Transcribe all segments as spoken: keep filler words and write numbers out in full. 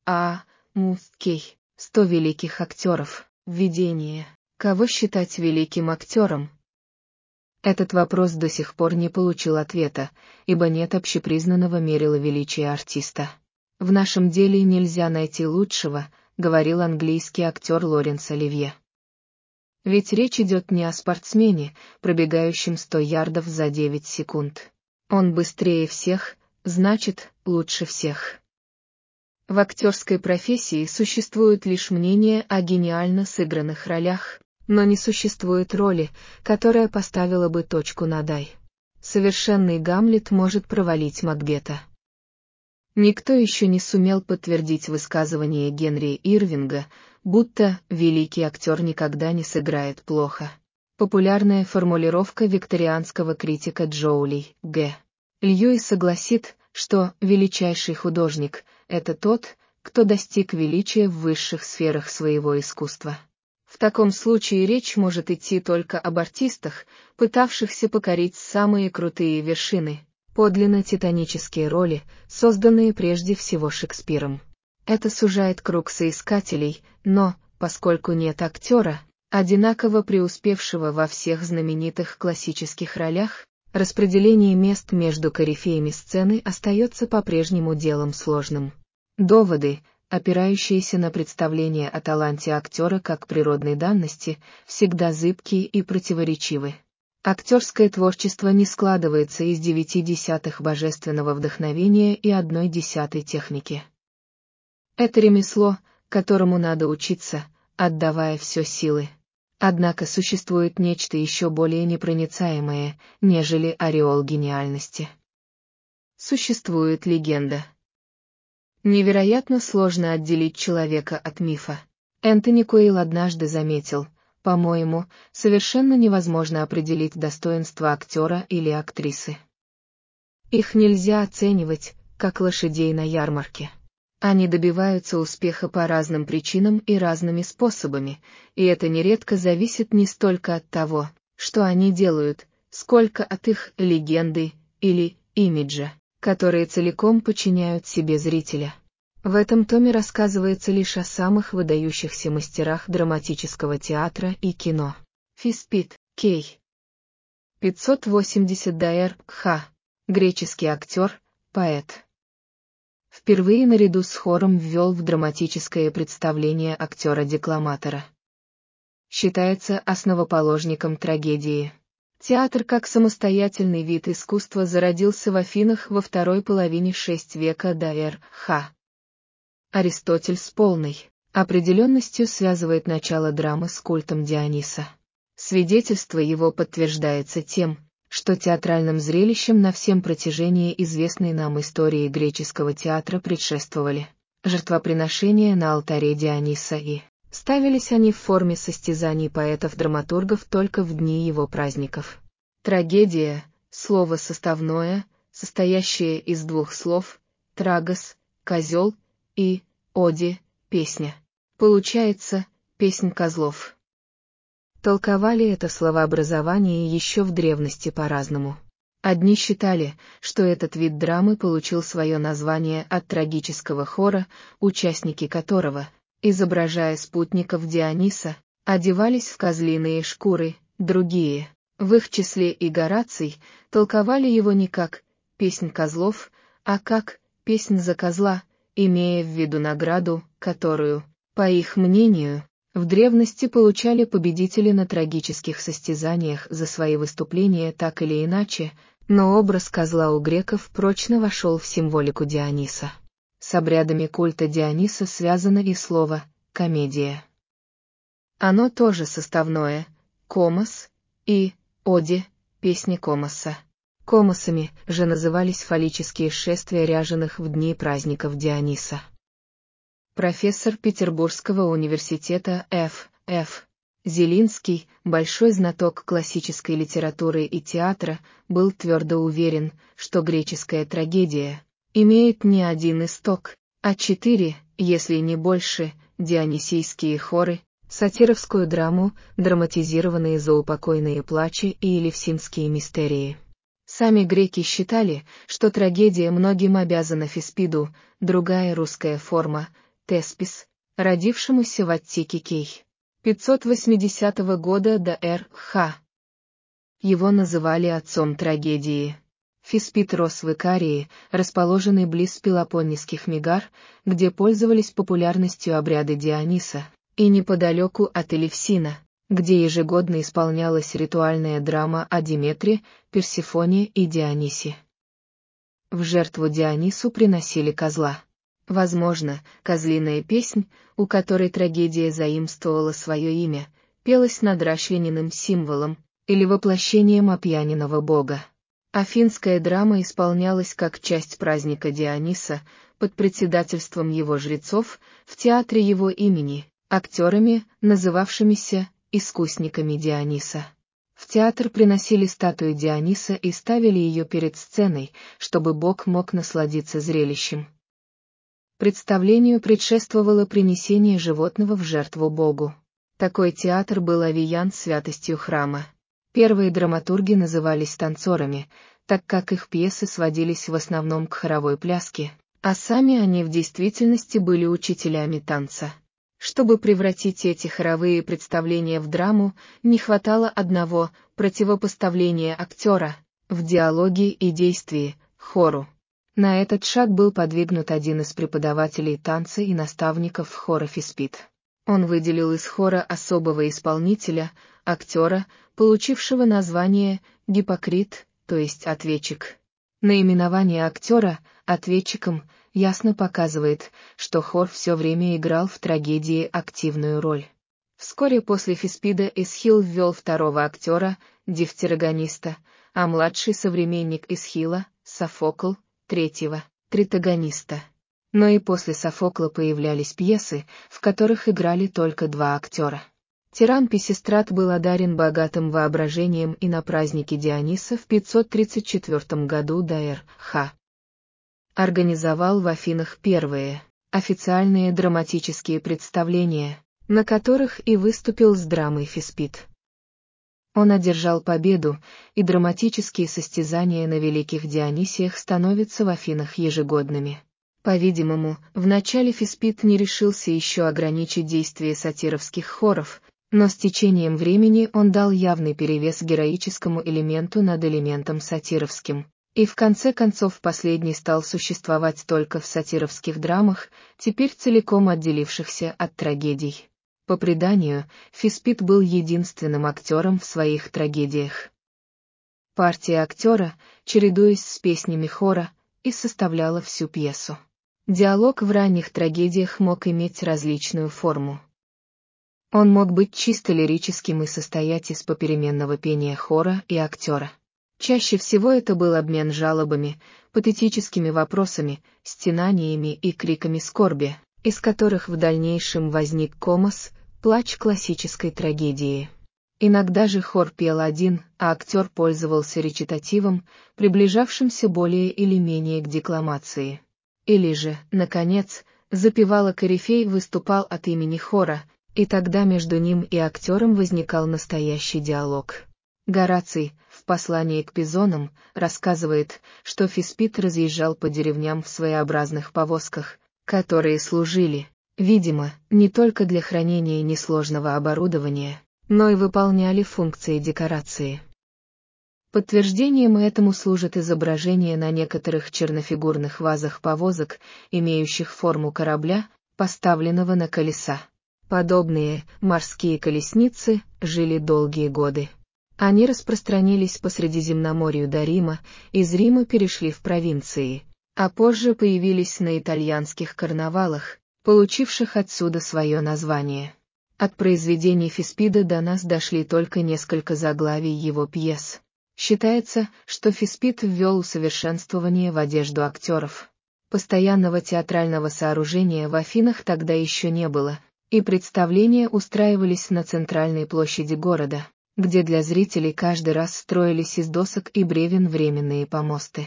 А. Мускей. Сто великих актеров. Введение. Кого считать великим актером? Этот вопрос до сих пор не получил ответа, ибо нет общепризнанного мерила величия артиста. В нашем деле нельзя найти лучшего, говорил английский актер Лоренс Оливье. Ведь речь идет не о спортсмене, пробегающем сто ярдов за девять секунд. Он быстрее всех, значит, лучше всех. В актерской профессии существует лишь мнение о гениально сыгранных ролях, но не существует роли, которая поставила бы точку над «и». Совершенный Гамлет может провалить Макбета. Никто еще не сумел подтвердить высказывание Генри Ирвинга, будто «великий актер никогда не сыграет плохо». Популярная формулировка викторианского критика Джоули Г. Льюиса гласит, что «величайший художник» — это тот, кто достиг величия в высших сферах своего искусства. В таком случае речь может идти только об артистах, пытавшихся покорить самые крутые вершины, подлинно титанические роли, созданные прежде всего Шекспиром. Это сужает круг соискателей, но, поскольку нет актера, одинаково преуспевшего во всех знаменитых классических ролях, распределение мест между корифеями сцены остается по-прежнему делом сложным. Доводы, опирающиеся на представление о таланте актера как природной данности, всегда зыбкие и противоречивы. Актерское творчество не складывается из девяти десятых божественного вдохновения и одной десятой техники. Это ремесло, которому надо учиться, отдавая все силы. Однако существует нечто еще более непроницаемое, нежели ореол гениальности. Существует легенда. Невероятно сложно отделить человека от мифа. Энтони Куэйл однажды заметил: по-моему, совершенно невозможно определить достоинство актера или актрисы. Их нельзя оценивать, как лошадей на ярмарке. Они добиваются успеха по разным причинам и разными способами, и это нередко зависит не столько от того, что они делают, сколько от их легенды или имиджа, которые целиком подчиняют себе зрителя. В этом томе рассказывается лишь о самых выдающихся мастерах драматического театра и кино. Фиспит, Кей. пятьсот восемьдесят Дайер, Х. Греческий актер, поэт. Впервые наряду с хором ввел в драматическое представление актера-декламатора. Считается основоположником трагедии. Театр как самостоятельный вид искусства зародился в Афинах во второй половине шестого века до эры Х. Аристотель с полной определенностью связывает начало драмы с культом Диониса. Свидетельство его подтверждается тем, что театральным зрелищем на всем протяжении известной нам истории греческого театра предшествовали жертвоприношения на алтаре Диониса, и ставились они в форме состязаний поэтов-драматургов только в дни его праздников. Трагедия — слово составное, состоящее из двух слов, трагос — козел, и оди — песня. Получается, песнь козлов. Толковали это словообразование еще в древности по-разному. Одни считали, что этот вид драмы получил свое название от трагического хора, участники которого, изображая спутников Диониса, одевались в козлиные шкуры, другие, в их числе и Гораций, толковали его не как «песнь козлов», а как «песнь за козла», имея в виду награду, которую, по их мнению, в древности получали победители на трагических состязаниях за свои выступления так или иначе, но образ козла у греков прочно вошел в символику Диониса. С обрядами культа Диониса связано и слово «комедия». Оно тоже составное, комос, и оди, песни комоса. Комосами же назывались фаллические шествия ряженых в дни праздников Диониса. Профессор Петербургского университета Ф. Ф. Зелинский, большой знаток классической литературы и театра, был твердо уверен, что греческая трагедия имеет не один исток, а четыре, если не больше, дионисийские хоры, сатировскую драму, драматизированные заупокойные плачи и элевсинские мистерии. Сами греки считали, что трагедия многим обязана Фиспиду, другая русская форма, Теспис, родившемуся в Аттике Кей. пятьсот восьмидесятого года до эр ха. Его называли отцом трагедии. Фиспит рос в Икарии, расположенной близ Пелопоннесских Мегар, где пользовались популярностью обряды Диониса, и неподалеку от Элевсина, где ежегодно исполнялась ритуальная драма о Диметре, Персефоне и Дионисе. В жертву Дионису приносили козла. Возможно, козлиная песнь, у которой трагедия заимствовала свое имя, пелась над расчлененным символом или воплощением опьяненного бога. Афинская драма исполнялась как часть праздника Диониса, под председательством его жрецов, в театре его имени, актерами, называвшимися искусниками Диониса. В театр приносили статую Диониса и ставили ее перед сценой, чтобы бог мог насладиться зрелищем. Представлению предшествовало принесение животного в жертву богу. Такой театр был овеян святостью храма. Первые драматурги назывались танцорами, так как их пьесы сводились в основном к хоровой пляске, а сами они в действительности были учителями танца. Чтобы превратить эти хоровые представления в драму, не хватало одного противопоставления актера в диалоге и действии, хору. На этот шаг был подвигнут один из преподавателей танца и наставников хора Фиспит. Он выделил из хора особого исполнителя, актера, получившего название Гиппокрит, то есть ответчик. Наименование актера, ответчиком, ясно показывает, что хор все время играл в трагедии активную роль. Вскоре после Фиспида Эсхил ввел второго актера, дифтерогониста, а младший современник Эсхила, Софокл, третьего, тритагониста. Но и после Софокла появлялись пьесы, в которых играли только два актера. Тиран Писистрат был одарен богатым воображением и на празднике Диониса в пятьсот тридцать четвёртом году до эр ха. Организовал в Афинах первые официальные драматические представления, на которых и выступил с драмой Фиспит. Он одержал победу, и драматические состязания на Великих Дионисиях становятся в Афинах ежегодными. По-видимому, вначале Фиспит не решился еще ограничить действие сатировских хоров, но с течением времени он дал явный перевес героическому элементу над элементом сатировским, и в конце концов последний стал существовать только в сатировских драмах, теперь целиком отделившихся от трагедий. По преданию, Фиспит был единственным актером в своих трагедиях. Партия актера, чередуясь с песнями хора, и составляла всю пьесу. Диалог в ранних трагедиях мог иметь различную форму. Он мог быть чисто лирическим и состоять из попеременного пения хора и актера. Чаще всего это был обмен жалобами, патетическими вопросами, стенаниями и криками скорби, из которых в дальнейшем возник комос, плач классической трагедии. Иногда же хор пел один, а актер пользовался речитативом, приближавшимся более или менее к декламации. Или же, наконец, запевала корифей выступал от имени хора, и тогда между ним и актером возникал настоящий диалог. Гораций, в послании к Пизонам, рассказывает, что Фиспит разъезжал по деревням в своеобразных повозках, которые служили, видимо, не только для хранения несложного оборудования, но и выполняли функции декорации. Подтверждением этому служит изображение на некоторых чернофигурных вазах повозок, имеющих форму корабля, поставленного на колеса. Подобные морские колесницы жили долгие годы. Они распространились по Средиземноморью до Рима, из Рима перешли в провинции, а позже появились на итальянских карнавалах, получивших отсюда свое название. От произведений Фиспида до нас дошли только несколько заглавий его пьес. Считается, что Фиспид ввел усовершенствование в одежду актеров. Постоянного театрального сооружения в Афинах тогда еще не было, и представления устраивались на центральной площади города, где для зрителей каждый раз строились из досок и бревен временные помосты.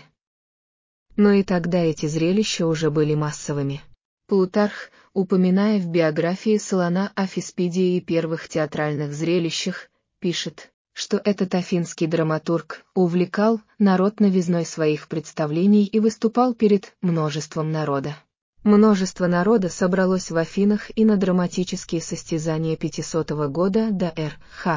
Но и тогда эти зрелища уже были массовыми. Плутарх, упоминая в биографии Солона о Фиспиде и первых театральных зрелищах, пишет, что этот афинский драматург увлекал народ новизной своих представлений и выступал перед множеством народа. Множество народа собралось в Афинах и на драматические состязания пятисотого года до эры.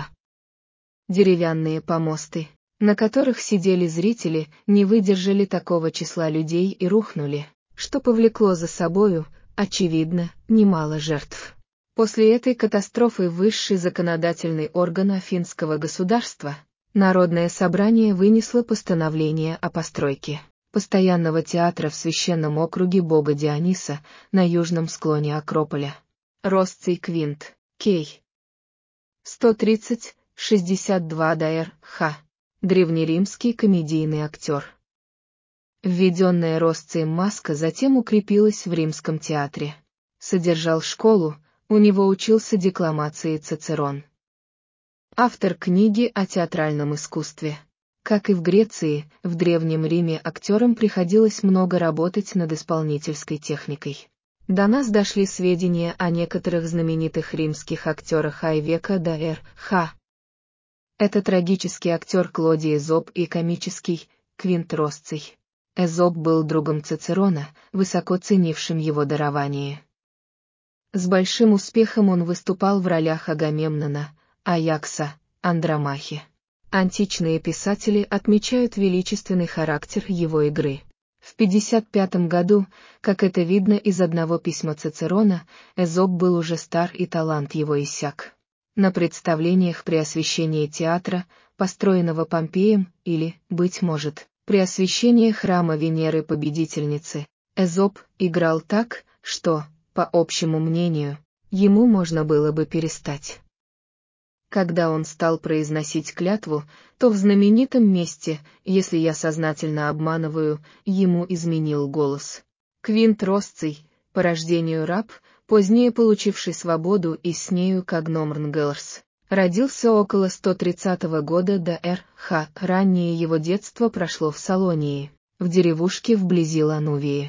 Деревянные помосты, на которых сидели зрители, не выдержали такого числа людей и рухнули, что повлекло за собою, очевидно, немало жертв. После этой катастрофы высший законодательный орган афинского государства, Народное собрание, вынесло постановление о постройке постоянного театра в священном округе бога Диониса на южном склоне Акрополя. Росций Квинт, Кей. сто тридцать шестьдесят два до эры. Древнеримский комедийный актер. Введенная Росцием маска затем укрепилась в римском театре. Содержал школу, у него учился декламации Цицерон. Автор книги о театральном искусстве. Как и в Греции, в Древнем Риме актерам приходилось много работать над исполнительской техникой. До нас дошли сведения о некоторых знаменитых римских актерах I века до эры. Это трагический актер Клодий Эзоп и комический Квинт Росций. Эзоп был другом Цицерона, высоко ценившим его дарование. С большим успехом он выступал в ролях Агамемнона, Аякса, Андромахи. Античные писатели отмечают величественный характер его игры. В пятьдесят пятом году, как это видно из одного письма Цицерона, Эзоп был уже стар и талант его иссяк. На представлениях при освящении театра, построенного Помпеем, или, быть может, при освящении храма Венеры Победительницы, Эзоп играл так, что, по общему мнению, ему можно было бы перестать. Когда он стал произносить клятву, то в знаменитом месте, если я сознательно обманываю, ему изменил голос. Квинт Росций, по рождению раб, позднее получивший свободу и с нею когномрн Гелрс, родился около сто тридцатого года до эры. Раннее его детство прошло в Салонии, в деревушке вблизи Ланувии.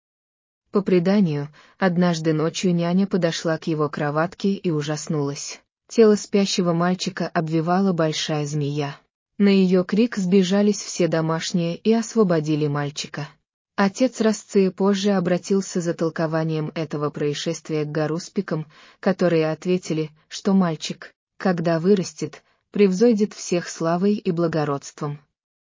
По преданию, однажды ночью няня подошла к его кроватке и ужаснулась. Тело спящего мальчика обвивала большая змея. На ее крик сбежались все домашние и освободили мальчика. Отец Росция позже обратился за толкованием этого происшествия к гаруспикам, которые ответили, что мальчик, когда вырастет, превзойдет всех славой и благородством.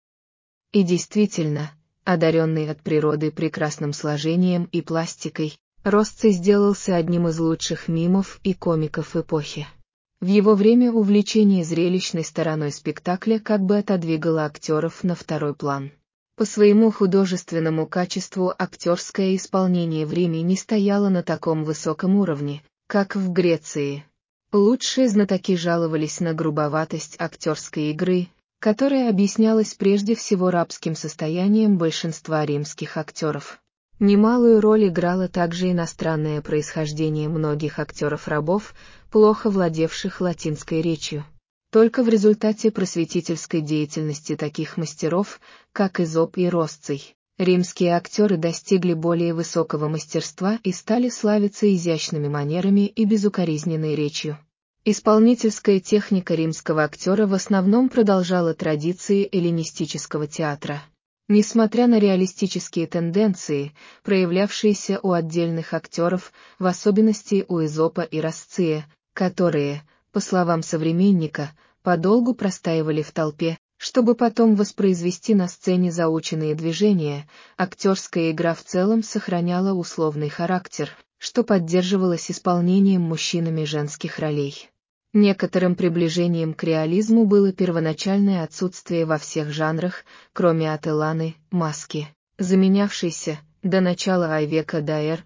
И действительно, одаренный от природы прекрасным сложением и пластикой, Росций сделался одним из лучших мимов и комиков эпохи. В его время увлечение зрелищной стороной спектакля как бы отодвигало актеров на второй план. По своему художественному качеству актерское исполнение в Риме не стояло на таком высоком уровне, как в Греции. Лучшие знатоки жаловались на грубоватость актерской игры, которая объяснялась прежде всего рабским состоянием большинства римских актеров. Немалую роль играло также иностранное происхождение многих актеров-рабов, плохо владевших латинской речью. Только в результате просветительской деятельности таких мастеров, как Эзоп и Росций, римские актеры достигли более высокого мастерства и стали славиться изящными манерами и безукоризненной речью. Исполнительская техника римского актера в основном продолжала традиции эллинистического театра. Несмотря на реалистические тенденции, проявлявшиеся у отдельных актеров, в особенности у Эзопа и Росция, которые, по словам современника, подолгу простаивали в толпе, чтобы потом воспроизвести на сцене заученные движения, актерская игра в целом сохраняла условный характер, что поддерживалось исполнением мужчинами женских ролей. Некоторым приближением к реализму было первоначальное отсутствие во всех жанрах, кроме ателланы, маски, заменявшейся, до начала I века до эры,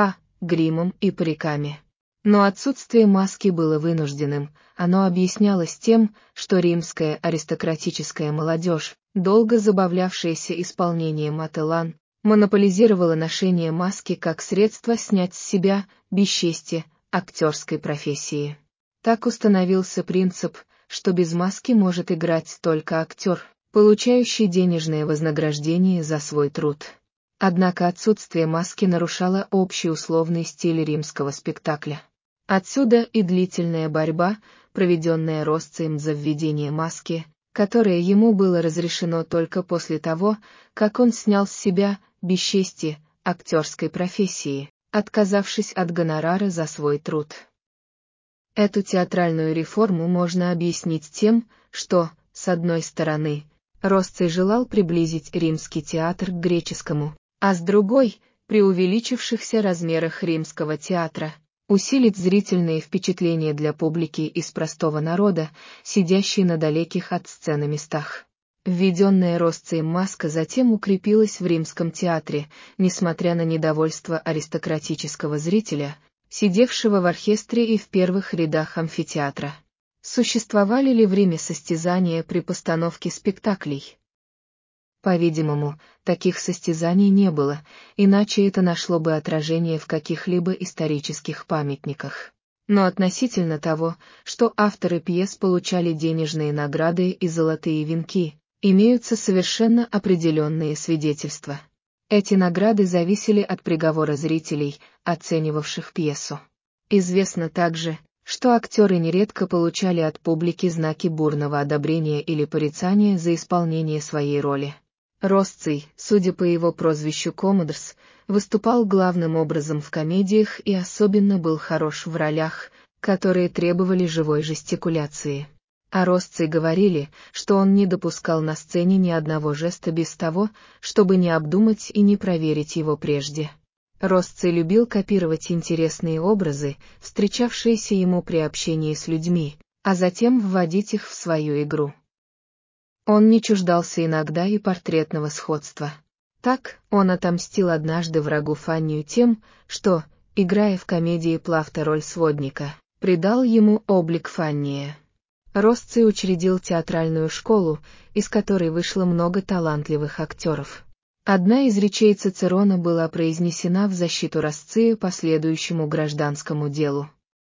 гримом и париками. Но отсутствие маски было вынужденным, оно объяснялось тем, что римская аристократическая молодежь, долго забавлявшаяся исполнением ателлан, монополизировала ношение маски как средство снять с себя бесчестие актерской профессии. Так установился принцип, что без маски может играть только актер, получающий денежное вознаграждение за свой труд. Однако отсутствие маски нарушало общий условный стиль римского спектакля. Отсюда и длительная борьба, проведенная Росцием за введение маски, которое ему было разрешено только после того, как он снял с себя бесчестие актерской профессии, отказавшись от гонорара за свой труд. Эту театральную реформу можно объяснить тем, что, с одной стороны, Росций желал приблизить римский театр к греческому, а с другой, при увеличившихся размерах римского театра, усилить зрительные впечатления для публики из простого народа, сидящей на далеких от сцены местах. Введенная Росцием маска затем укрепилась в римском театре, несмотря на недовольство аристократического зрителя, сидевшего в оркестре и в первых рядах амфитеатра. Существовали ли в Риме состязания при постановке спектаклей? По-видимому, таких состязаний не было, иначе это нашло бы отражение в каких-либо исторических памятниках. Но относительно того, что авторы пьес получали денежные награды и золотые венки, имеются совершенно определенные свидетельства. Эти награды зависели от приговора зрителей, оценивавших пьесу. Известно также, что актеры нередко получали от публики знаки бурного одобрения или порицания за исполнение своей роли. Росций, судя по его прозвищу Коммодорс, выступал главным образом в комедиях и особенно был хорош в ролях, которые требовали живой жестикуляции. О Росций говорили, что он не допускал на сцене ни одного жеста без того, чтобы не обдумать и не проверить его прежде. Росций любил копировать интересные образы, встречавшиеся ему при общении с людьми, а затем вводить их в свою игру. Он не чуждался иногда и портретного сходства. Так, он отомстил однажды врагу Фаннию тем, что, играя в комедии Плафта роль сводника, придал ему облик Фанния. Росций учредил театральную школу, из которой вышло много талантливых актеров. Одна из речей Цицерона была произнесена в защиту Росция по следующему гражданскому делу.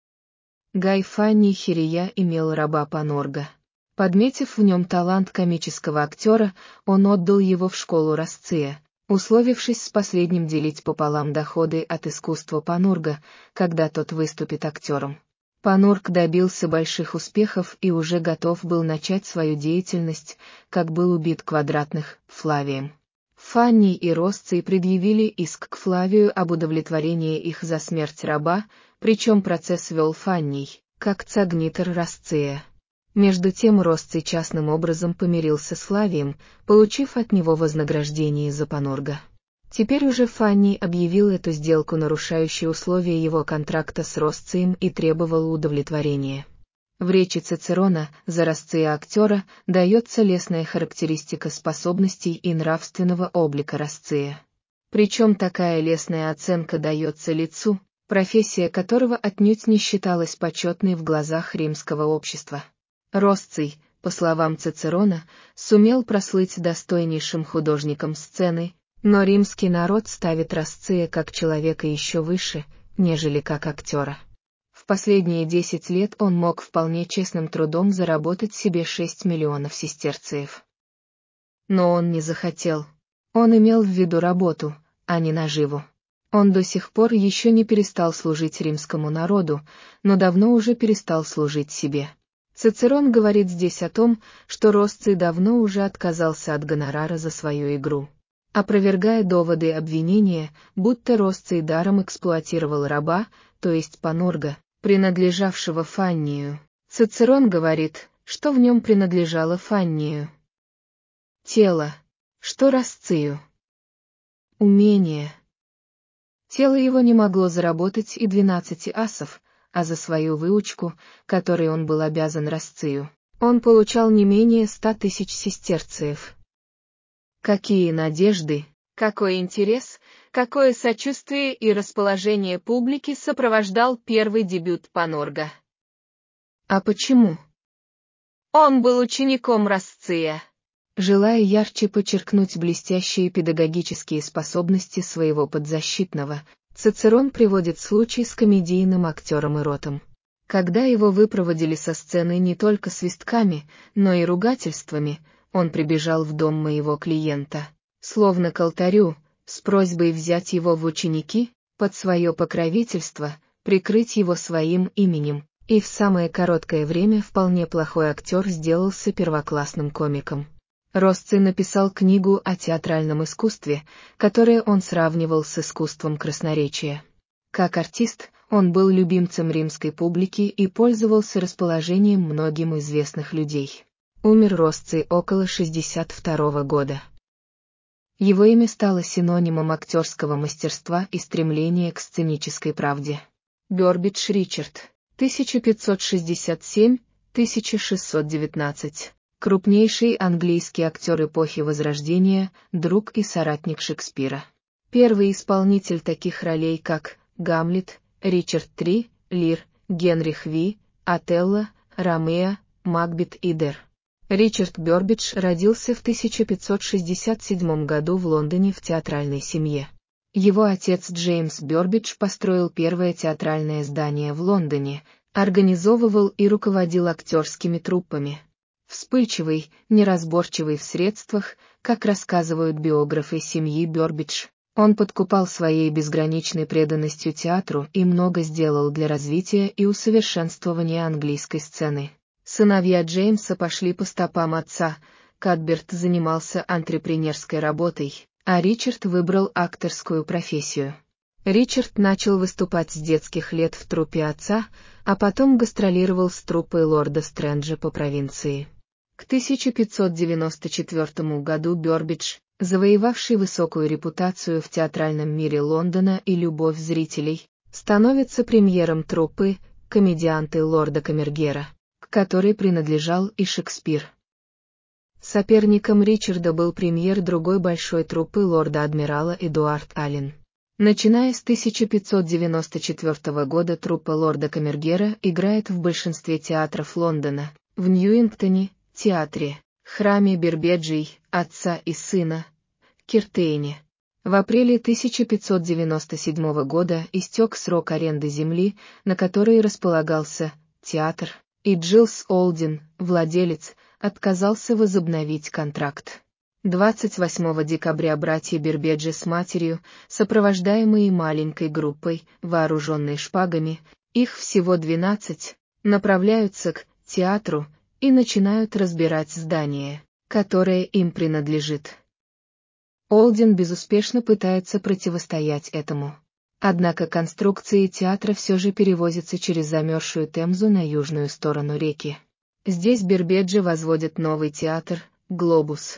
Гай Фанний Хирия имел раба Панорга. Подметив в нем талант комического актера, он отдал его в школу Росция, условившись с последним делить пополам доходы от искусства Панурга, когда тот выступит актером. Панург добился больших успехов и уже готов был начать свою деятельность, как был убит Квадратных, Флавием. Фанний и Росций предъявили иск к Флавию об удовлетворении их за смерть раба, причем процесс вел Фанний, как цогнитор Росция. Между тем Росций частным образом помирился с Флавием, получив от него вознаграждение за Панурга. Теперь уже Фанний объявил эту сделку нарушающей условия его контракта с Росцием и требовал удовлетворения. В речи Цицерона за Росция актера дается лестная характеристика способностей и нравственного облика Росция. Причем такая лестная оценка дается лицу, профессия которого отнюдь не считалась почетной в глазах римского общества. Росций, по словам Цицерона, сумел прослыть достойнейшим художником сцены, но римский народ ставит Росция как человека еще выше, нежели как актера. В последние десять лет он мог вполне честным трудом заработать себе шесть миллионов сестерциев. Но он не захотел. Он имел в виду работу, а не наживу. Он до сих пор еще не перестал служить римскому народу, но давно уже перестал служить себе. Цицерон говорит здесь о том, что Росций давно уже отказался от гонорара за свою игру. Опровергая доводы и обвинения, будто Росций даром эксплуатировал раба, то есть Панурга, принадлежавшего Фаннию, Цицерон говорит, что в нем принадлежало Фаннию. Тело, что Росцию. Умение. Тело его не могло заработать и двенадцати асов, а за свою выучку, которой он был обязан Росцию, он получал не менее ста тысяч сестерциев. Какие надежды, какой интерес, какое сочувствие и расположение публики сопровождал первый дебют Панурга. А почему? Он был учеником Росция. Желая ярче подчеркнуть блестящие педагогические способности своего подзащитного, Цицерон приводит случай с комедийным актером Иротом. Когда его выпроводили со сцены не только свистками, но и ругательствами, он прибежал в дом моего клиента, словно к алтарю, с просьбой взять его в ученики, под свое покровительство, прикрыть его своим именем, и в самое короткое время вполне плохой актер сделался первоклассным комиком. Росций написал книгу о театральном искусстве, которое он сравнивал с искусством красноречия. Как артист, он был любимцем римской публики и пользовался расположением многим известных людей. Умер Росций около шестьдесят второго года. Его имя стало синонимом актерского мастерства и стремления к сценической правде. Бёрбидж Ричард, тысяча пятьсот шестьдесят семь — тысяча шестьсот девятнадцать. Крупнейший английский актер эпохи Возрождения, друг и соратник Шекспира. Первый исполнитель таких ролей, как Гамлет, Ричард три, Лир, Генрих Ви, Отелло, Ромео, Макбет и Дер. Ричард Бёрбидж родился в тысяча пятьсот шестьдесят седьмом году в Лондоне в театральной семье. Его отец Джеймс Бёрбидж построил первое театральное здание в Лондоне, организовывал и руководил актерскими труппами. Вспыльчивый, неразборчивый в средствах, как рассказывают биографы семьи Бёрбидж, он подкупал своей безграничной преданностью театру и много сделал для развития и усовершенствования английской сцены. Сыновья Джеймса пошли по стопам отца, Кадберт занимался антрепренерской работой, а Ричард выбрал акторскую профессию. Ричард начал выступать с детских лет в труппе отца, а потом гастролировал с труппой Лорда Стрэнджа по провинции. К тысяча пятьсот девяносто четвёртому году Бёрбидж, завоевавший высокую репутацию в театральном мире Лондона и любовь зрителей, становится премьером труппы «Комедианты лорда Камергера», к которой принадлежал и Шекспир. Соперником Ричарда был премьер другой большой труппы лорда-адмирала Эдуард Аллен. Начиная с тысяча пятьсот девяносто четвёртого года труппа лорда Камергера играет в большинстве театров Лондона, в Ньюингтоне, театре, храме Бирбеджей, отца и сына, Киртейне. В апреле тысяча пятьсот девяносто седьмого года истек срок аренды земли, на которой располагался театр, и Джилс Олдин, владелец, отказался возобновить контракт. двадцать восьмого декабря братья Бирбеджи с матерью, сопровождаемые маленькой группой, вооруженной шпагами, их всего двенадцать, направляются к театру и начинают разбирать здание, которое им принадлежит. Олдин безуспешно пытается противостоять этому. Однако конструкции театра все же перевозятся через замерзшую Темзу на южную сторону реки. Здесь Бирбеджи возводят новый театр, Глобус.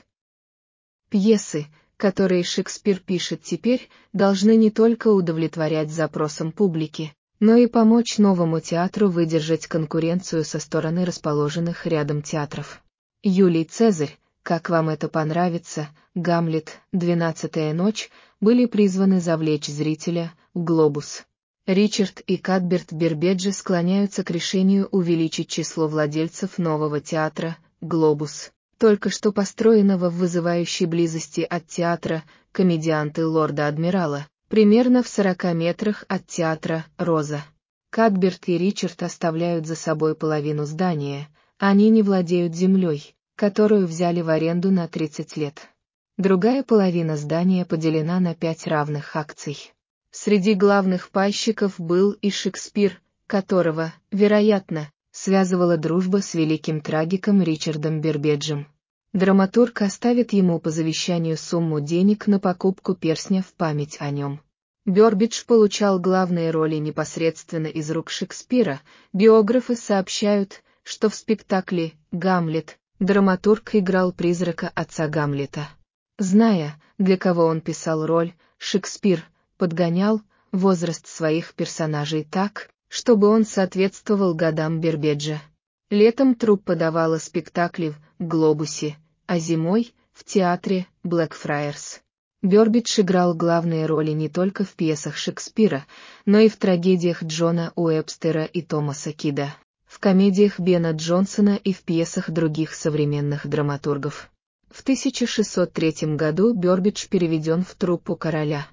Пьесы, которые Шекспир пишет теперь, должны не только удовлетворять запросам публики, но и помочь новому театру выдержать конкуренцию со стороны расположенных рядом театров. Юлий Цезарь, как вам это понравится, Гамлет, Двенадцатая ночь, были призваны завлечь зрителя в Глобус. Ричард и Кадберт Бирбеджи склоняются к решению увеличить число владельцев нового театра, Глобус, только что построенного в вызывающей близости от театра «Комедианты лорда-адмирала», примерно в сорока метрах от театра «Роза». Кадберт и Ричард оставляют за собой половину здания, они не владеют землей, которую взяли в аренду на тридцать лет. Другая половина здания поделена на пять равных акций. Среди главных пайщиков был и Шекспир, которого, вероятно, связывала дружба с великим трагиком Ричардом Бирбеджем. Драматург оставит ему по завещанию сумму денег на покупку перстня в память о нем. Бёрбидж получал главные роли непосредственно из рук Шекспира. Биографы сообщают, что в спектакле «Гамлет» драматург играл призрака отца Гамлета. Зная, для кого он писал роль, Шекспир подгонял возраст своих персонажей так, чтобы он соответствовал годам Бирбеджа. Летом труппа давала спектакли в «Глобусе», а зимой — в театре «Блэкфрайерс». Бёрбидж играл главные роли не только в пьесах Шекспира, но и в трагедиях Джона Уэбстера и Томаса Кида, в комедиях Бена Джонсона и в пьесах других современных драматургов. В тысяча шестьсот третьем году Бёрбидж переведен в труппу короля.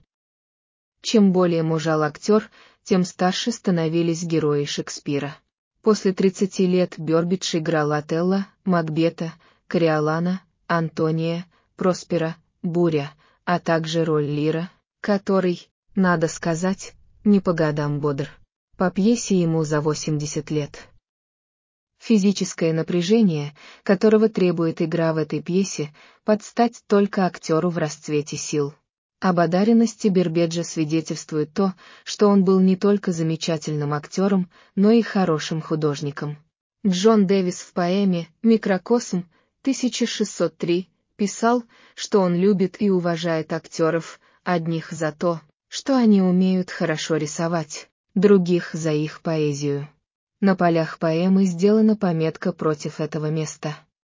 Чем более мужал актер, тем старше становились герои Шекспира. После тридцати лет Бёрбидж играл Отелло, Макбета, Кориолана, Антония, Проспера, Буря, а также роль Лира, который, надо сказать, не по годам бодр. По пьесе ему за восемьдесят лет. Физическое напряжение, которого требует игра в этой пьесе, под стать только актеру в расцвете сил. Об одаренности Бирбеджа свидетельствует то, что он был не только замечательным актером, но и хорошим художником. Джон Дэвис в поэме «Микрокосм» тысяча шестьсот три писал, что он любит и уважает актеров, одних за то, что они умеют хорошо рисовать, других за их поэзию. На полях поэмы сделана пометка против этого места.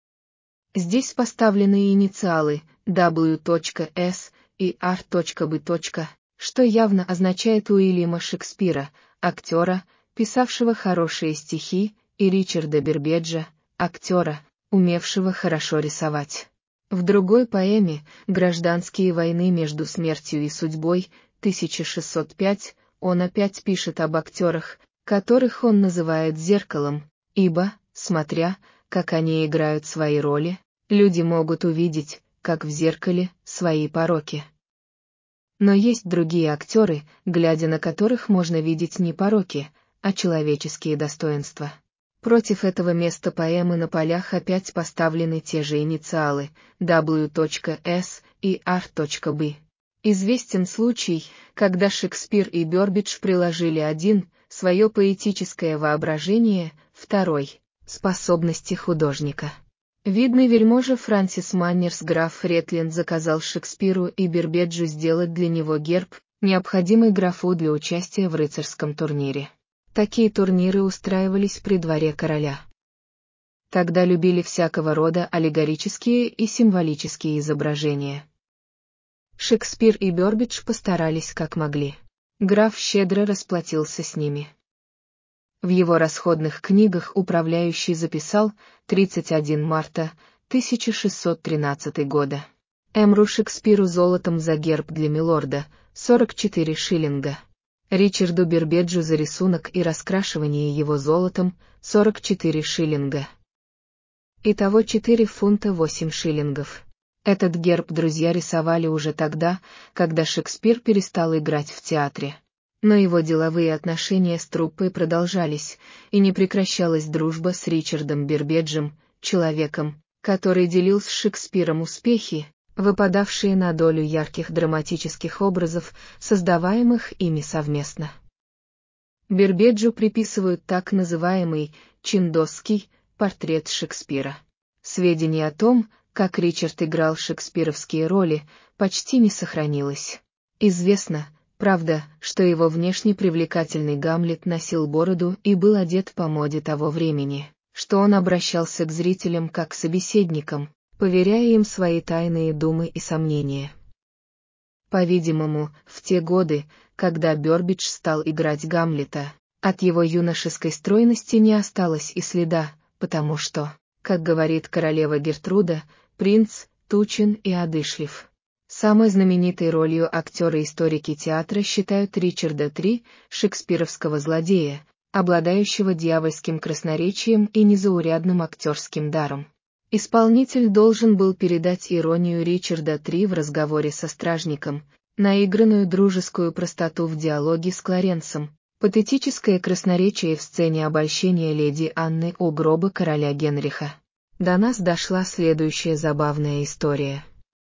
Здесь поставлены инициалы дабл ю эс и ар би, что явно означает Уильяма Шекспира, актера, писавшего хорошие стихи, и Ричарда Бирбеджа, актера, умевшего хорошо рисовать. В другой поэме «Гражданские войны между смертью и судьбой» тысяча шестьсот пять он опять пишет об актерах, которых он называет зеркалом, ибо, смотря, как они играют свои роли, люди могут увидеть, как в зеркале, свои пороки. Но есть другие актеры, глядя на которых можно видеть не пороки, а человеческие достоинства. Против этого места поэмы на полях опять поставлены те же инициалы дабл ю эс и ар би. Известен случай, когда Шекспир и Бёрбидж приложили один — свое поэтическое воображение, второй — способности художника. Видный вельможа Франсис Маннерс граф Ретлин заказал Шекспиру и Бирбеджу сделать для него герб, необходимый графу для участия в рыцарском турнире. Такие турниры устраивались при дворе короля. Тогда любили всякого рода аллегорические и символические изображения. Шекспир и Бёрбидж постарались как могли. Граф щедро расплатился с ними. В его расходных книгах управляющий записал тридцать первого марта тысяча шестьсот тринадцатого года. Эмру Шекспиру золотом за герб для милорда, сорок четыре шиллинга. Ричарду Бирбеджу за рисунок и раскрашивание его золотом, сорок четыре шиллинга. Итого четыре фунта восемь шиллингов. Этот герб друзья рисовали уже тогда, когда Шекспир перестал играть в театре. Но его деловые отношения с труппой продолжались, и не прекращалась дружба с Ричардом Бирбеджем, человеком, который делил с Шекспиром успехи, выпадавшие на долю ярких драматических образов, создаваемых ими совместно. Бирбеджу приписывают так называемый «чиндосский» портрет Шекспира. Сведений о том, как Ричард играл шекспировские роли, почти не сохранилось. Известно, правда, что его внешне привлекательный Гамлет носил бороду и был одет по моде того времени, что он обращался к зрителям как к собеседникам, поверяя им свои тайные думы и сомнения. По-видимому, в те годы, когда Бёрбидж стал играть Гамлета, от его юношеской стройности не осталось и следа, потому что, как говорит королева Гертруда, принц тучен и одышлив. Самой знаменитой ролью актера-историки театра считают Ричарда три, шекспировского злодея, обладающего дьявольским красноречием и незаурядным актерским даром. Исполнитель должен был передать иронию Ричарда три в разговоре со стражником, наигранную дружескую простоту в диалоге с Кларенсом, патетическое красноречие в сцене обольщения леди Анны у гроба короля Генриха. До нас дошла следующая забавная история.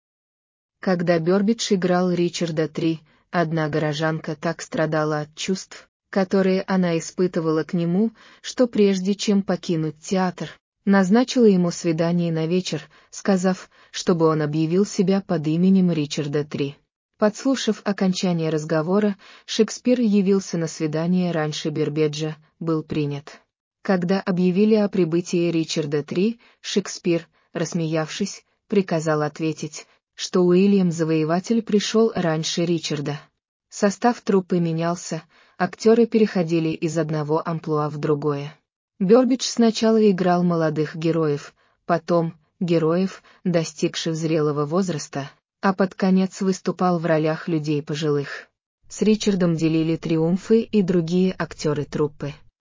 Когда Бёрбидж играл Ричарда три, одна горожанка так страдала от чувств, которые она испытывала к нему, что прежде чем покинуть театр, назначила ему свидание на вечер, сказав, чтобы он объявил себя под именем Ричарда три. Подслушав окончание разговора, Шекспир явился на свидание раньше Бирбеджа, был принят. Когда объявили о прибытии Ричарда три, Шекспир, рассмеявшись, приказал ответить, что Уильям Завоеватель пришел раньше Ричарда. Состав труппы менялся, актеры переходили из одного амплуа в другое. Бёрбидж сначала играл молодых героев, потом — героев, достигших зрелого возраста, а под конец выступал в ролях людей пожилых. С Ричардом делили триумфы и другие актеры труппы.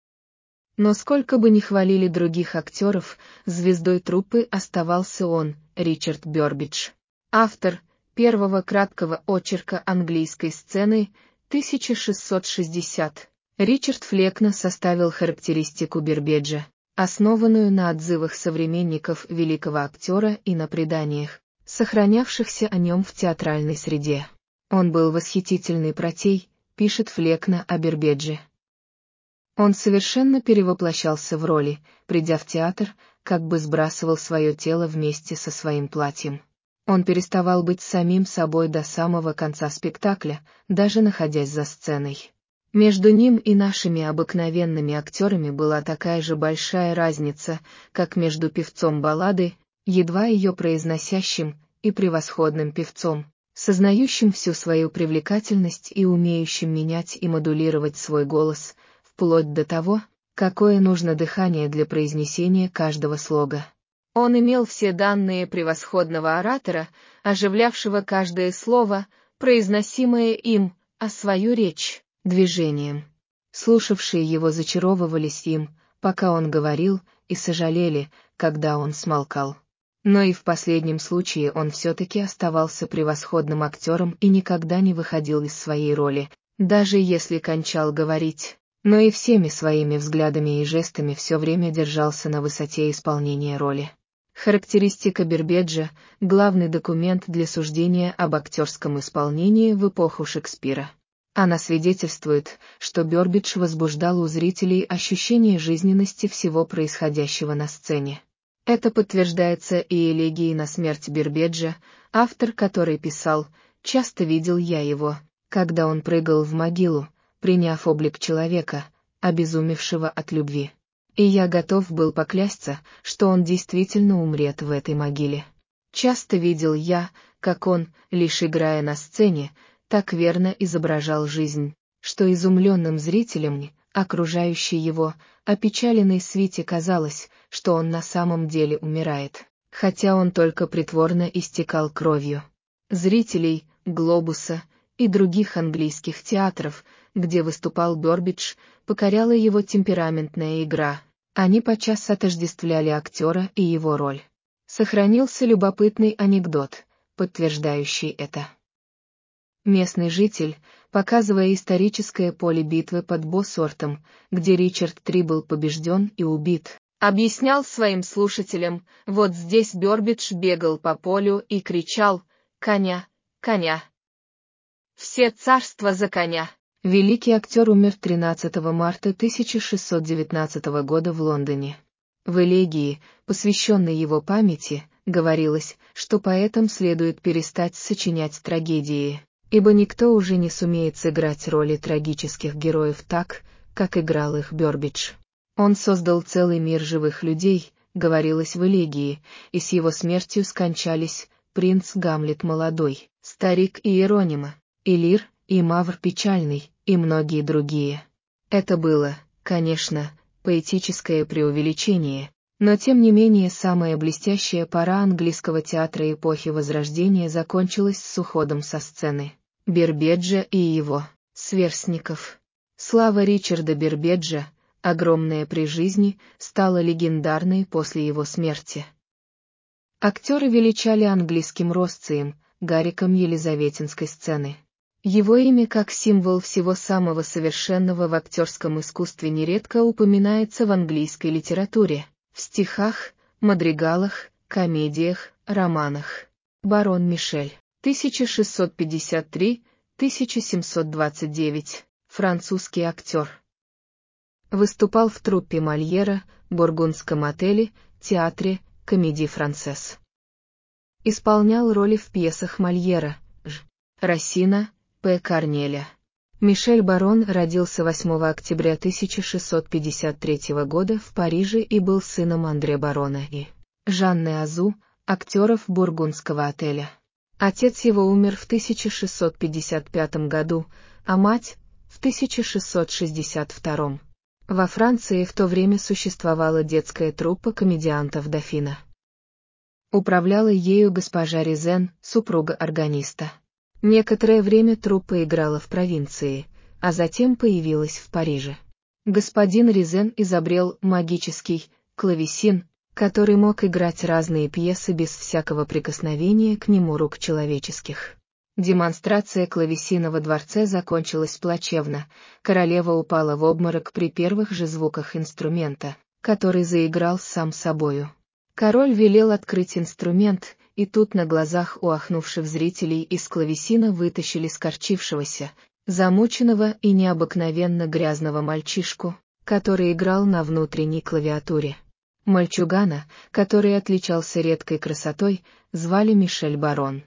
Но сколько бы ни хвалили других актеров, звездой труппы оставался он, Ричард Бёрбидж. Автор первого краткого очерка английской сцены, тысяча шестьсот шестьдесят. Ричард Флекна составил характеристику Бирбеджа, основанную на отзывах современников великого актера и на преданиях, сохранявшихся о нем в театральной среде. Он был восхитительный протей, пишет Флекна о Бербеджи. Он совершенно перевоплощался в роли, придя в театр, как бы сбрасывал свое тело вместе со своим платьем. Он переставал быть самим собой до самого конца спектакля, даже находясь за сценой. Между ним и нашими обыкновенными актерами была такая же большая разница, как между певцом баллады, едва ее произносящим, и превосходным певцом, сознающим всю свою привлекательность и умеющим менять и модулировать свой голос, вплоть до того, какое нужно дыхание для произнесения каждого слога. Он имел все данные превосходного оратора, оживлявшего каждое слово, произносимое им, а свою речь — движением. Слушавшие его зачаровывались им, пока он говорил, и сожалели, когда он смолкал. Но и в последнем случае он все-таки оставался превосходным актером и никогда не выходил из своей роли, даже если кончал говорить, но и всеми своими взглядами и жестами все время держался на высоте исполнения роли. Характеристика Бербеджа — главный документ для суждения об актерском исполнении в эпоху Шекспира. Она свидетельствует, что Бербидж возбуждал у зрителей ощущение жизненности всего происходящего на сцене. Это подтверждается и элегией на смерть Бербеджа, автор которой писал: «Часто видел я его, когда он прыгал в могилу, приняв облик человека, обезумевшего от любви. И я готов был поклясться, что он действительно умрет в этой могиле. Часто видел я, как он, лишь играя на сцене, так верно изображал жизнь, что изумленным зрителям, окружающей его, опечаленной свите казалось, что он на самом деле умирает, хотя он только притворно истекал кровью». Зрителей «Глобуса» и других английских театров, где выступал Бербидж, покоряла его темпераментная игра. Они подчас отождествляли актера и его роль. Сохранился любопытный анекдот, подтверждающий это. Местный житель, показывая историческое поле битвы под Боссортом, где Ричард три был побежден и убит, объяснял своим слушателям: вот здесь Бербидж бегал по полю и кричал: «Коня, коня! Все царства за коня!» Великий актер умер тринадцатого марта тысяча шестьсот девятнадцатого года в Лондоне. В элегии, посвященной его памяти, говорилось, что поэтам следует перестать сочинять трагедии, ибо никто уже не сумеет сыграть роли трагических героев так, как играл их Бербидж. Он создал целый мир живых людей, говорилось в элегии, и с его смертью скончались принц Гамлет молодой, старик Иеронима, и Лир, и Мавр печальный, и многие другие. Это было, конечно, поэтическое преувеличение, но тем не менее самая блестящая пора английского театра эпохи Возрождения закончилась с уходом со сцены Бербеджа и его сверстников. Слава Ричарда Бербеджа, огромная при жизни, стала легендарной после его смерти. Актеры величали английским Росцием, Гариком Елизаветинской сцены. Его имя как символ всего самого совершенного в актерском искусстве нередко упоминается в английской литературе, в стихах, мадригалах, комедиях, романах. Барон Мишель, тысяча шестьсот пятьдесят три — тысяча семьсот двадцать девять, французский актер. Выступал в труппе Мольера, Бургундском отеле, театре Комедии Франсес. Исполнял роли в пьесах Мольера, Ж. Рассина, П. Корнеля. Мишель Барон родился восьмого октября тысяча шестьсот пятьдесят третьего года в Париже и был сыном Андре Барона и Жанны Азу, актеров Бургундского отеля. Отец его умер в тысяча шестьсот пятьдесят пятом году, а мать — в тысяча шестьсот шестьдесят втором. Во Франции в то время существовала детская труппа комедиантов Дофина. Управляла ею госпожа Ризен, супруга органиста. Некоторое время труппа играла в провинции, а затем появилась в Париже. Господин Ризен изобрел магический клавесин, который мог играть разные пьесы без всякого прикосновения к нему рук человеческих. Демонстрация клавесина во дворце закончилась плачевно, королева упала в обморок при первых же звуках инструмента, который заиграл сам собою. Король велел открыть инструмент, и тут на глазах у ахнувших зрителей из клавесина вытащили скорчившегося, замученного и необыкновенно грязного мальчишку, который играл на внутренней клавиатуре. Мальчугана, который отличался редкой красотой, звали Мишель Барон.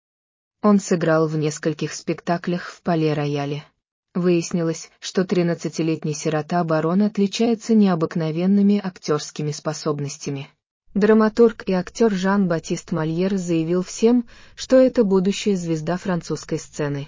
Он сыграл в нескольких спектаклях в Пале-Рояле. Выяснилось, что тринадцатилетний сирота Барон отличается необыкновенными актерскими способностями. Драматург и актер Жан-Батист Мольер заявил всем, что это будущая звезда французской сцены.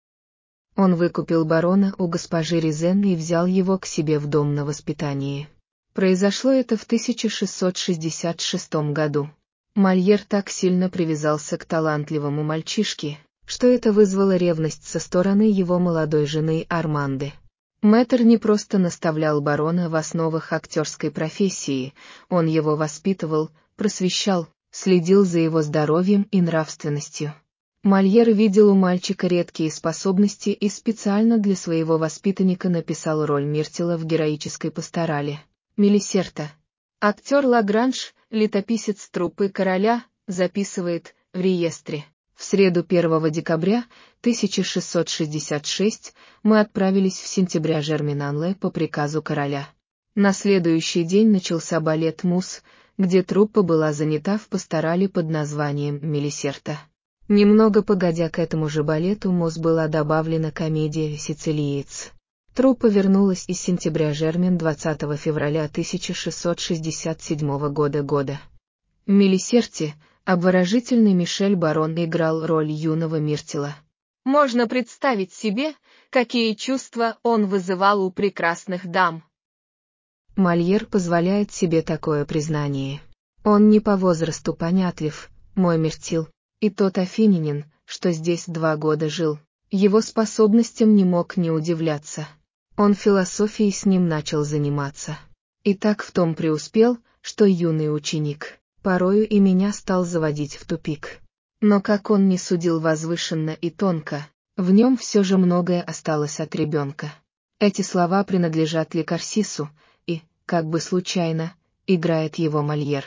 Он выкупил Барона у госпожи Ризен и взял его к себе в дом на воспитание. Произошло это в тысяча шестьсот шестьдесят шестом году. Мольер так сильно привязался к талантливому мальчишке, что это вызвало ревность со стороны его молодой жены Арманды. Мэтр не просто наставлял Барона в основах актерской профессии, он его воспитывал, просвещал, следил за его здоровьем и нравственностью. Мольер видел у мальчика редкие способности и специально для своего воспитанника написал роль Миртила в героической пасторали «Мелисерта». Актер Лагранж, летописец труппы короля, записывает в реестре. В среду первого декабря тысяча шестьсот шестьдесят шестого мы отправились в Сентября-Жерминанле по приказу короля. На следующий день начался балет «Мус», где труппа была занята в пасторали под названием «Мелисерта». Немного погодя к этому же балету «Мус» была добавлена комедия «Сицилиец». Труппа вернулась из Сентября-Жермен двадцатого февраля тысяча шестьсот шестьдесят седьмого года года. В «Мелисерте» обворожительный Мишель Барон играл роль юного Миртила. Можно представить себе, какие чувства он вызывал у прекрасных дам. Мольер позволяет себе такое признание. Он не по возрасту понятлив, мой Миртил, и тот афинянин, что здесь два года жил, его способностям не мог не удивляться. Он философией с ним начал заниматься. И так в том преуспел, что юный ученик порою и меня стал заводить в тупик. Но как он не судил возвышенно и тонко, в нем все же многое осталось от ребенка. Эти слова принадлежат Лекарсису, и, как бы случайно, играет его Мольер.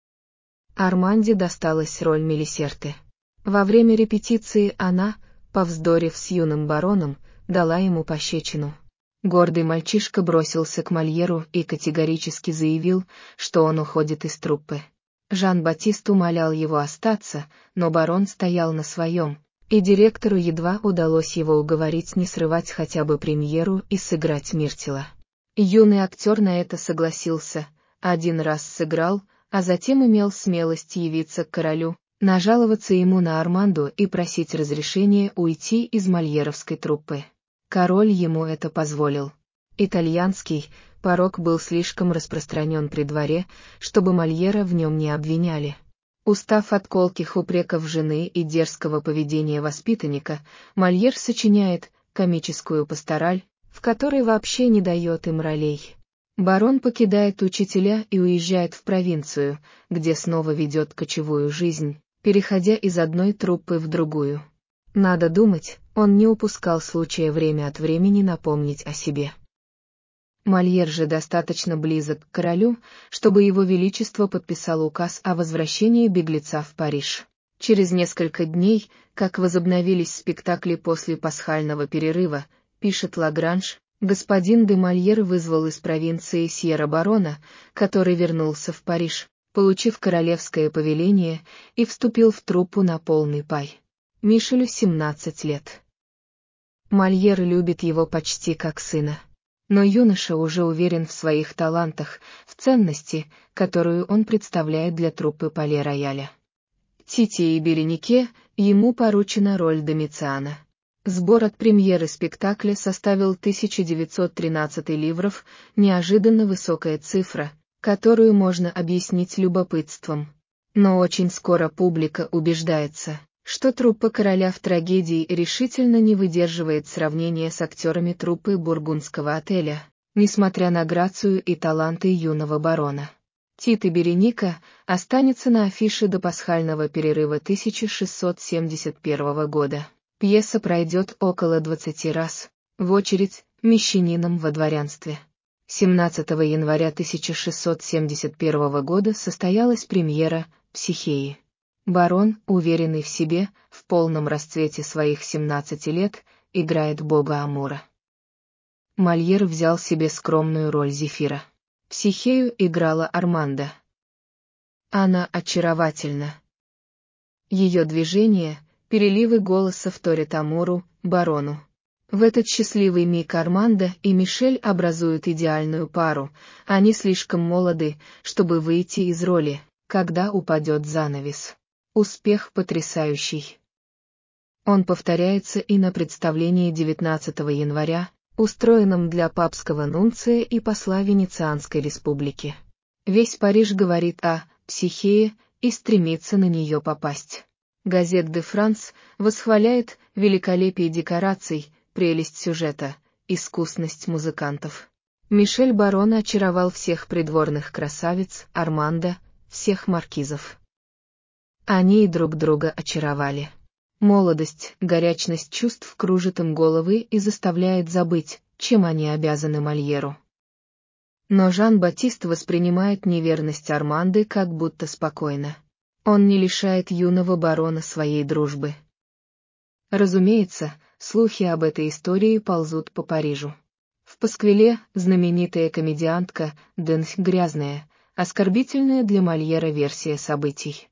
Арманде досталась роль Мелисерты. Во время репетиции она, повздорив с юным бароном, дала ему пощечину. Гордый мальчишка бросился к Мольеру и категорически заявил, что он уходит из труппы. Жан-Батист умолял его остаться, но барон стоял на своем, и директору едва удалось его уговорить не срывать хотя бы премьеру и сыграть Миртила. Юный актер на это согласился, один раз сыграл, а затем имел смелость явиться к королю, нажаловаться ему на Арманду и просить разрешения уйти из мольеровской труппы. Король ему это позволил. Итальянский порок был слишком распространен при дворе, чтобы Мольера в нем не обвиняли. Устав от колких упреков жены и дерзкого поведения воспитанника, Мольер сочиняет комическую пастораль, в которой вообще не дает им ролей. Барон покидает учителя и уезжает в провинцию, где снова ведет кочевую жизнь, переходя из одной труппы в другую. Надо думать, он не упускал случая время от времени напомнить о себе. Мольер же достаточно близок к королю, чтобы его величество подписал указ о возвращении беглеца в Париж. Через несколько дней, как возобновились спектакли после пасхального перерыва, пишет Лагранж, господин де Мольер вызвал из провинции Сьерра Барона, который вернулся в Париж, получив королевское повеление, и вступил в труппу на полный пай. Мишелю семнадцать лет. Мольер любит его почти как сына. Но юноша уже уверен в своих талантах, в ценности, которую он представляет для труппы Пале-Рояля. Тите и Беренике ему поручена роль Домициана. Сбор от премьеры спектакля составил тысяча девятьсот тринадцать ливров, неожиданно высокая цифра, которую можно объяснить любопытством. Но очень скоро публика убеждается, что труппа короля в трагедии решительно не выдерживает сравнения с актерами труппы бургундского отеля, несмотря на грацию и таланты юного барона. Тит и Береника останется на афише до пасхального перерыва тысяча шестьсот семьдесят первого года. Пьеса пройдет около двадцати раз, в очередь, мещанином во дворянстве. семнадцатого января тысяча шестьсот семьдесят первого года состоялась премьера «Психеи». Барон, уверенный в себе, в полном расцвете своих семнадцати лет, играет бога Амура. Мольер взял себе скромную роль Зефира. Психею играла Армандо. Она очаровательна. Ее движения, переливы голоса вторят Амуру, барону. В этот счастливый миг Армандо и Мишель образуют идеальную пару, они слишком молоды, чтобы выйти из роли, когда упадет занавес. Успех потрясающий. Он повторяется и на представлении девятнадцатого января, устроенном для папского нунция и посла Венецианской республики. Весь Париж говорит о «Психее» и стремится на нее попасть. Газет де Франс восхваляет великолепие декораций, прелесть сюжета, искусность музыкантов. Мишель Барон очаровал всех придворных красавиц, Армандо, всех маркизов. Они и друг друга очаровали. Молодость, горячность чувств кружит им головы и заставляет забыть, чем они обязаны Мольеру. Но Жан-Батист воспринимает неверность Арманды как будто спокойно. Он не лишает юного барона своей дружбы. Разумеется, слухи об этой истории ползут по Парижу. В Пасквиле знаменитая комедиантка Денс грязная, оскорбительная для Мольера версия событий.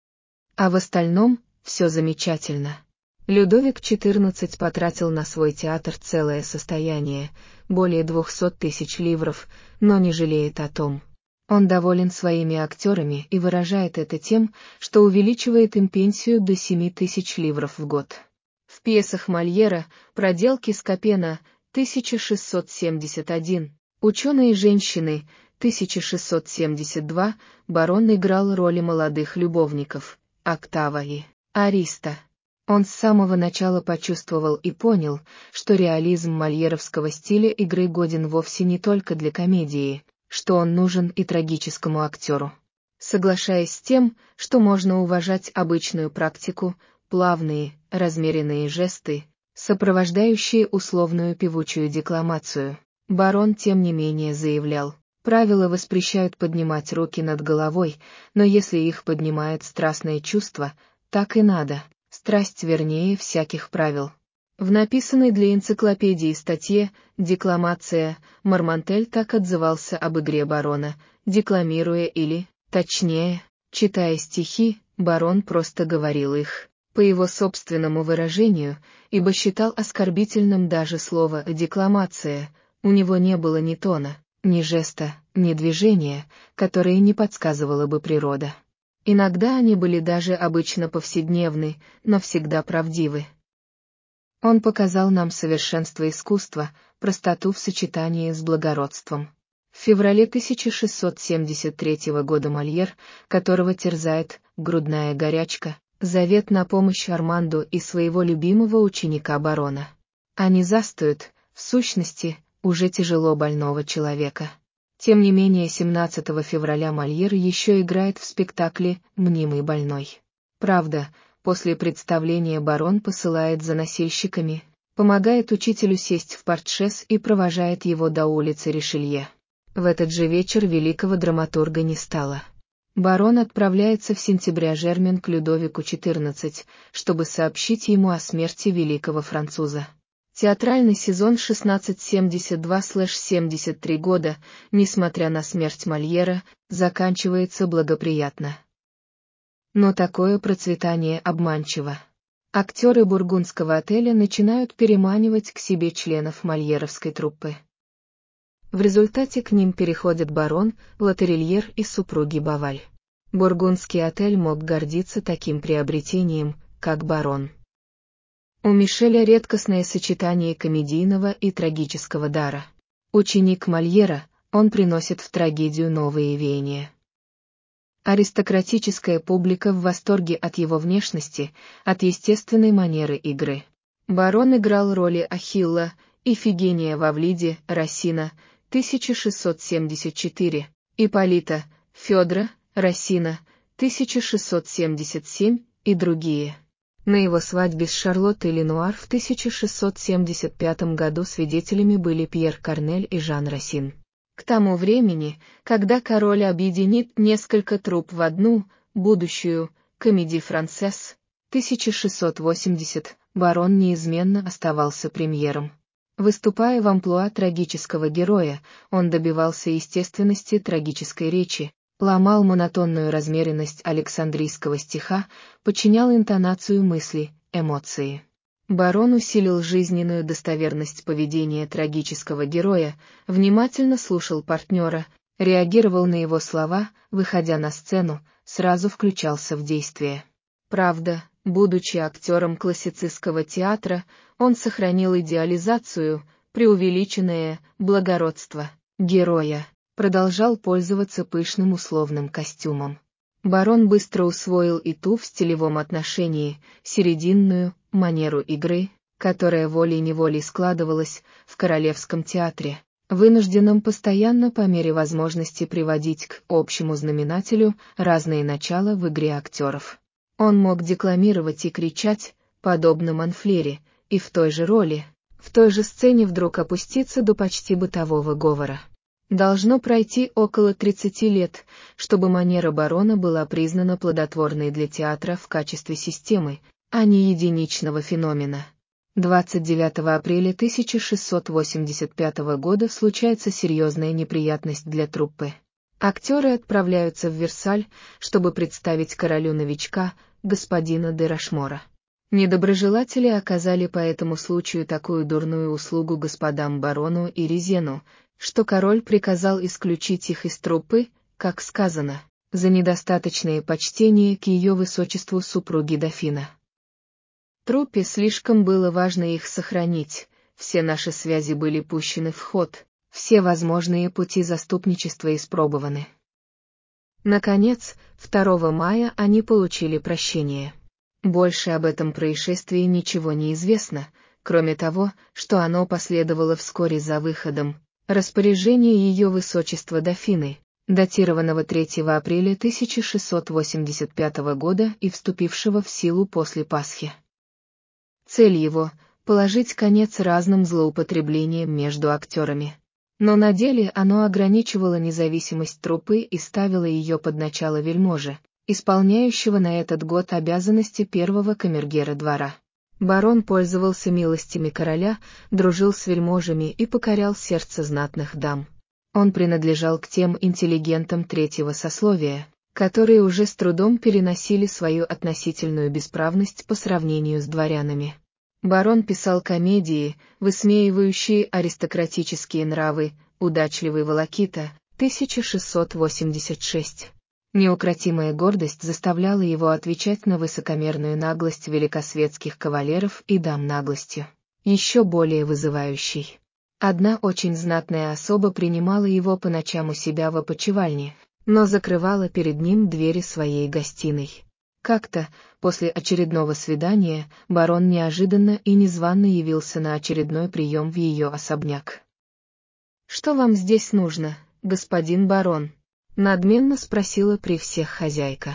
А в остальном все замечательно. Людовик четырнадцатый потратил на свой театр целое состояние, более двухсот тысяч ливров, но не жалеет о том. Он доволен своими актерами и выражает это тем, что увеличивает им пенсию до семи тысяч ливров в год. В пьесах Мольера «Проделки Скопена» тысяча шестьсот семьдесят один, «Ученые женщины» тысяча шестьсот семьдесят два, барон играл роли молодых любовников, Октава и Ариста. Он с самого начала почувствовал и понял, что реализм мольеровского стиля игры годен вовсе не только для комедии, что он нужен и трагическому актеру. Соглашаясь с тем, что можно уважать обычную практику, плавные, размеренные жесты, сопровождающие условную певучую декламацию, барон тем не менее заявлял: правила воспрещают поднимать руки над головой, но если их поднимает страстное чувство, так и надо. Страсть вернее всяких правил. В написанной для энциклопедии статье «Декламация» Мармонтель так отзывался об игре барона, декламируя или, точнее, читая стихи, барон просто говорил их, по его собственному выражению, ибо считал оскорбительным даже слово «декламация», у него не было ни тона, ни жеста, ни движения, которые не подсказывала бы природа. Иногда они были даже обычно повседневны, но всегда правдивы. Он показал нам совершенство искусства, простоту в сочетании с благородством. В феврале тысяча шестьсот семьдесят третьего года Мольер, которого терзает грудная горячка, зовет на помощь Арманду и своего любимого ученика барона. Они застают, в сущности, уже тяжело больного человека. Тем не менее семнадцатого февраля Мольер еще играет в спектакле «Мнимый больной». Правда, после представления барон посылает за носильщиками, помогает учителю сесть в портшес и провожает его до улицы Ришелье. В этот же вечер великого драматурга не стало. Барон отправляется в сентябре Жермен к Людовику четырнадцатому, чтобы сообщить ему о смерти великого француза. Театральный сезон шестнадцать семьдесят два семьдесят три года, несмотря на смерть Мольера, заканчивается благоприятно. Но такое процветание обманчиво. Актеры бургундского отеля начинают переманивать к себе членов мольеровской труппы. В результате к ним переходят барон, Латерильер и супруги Баваль. Бургундский отель мог гордиться таким приобретением, как барон. У Мишеля редкостное сочетание комедийного и трагического дара. Ученик Мольера, он приносит в трагедию новые веяния. Аристократическая публика в восторге от его внешности, от естественной манеры игры. Барон играл роли Ахилла, Ифигения в Авлиде, Рассина, тысяча шестьсот семьдесят четыре, Ипполита, Федора, Рассина, тысяча шестьсот семьдесят семь и другие. На его свадьбе с Шарлоттой Ленуар в тысяча шестьсот семьдесят пятом году свидетелями были Пьер Корнель и Жан Рассин. К тому времени, когда король объединит несколько труп в одну, будущую, Комедий Францесс, тысяча шестьсот восемьдесят, барон неизменно оставался премьером. Выступая в амплуа трагического героя, он добивался естественности трагической речи, ломал монотонную размеренность Александрийского стиха, подчинял интонацию мысли, эмоции. Барон усилил жизненную достоверность поведения трагического героя, внимательно слушал партнера, реагировал на его слова, выходя на сцену, сразу включался в действие. Правда, будучи актером классицистского театра, он сохранил идеализацию, преувеличенное благородство героя, продолжал пользоваться пышным условным костюмом. Барон быстро усвоил и ту в стилевом отношении, серединную манеру игры, которая волей-неволей складывалась в Королевском театре, вынужденном постоянно по мере возможности приводить к общему знаменателю разные начала в игре актеров. Он мог декламировать и кричать, подобно Монфлере, и в той же роли, в той же сцене вдруг опуститься до почти бытового говора. Должно пройти около тридцати лет, чтобы манера барона была признана плодотворной для театра в качестве системы, а не единичного феномена. двадцать девятого апреля тысяча шестьсот восемьдесят пятого года случается серьезная неприятность для труппы. Актеры отправляются в Версаль, чтобы представить королю новичка, господина де Рашмора. Недоброжелатели оказали по этому случаю такую дурную услугу господам барону и Резену, что король приказал исключить их из труппы, как сказано, за недостаточное почтение к ее высочеству супруги дофина. Труппе слишком было важно их сохранить, все наши связи были пущены в ход, все возможные пути заступничества испробованы. Наконец, второго мая они получили прощение. Больше об этом происшествии ничего не известно, кроме того, что оно последовало вскоре за выходом распоряжения ее высочества дофины, датированного третьего апреля тысяча шестьсот восемьдесят пятого года и вступившего в силу после Пасхи. Цель его — положить конец разным злоупотреблениям между актерами. Но на деле оно ограничивало независимость труппы и ставило ее под начало вельможи, исполняющего на этот год обязанности первого камергера двора. Барон пользовался милостями короля, дружил с вельможами и покорял сердце знатных дам. Он принадлежал к тем интеллигентам третьего сословия, которые уже с трудом переносили свою относительную бесправность по сравнению с дворянами. Барон писал комедии, высмеивающие аристократические нравы, «Удачливый волокита», тысяча шестьсот восемьдесят шесть. Неукротимая гордость заставляла его отвечать на высокомерную наглость великосветских кавалеров и дам наглостью, еще более вызывающей. Одна очень знатная особа принимала его по ночам у себя в опочивальне, но закрывала перед ним двери своей гостиной. Как-то, после очередного свидания, барон неожиданно и незвано явился на очередной прием в ее особняк. «Что вам здесь нужно, господин барон?» — надменно спросила при всех хозяйка.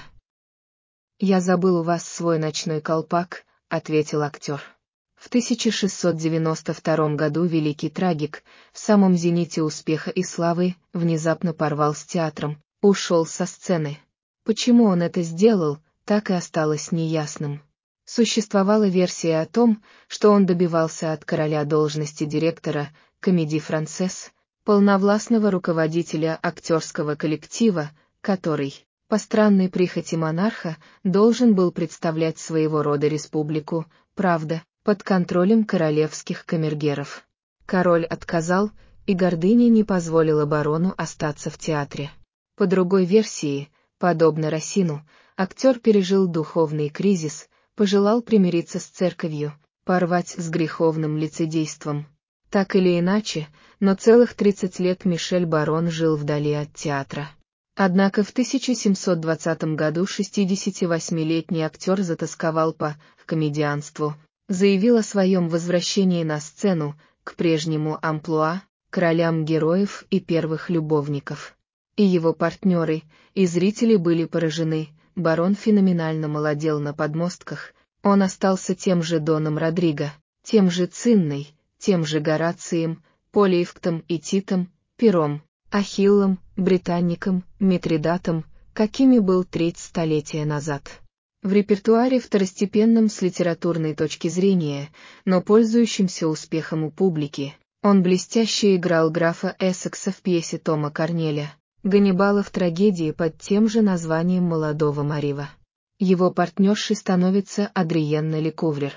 «Я забыл у вас свой ночной колпак», — ответил актер. В тысяча шестьсот девяносто втором году великий трагик, в самом зените успеха и славы, внезапно порвал с театром, ушел со сцены. Почему он это сделал, так и осталось неясным. Существовала версия о том, что он добивался от короля должности директора «Комедий Францесс», полновластного руководителя актерского коллектива, который, по странной прихоти монарха, должен был представлять своего рода республику, правда, под контролем королевских камергеров. Король отказал, и гордыня не позволила барону остаться в театре. По другой версии, подобно Расину, актер пережил духовный кризис, пожелал примириться с церковью, порвать с греховным лицедейством. Так или иначе, но целых тридцать лет Мишель Барон жил вдали от театра. Однако в тысяча семьсот двадцатом году шестидесятивосьмилетний актер затосковал по комедианству, заявил о своем возвращении на сцену, к прежнему амплуа, к ролям героев и первых любовников. И его партнеры, и зрители были поражены, барон феноменально молодел на подмостках, он остался тем же Доном Родриго, тем же Цинной, тем же Горацием, Полиевктом и Титом, Пером, Ахиллом, Британником, Митридатом, какими был треть столетия назад. В репертуаре второстепенном с литературной точки зрения, но пользующимся успехом у публики, он блестяще играл графа Эссекса в пьесе Тома Корнеля «Ганнибала» в трагедии под тем же названием «Молодого Марива». Его партнершей становится Адриенна Лекуврер.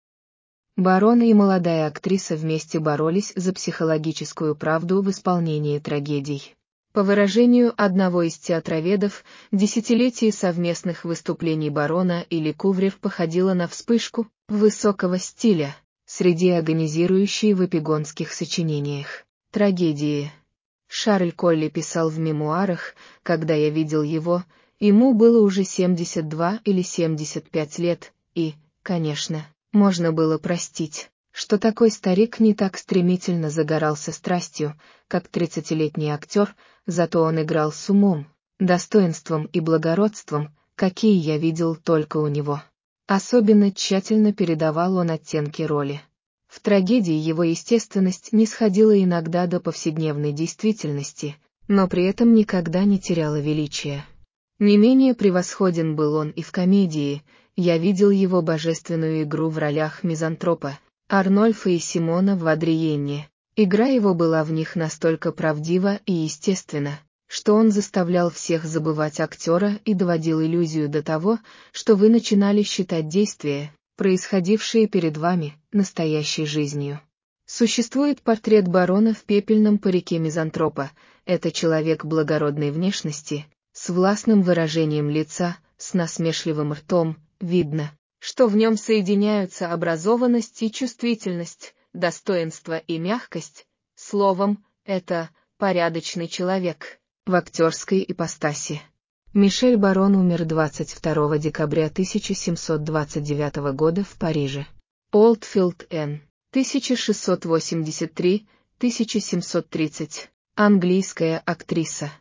Барон и молодая актриса вместе боролись за психологическую правду в исполнении трагедий. По выражению одного из театроведов, десятилетие совместных выступлений барона и Лекуврер походило на вспышку высокого стиля среди агонизирующей в эпигонских сочинениях трагедии. Шарль Колли писал в мемуарах: «Когда я видел его, ему было уже семьдесят два или семьдесят пять лет, и, конечно, можно было простить, что такой старик не так стремительно загорался страстью, как тридцатилетний актер, зато он играл с умом, достоинством и благородством, какие я видел только у него». Особенно тщательно передавал он оттенки роли. В трагедии его естественность не сходила иногда до повседневной действительности, но при этом никогда не теряла величия. Не менее превосходен был он и в комедии. Я видел его божественную игру в ролях мизантропа, Арнольфа и Симона в Адриенне. Игра его была в них настолько правдива и естественна, что он заставлял всех забывать актера и доводил иллюзию до того, что вы начинали считать действия, происходившие перед вами, настоящей жизнью. Существует портрет барона в пепельном парике мизантропа. Это человек благородной внешности, с властным выражением лица, с насмешливым ртом. Видно, что в нем соединяются образованность и чувствительность, достоинство и мягкость. Словом, это порядочный человек в актерской ипостаси. Мишель Барон умер двадцать второго декабря тысяча семьсот двадцать девятого года в Париже. Олдфилд Н. тысяча шестьсот восемьдесят три — тысяча семьсот тридцать, английская актриса.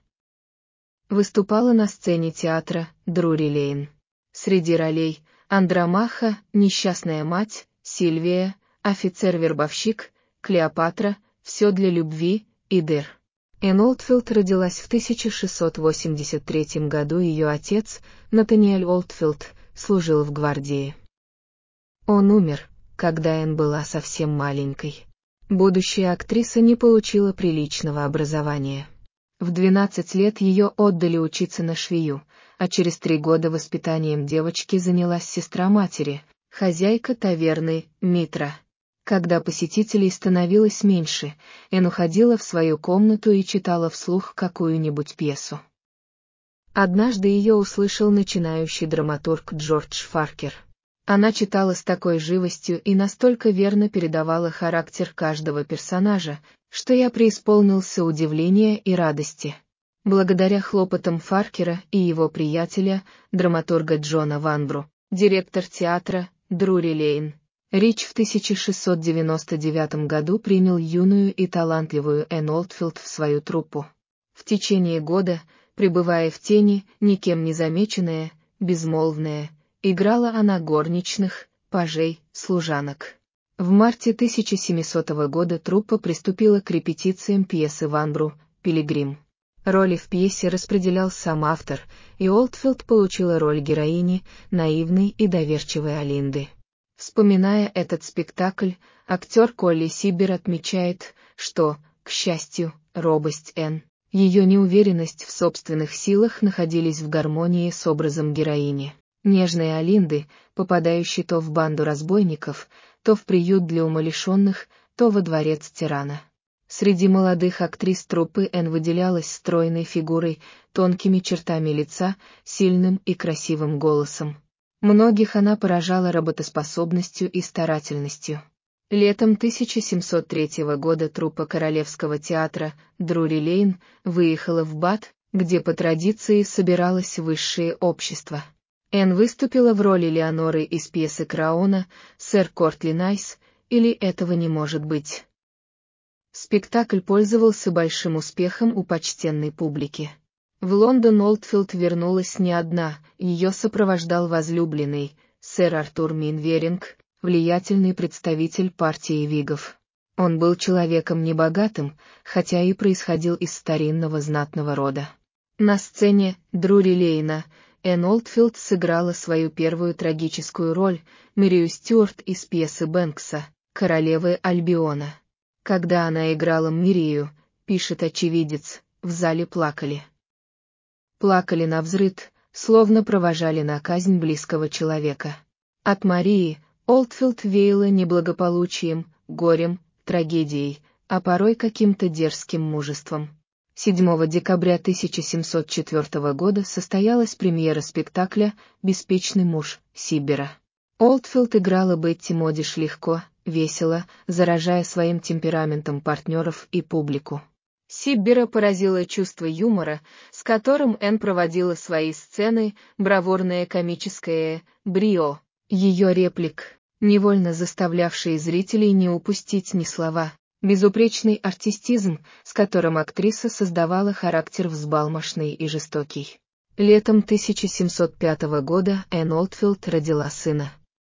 Выступала на сцене театра Друри-Лейн. Среди ролей: Андромаха, несчастная мать, Сильвия, офицер-вербовщик, Клеопатра, все для любви, и Дыр. Энн Олдфилд родилась в тысяча шестьсот восемьдесят третьем году, ее отец, Натаниэль Олдфилд, служил в гвардии. Он умер, когда Энн была совсем маленькой. Будущая актриса не получила приличного образования. В двенадцать лет ее отдали учиться на швею, а через три года воспитанием девочки занялась сестра матери, хозяйка таверны Митра. Когда посетителей становилось меньше, Энн уходила в свою комнату и читала вслух какую-нибудь пьесу. Однажды ее услышал начинающий драматург Джордж Фаркер. Она читала с такой живостью и настолько верно передавала характер каждого персонажа, что я преисполнился удивления и радости. Благодаря хлопотам Фаркера и его приятеля, драматурга Джона Ванбру, директор театра Друри-Лейн, Рич в тысяча шестьсот девяносто девятом году принял юную и талантливую Энн Олдфилд в свою труппу. В течение года, пребывая в тени, никем не замеченная, безмолвная, играла она горничных, пажей, служанок. В марте тысяча семисотого года труппа приступила к репетициям пьесы Ванбру «Пилигрим». Роли в пьесе распределял сам автор, и Олдфилд получила роль героини, наивной и доверчивой Алинды. Вспоминая этот спектакль, актер Колли Сибер отмечает, что, к счастью, робость Энн, ее неуверенность в собственных силах находились в гармонии с образом героини, нежной Алинды, попадающей то в банду разбойников, то в приют для умалишенных, то во дворец тирана. Среди молодых актрис труппы Энн выделялась стройной фигурой, тонкими чертами лица, сильным и красивым голосом. Многих она поражала работоспособностью и старательностью. Летом тысяча семьсот третьего года труппа Королевского театра Друри-Лейн выехала в Бат, где по традиции собиралось высшее общество. Энн выступила в роли Леоноры из пьесы Крауна «Сэр Кортли Найс» или «Этого не может быть». Спектакль пользовался большим успехом у почтенной публики. В Лондон Олдфилд вернулась не одна, ее сопровождал возлюбленный, сэр Артур Минверинг, влиятельный представитель партии Вигов. Он был человеком небогатым, хотя и происходил из старинного знатного рода. На сцене Друри-Лейна Энн Олдфилд сыграла свою первую трагическую роль, Мэрию Стюарт из пьесы Бэнкса «Королевы Альбиона». Когда она играла Мэрию, пишет очевидец, в зале плакали. Плакали навзрыд, словно провожали на казнь близкого человека. От Марии Олдфилд веяло неблагополучием, горем, трагедией, а порой каким-то дерзким мужеством. седьмого декабря тысяча семьсот четвёртого года состоялась премьера спектакля «Беспечный муж» Сиббера. Олдфилд играла Бетти Модиш легко, весело, заражая своим темпераментом партнеров и публику. Сиббера поразило чувство юмора, с которым Энн проводила свои сцены, бравурное комическое брио, ее реплик, невольно заставлявшие зрителей не упустить ни слова, безупречный артистизм, с которым актриса создавала характер взбалмошный и жестокий. Летом тысяча семьсот пятого года Энн Олдфилд родила сына.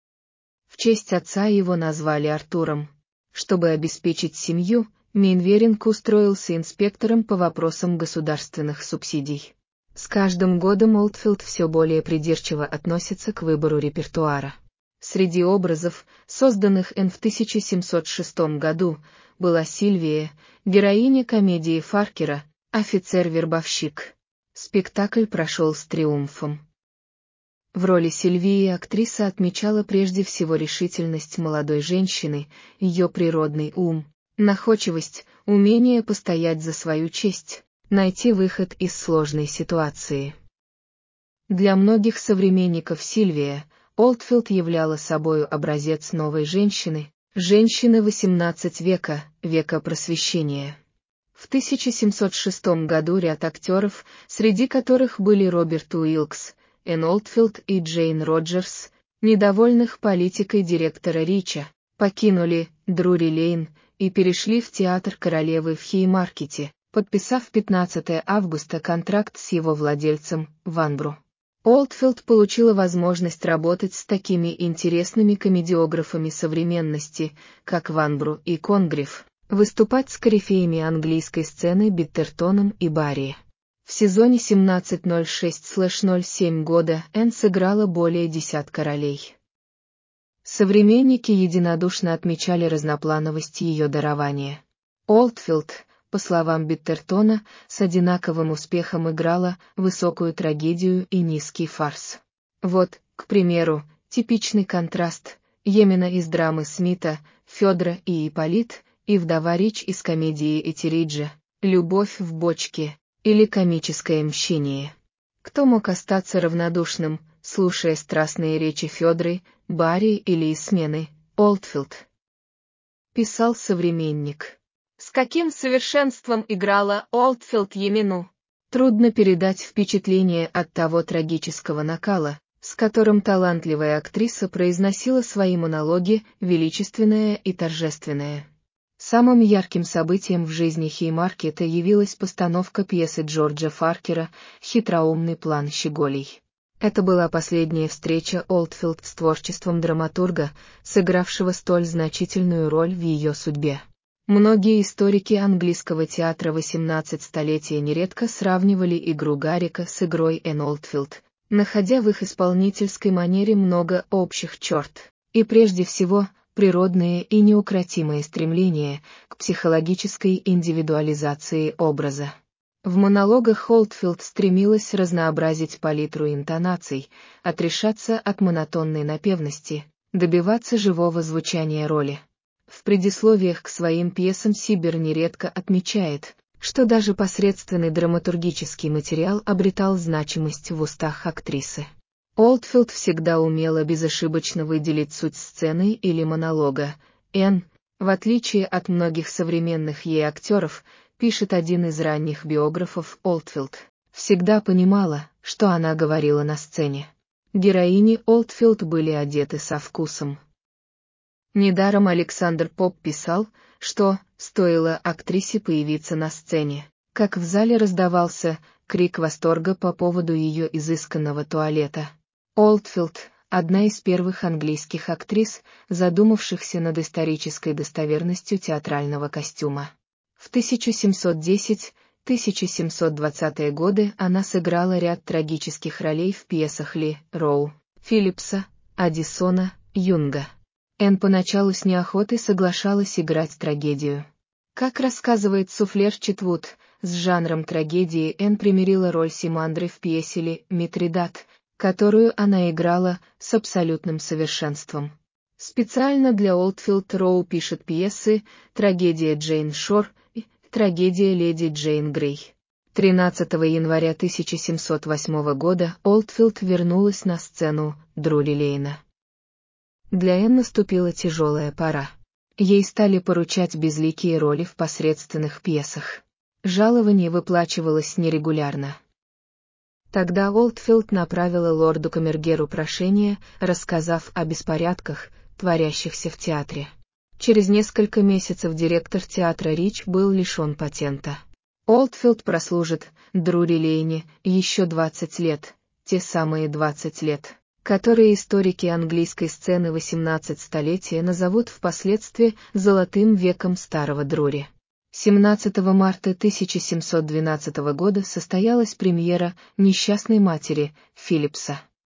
В честь отца его назвали Артуром. Чтобы обеспечить семью, Мейнверинг устроился инспектором по вопросам государственных субсидий. С каждым годом Олдфилд все более придирчиво относится к выбору репертуара. Среди образов, созданных Энн в тысяча семьсот шестом году, была Сильвия, героиня комедии Фаркера, офицер-вербовщик. Спектакль прошел с триумфом. В роли Сильвии актриса отмечала прежде всего решительность молодой женщины, ее природный ум, находчивость, умение постоять за свою честь, найти выход из сложной ситуации. Для многих современников Сильвия Олдфилд являла собою образец новой женщины, женщины восемнадцатого века, века просвещения. В тысяча семьсот шестом году ряд актеров, среди которых были Роберт Уилкс, Энн Олдфилд и Джейн Роджерс, недовольных политикой директора Рича, покинули Друри-Лейн и перешли в театр королевы в Хеймаркете, подписав пятнадцатого августа контракт с его владельцем, Ванбру. Олдфилд получила возможность работать с такими интересными комедиографами современности, как Ванбру и Конгрифф, выступать с корифеями английской сцены Биттертоном и Барри. В сезоне семнадцать ноль шесть ноль семь года Энн сыграла более десятка ролей. Современники единодушно отмечали разноплановость ее дарования. Олдфилд, по словам Биттертона, с одинаковым успехом играла высокую трагедию и низкий фарс. Вот, к примеру, типичный контраст: Йемена из драмы Смита, Федора и Ипполит, и вдова Рич из комедии Этериджа, «Любовь в бочке» или «Комическое мщение». Кто мог остаться равнодушным, слушая страстные речи Фёдры, Барри или из смены, Олдфилд? Писал современник. С каким совершенством играла Олдфилд Йемену! Трудно передать впечатление от того трагического накала, с которым талантливая актриса произносила свои монологи, величественное и торжественное. Самым ярким событием в жизни Хеймаркета явилась постановка пьесы Джорджа Фаркера «Хитроумный план щеголей». Это была последняя встреча Олдфилд с творчеством драматурга, сыгравшего столь значительную роль в ее судьбе. Многие историки английского театра восемнадцатого столетия нередко сравнивали игру Гаррика с игрой Энн Олдфилд, находя в их исполнительской манере много общих черт, и прежде всего, природные и неукротимые стремления к психологической индивидуализации образа. В монологах Олдфилд стремилась разнообразить палитру интонаций, отрешаться от монотонной напевности, добиваться живого звучания роли. В предисловиях к своим пьесам Сиббер нередко отмечает, что даже посредственный драматургический материал обретал значимость в устах актрисы. Олдфилд всегда умела безошибочно выделить суть сцены или монолога. Энн, в отличие от многих современных ей актеров, пишет один из ранних биографов Олдфилд, всегда понимала, что она говорила на сцене. Героини Олдфилд были одеты со вкусом. Недаром Александр Поп писал, что, стоило актрисе появиться на сцене, как в зале раздавался крик восторга по поводу ее изысканного туалета. Олдфилд — одна из первых английских актрис, задумавшихся над исторической достоверностью театрального костюма. В тысяча семьсот десятом тысяча семьсот двадцатые годы она сыграла ряд трагических ролей в пьесах Ли, Роу, Филлипса, Аддисона, Юнга. Энн поначалу с неохотой соглашалась играть трагедию. Как рассказывает суфлер Читвуд, с жанром трагедии Энн примирила роль Симандры в пьесе Ли, Митридат, которую она играла с абсолютным совершенством. Специально для Олдфилд Роу пишет пьесы «Трагедия Джейн Шор» и «Трагедия леди Джейн Грей». тринадцатого января тысяча семьсот восьмого года Олдфилд вернулась на сцену Друри Лейна. Для Энн наступила тяжелая пора. Ей стали поручать безликие роли в посредственных пьесах. Жалование выплачивалось нерегулярно. Тогда Олдфилд направила лорду Камергеру прошение, рассказав о беспорядках, творящихся в театре. Через несколько месяцев директор театра Рич был лишен патента. Олдфилд прослужит Друри Лейне еще двадцать лет, те самые двадцать лет, которые историки английской сцены восемнадцатого столетия назовут впоследствии «золотым веком старого Друри». семнадцатого марта тысяча семьсот двенадцатого года состоялась премьера «Несчастной матери» Филлипса.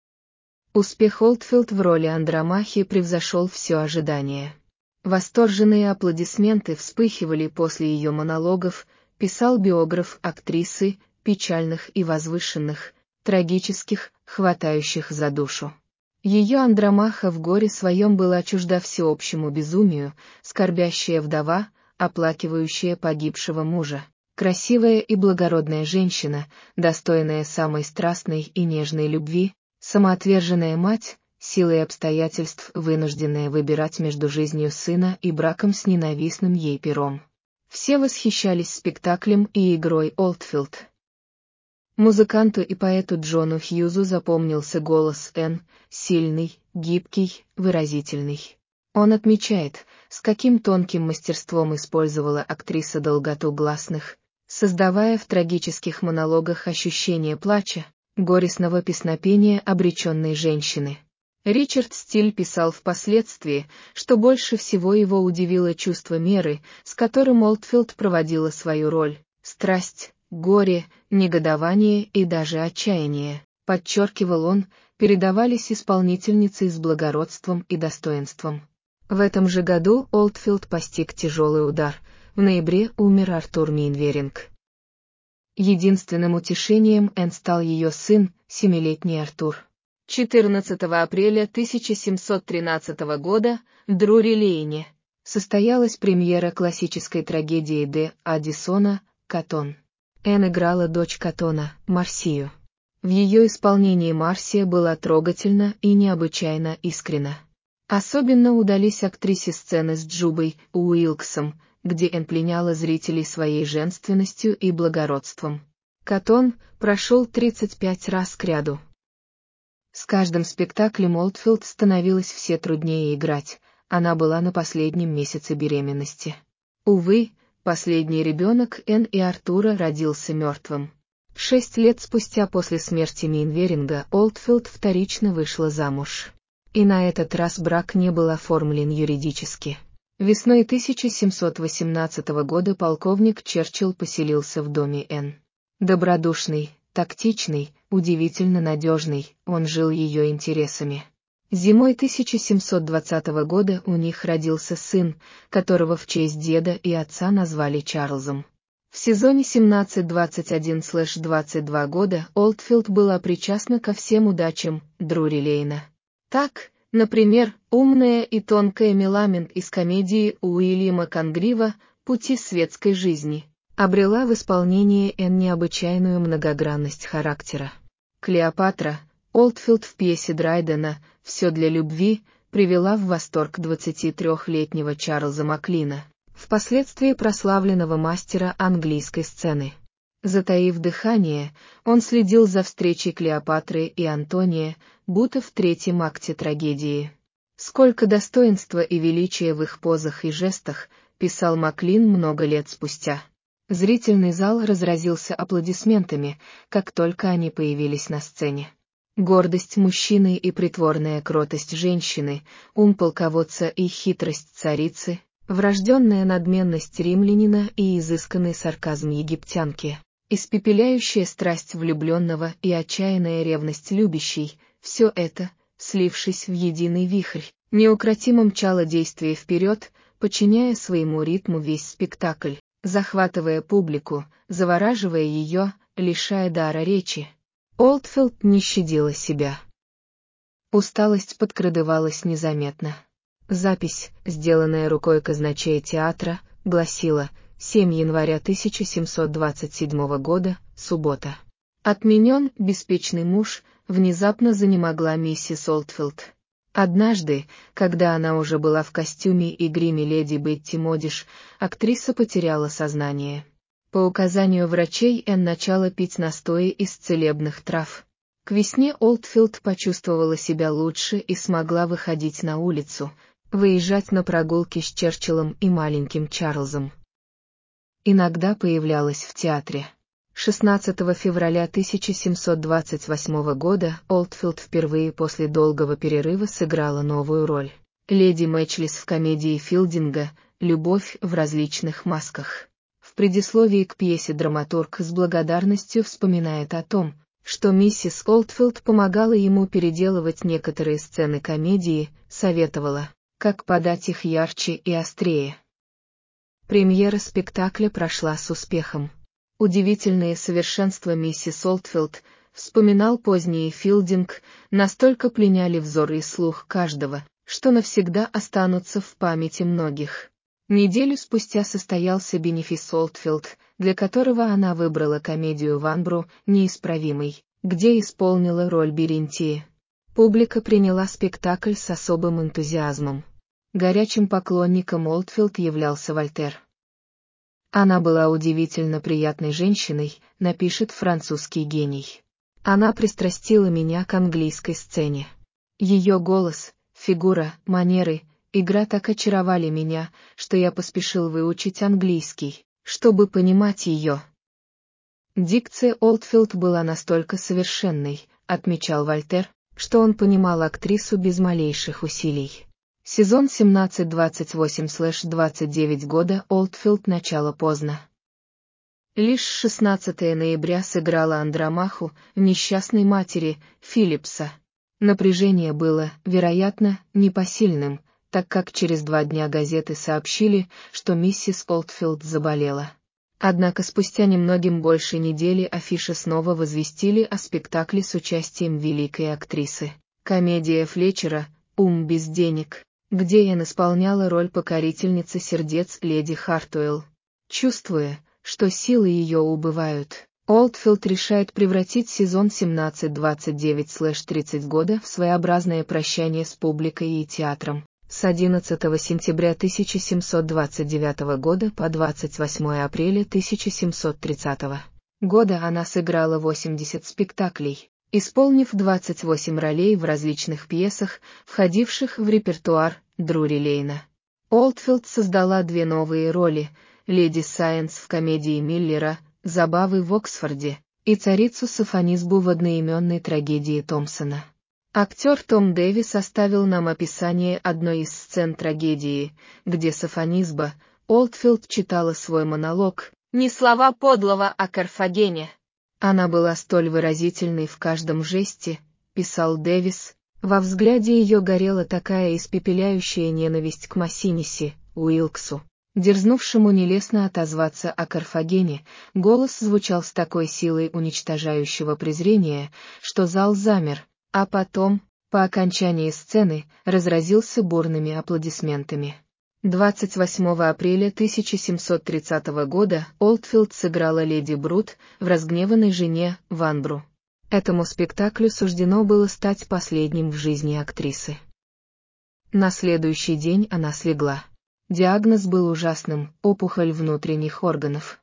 Успех Олдфилд в роли Андромахи превзошел все ожидания. Восторженные аплодисменты вспыхивали после ее монологов, писал биограф актрисы, печальных и возвышенных, трагических, хватающих за душу. Ее Андромаха в горе своем была чужда всеобщему безумию, скорбящая вдова, оплакивающая погибшего мужа, красивая и благородная женщина, достойная самой страстной и нежной любви, самоотверженная мать, силой обстоятельств вынужденная выбирать между жизнью сына и браком с ненавистным ей пером. Все восхищались спектаклем и игрой Олдфилд. Музыканту и поэту Джону Хьюзу запомнился голос Энн, сильный, гибкий, выразительный. Он отмечает, с каким тонким мастерством использовала актриса долготу гласных, создавая в трагических монологах ощущение плача, горестного песнопения обреченной женщины. Ричард Стиль писал впоследствии, что больше всего его удивило чувство меры, с которым Олдфилд проводила свою роль, страсть, горе, негодование и даже отчаяние, подчеркивал он, передавались исполнительнице с благородством и достоинством. В этом же году Олдфилд постиг тяжелый удар, в ноябре умер Артур Мейнверинг. Единственным утешением Энн стал ее сын, семилетний Артур. четырнадцатого апреля тысяча семьсот тринадцатого года в Друри Лейне состоялась премьера классической трагедии Д. Аддисона «Катон». Энн играла дочь Катона, Марсию. В ее исполнении Марсия была трогательна и необычайно искренна. Особенно удались актрисе сцены с Джубой Уилксом, где Энн пленяла зрителей своей женственностью и благородством. Катон прошел тридцать пять раз кряду. С каждым спектаклем Олдфилд становилось все труднее играть, она была на последнем месяце беременности. Увы, последний ребенок Энн и Артура родился мертвым. Шесть лет спустя после смерти Мейнверинга Олдфилд вторично вышла замуж. И на этот раз брак не был оформлен юридически. Весной тысяча семьсот восемнадцатого года полковник Черчилль поселился в доме Энн. Добродушный, тактичный, удивительно надежный, он жил ее интересами. Зимой тысяча семьсот двадцатого года у них родился сын, которого в честь деда и отца назвали Чарльзом. В сезоне семнадцать двадцать один двадцать два года Олдфилд была причастна ко всем удачам Друри Лейна. Так, например, умная и тонкая Меламент из комедии Уильяма Конгрива «Пути светской жизни» обрела в исполнении Энн необычайную многогранность характера. Клеопатра, Олдфилд в пьесе Драйдена «Все для любви» привела в восторг двадцатитрёхлетнего Чарльза Маклина, впоследствии прославленного мастера английской сцены. Затаив дыхание, он следил за встречей Клеопатры и Антония, будто в третьем акте трагедии. «Сколько достоинства и величия в их позах и жестах», писал Маклин много лет спустя. Зрительный зал разразился аплодисментами, как только они появились на сцене. Гордость мужчины и притворная кротость женщины, ум полководца и хитрость царицы, Врожденная надменность римлянина и изысканный сарказм египтянки, испепеляющая страсть влюбленного и отчаянная ревность любящей, все это, слившись в единый вихрь, неукротимо мчало действие вперед, подчиняя своему ритму весь спектакль, захватывая публику, завораживая ее, лишая дара речи. Олдфилд не щадила себя. Усталость подкрадывалась незаметно. Запись, сделанная рукой казначея театра, гласила: семь января тысяча семьсот двадцать седьмого года, суббота. Отменен беспечный муж, внезапно занемогла миссис Олдфилд. Однажды, когда она уже была в костюме и гриме леди Бетти Модиш, актриса потеряла сознание. По указанию врачей Энн начала пить настои из целебных трав. К весне Олдфилд почувствовала себя лучше и смогла выходить на улицу, выезжать на прогулки с Черчиллом и маленьким Чарльзом. Иногда появлялась в театре. шестнадцатого февраля тысяча семьсот двадцать восьмого года Олдфилд впервые после долгого перерыва сыграла новую роль. Леди Мэчлис в комедии Филдинга «Любовь в различных масках». В предисловии к пьесе драматург с благодарностью вспоминает о том, что миссис Олдфилд помогала ему переделывать некоторые сцены комедии, советовала, как подать их ярче и острее. Премьера спектакля прошла с успехом. Удивительные совершенства миссис Олдфилд, вспоминал поздний Филдинг, настолько пленяли взор и слух каждого, что навсегда останутся в памяти многих. Неделю спустя состоялся бенефис Олдфилд, для которого она выбрала комедию Ванбру «Неисправимый», где исполнила роль Берентии. Публика приняла спектакль с особым энтузиазмом. Горячим поклонником Олдфилд являлся Вольтер. Она была удивительно приятной женщиной, напишет французский гений. Она пристрастила меня к английской сцене. Ее голос, фигура, манеры, игра так очаровали меня, что я поспешил выучить английский, чтобы понимать ее. Дикция Олдфилд была настолько совершенной, отмечал Вольтер, что он понимал актрису без малейших усилий. Сезон семнадцать двадцать восемь двадцать девять года Олдфилд начало поздно. Лишь шестнадцатого ноября сыграла Андромаху, несчастной матери, Филлипса. Напряжение было, вероятно, непосильным, так как через два дня газеты сообщили, что миссис Олдфилд заболела. Однако спустя немногим больше недели афиши снова возвестили о спектакле с участием великой актрисы. Комедия Флетчера «Ум без денег», где Энн исполняла роль покорительницы сердец леди Хартуэлл. Чувствуя, что силы ее убывают, Олдфилд решает превратить сезон семнадцать двадцать девять тридцать года в своеобразное прощание с публикой и театром. С одиннадцатого сентября тысяча семьсот двадцать девятого года по двадцать восьмое апреля тысяча семьсот тридцатого года она сыграла восемьдесят спектаклей, исполнив двадцать восемь ролей в различных пьесах, входивших в репертуар Друри Лейна. Олдфилд создала две новые роли: леди Сайенс в комедии Миллера «Забавы в Оксфорде» и царицу Софонисбу в одноименной трагедии Томпсона. Актер Том Дэвис составил нам описание одной из сцен трагедии, где Софонисба, Олдфилд читала свой монолог «Не слова подлого о Карфагене». Она была столь выразительной в каждом жесте, писал Дэвис, во взгляде ее горела такая испепеляющая ненависть к Массиниси, Уилксу, дерзнувшему нелестно отозваться о Карфагене. Голос звучал с такой силой уничтожающего презрения, что зал замер, а потом, по окончании сцены, разразился бурными аплодисментами. двадцать восьмого апреля тысяча семьсот тридцатого года Олдфилд сыграла леди Брут в «Разгневанной жене» Ванбру. Этому спектаклю суждено было стать последним в жизни актрисы. На следующий день она слегла. Диагноз был ужасным — опухоль внутренних органов.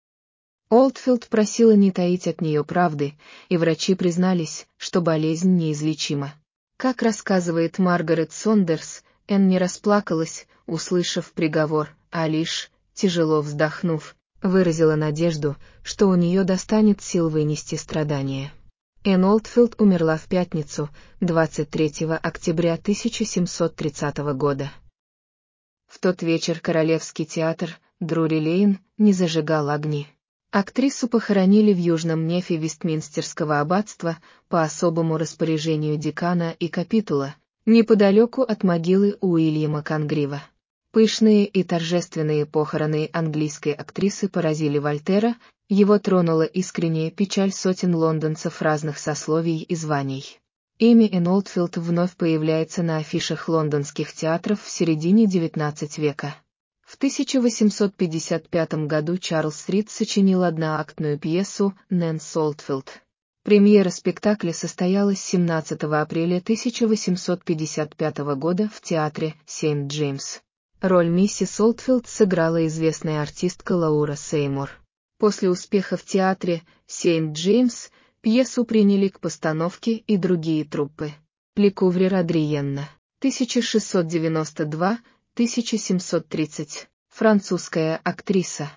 Олдфилд просила не таить от нее правды, и врачи признались, что болезнь неизлечима. Как рассказывает Маргарет Сондерс, Энн не расплакалась, услышав приговор, а лишь, тяжело вздохнув, выразила надежду, что у нее достанет сил вынести страдания. Энн Олдфилд умерла в пятницу, двадцать третьего октября тысяча семьсот тридцатого года. В тот вечер Королевский театр, Друри-Лейн, не зажигал огни. Актрису похоронили в южном нефе Вестминстерского аббатства по особому распоряжению декана и капитула, неподалеку от могилы Уильяма Конгрива. Пышные и торжественные похороны английской актрисы поразили Вольтера, его тронула искренняя печаль сотен лондонцев разных сословий и званий. Имя Энн Олдфилд вновь появляется на афишах лондонских театров в середине девятнадцатого века. В тысяча восемьсот пятьдесят пятом году Чарльз Рид сочинил одноактную пьесу «Нэнс Олдфилд». Премьера спектакля состоялась семнадцатого апреля тысяча восемьсот пятьдесят пятого года в театре Сент-Джеймс. Роль миссис Олдфилд сыграла известная артистка Лаура Сеймур. После успеха в театре Сент-Джеймс пьесу приняли к постановке и другие труппы. Лекуврер Адриенна, тысяча шестьсот девяносто два — тысяча семьсот тридцать, французская актриса.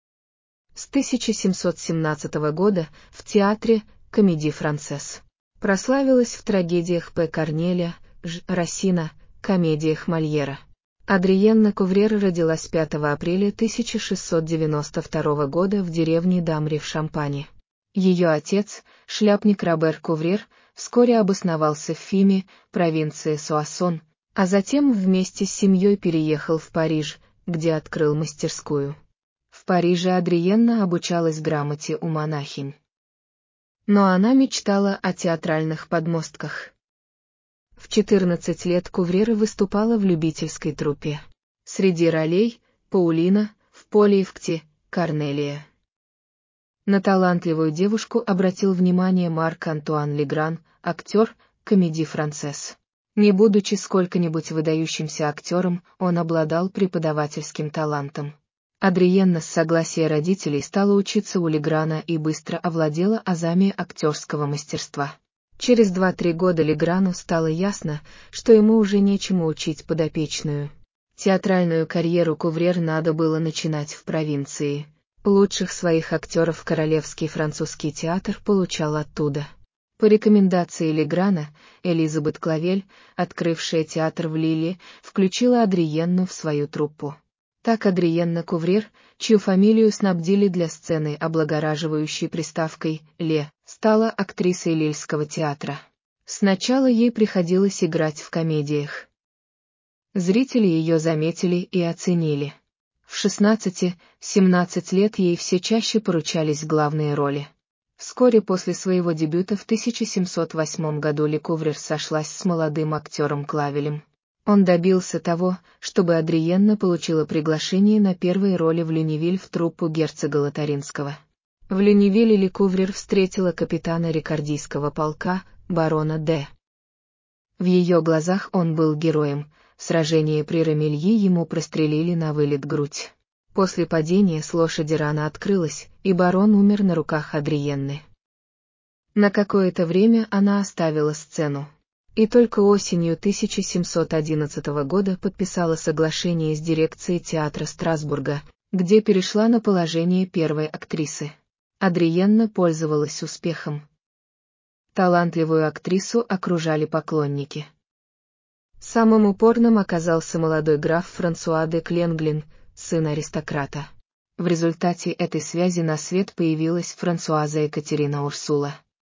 С тысяча семьсот семнадцатого года в театре Комедии Франсес. Прославилась в трагедиях П. Корнеля, Ж. Рассина, комедиях Мольера. Адриенна Куврер родилась пятого апреля тысяча шестьсот девяносто второго года в деревне Дамри в Шампане. Ее отец, шляпник Робер Куврер, вскоре обосновался в Фиме, провинции Суассон, а затем вместе с семьей переехал в Париж, где открыл мастерскую. В Париже Адриенна обучалась грамоте у монахинь. Но она мечтала о театральных подмостках. В четырнадцать лет Куврера выступала в любительской труппе. Среди ролей — Паулина, в Поле и в Кте, Корнелия. На талантливую девушку обратил внимание Марк-Антуан Легран, актер Комедии Франсес. Не будучи сколько-нибудь выдающимся актером, он обладал преподавательским талантом. Адриенна с согласия родителей стала учиться у Леграна и быстро овладела азами актерского мастерства. Через два-три года Леграну стало ясно, что ему уже нечему учить подопечную. Театральную карьеру Куврер надо было начинать в провинции. Лучших своих актеров Королевский французский театр получал оттуда. По рекомендации Леграна, Элизабет Клавель, открывшая театр в Лилле, включила Адриенну в свою труппу. Так Адриенна Куврер, чью фамилию снабдили для сцены облагораживающей приставкой «Ле», стала актрисой Лильского театра. Сначала ей приходилось играть в комедиях. Зрители ее заметили и оценили. В шестнадцать-семнадцать лет ей все чаще поручались главные роли. Вскоре после своего дебюта в тысяча семьсот восьмом году Ле Куврер сошлась с молодым актером Клавелем. Он добился того, чтобы Адриенна получила приглашение на первые роли в Люневиль в труппу герцога Лотаринского. В Люневиле Ле Куврер встретила капитана рикардийского полка, барона Д. В ее глазах он был героем, в сражении при Рамильи ему прострелили на вылет грудь. После падения с лошади рана открылась, и барон умер на руках Адриенны. На какое-то время она оставила сцену. И только осенью тысяча семьсот одиннадцатого года подписала соглашение с дирекцией театра Страсбурга, где перешла на положение первой актрисы. Адриенна пользовалась успехом. Талантливую актрису окружали поклонники. Самым упорным оказался молодой граф Франсуа де Кленглин, сын аристократа. В результате этой связи на свет появилась Франсуаза Екатерина Урсула.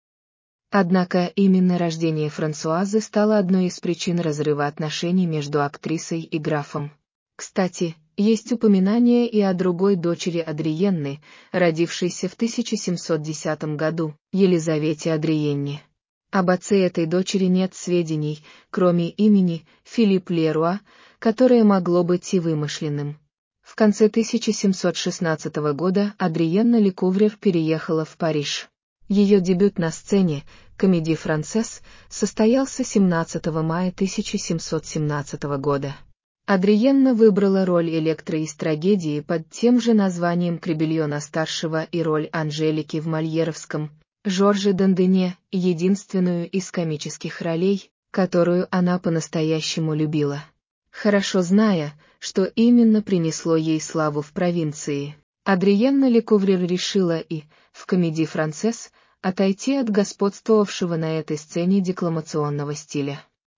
Однако именно рождение Франсуазы стало одной из причин разрыва отношений между актрисой и графом. Кстати, есть упоминание и о другой дочери Адриенны, родившейся в тысяча семьсот десятом году, Елизавете Адриенне. Об отце этой дочери нет сведений, кроме имени Филипп Леруа, которое могло быть и вымышленным. В конце тысяча семьсот шестнадцатого года Адриенна Ле Куврер переехала в Париж. Ее дебют на сцене, Комедии Франсес, состоялся семнадцатого мая тысяча семьсот семнадцатого года. Адриенна выбрала роль Электры из трагедии под тем же названием Кребельона-старшего и роль Анжелики в мольеровском Жорже Дандене, единственную из комических ролей, которую она по-настоящему любила. Хорошо зная, что именно принесло ей славу в провинции, Адриенна Ле Куврер решила и, в Комедии Франсес, отойти от господствовавшего на этой сцене декламационного стиля.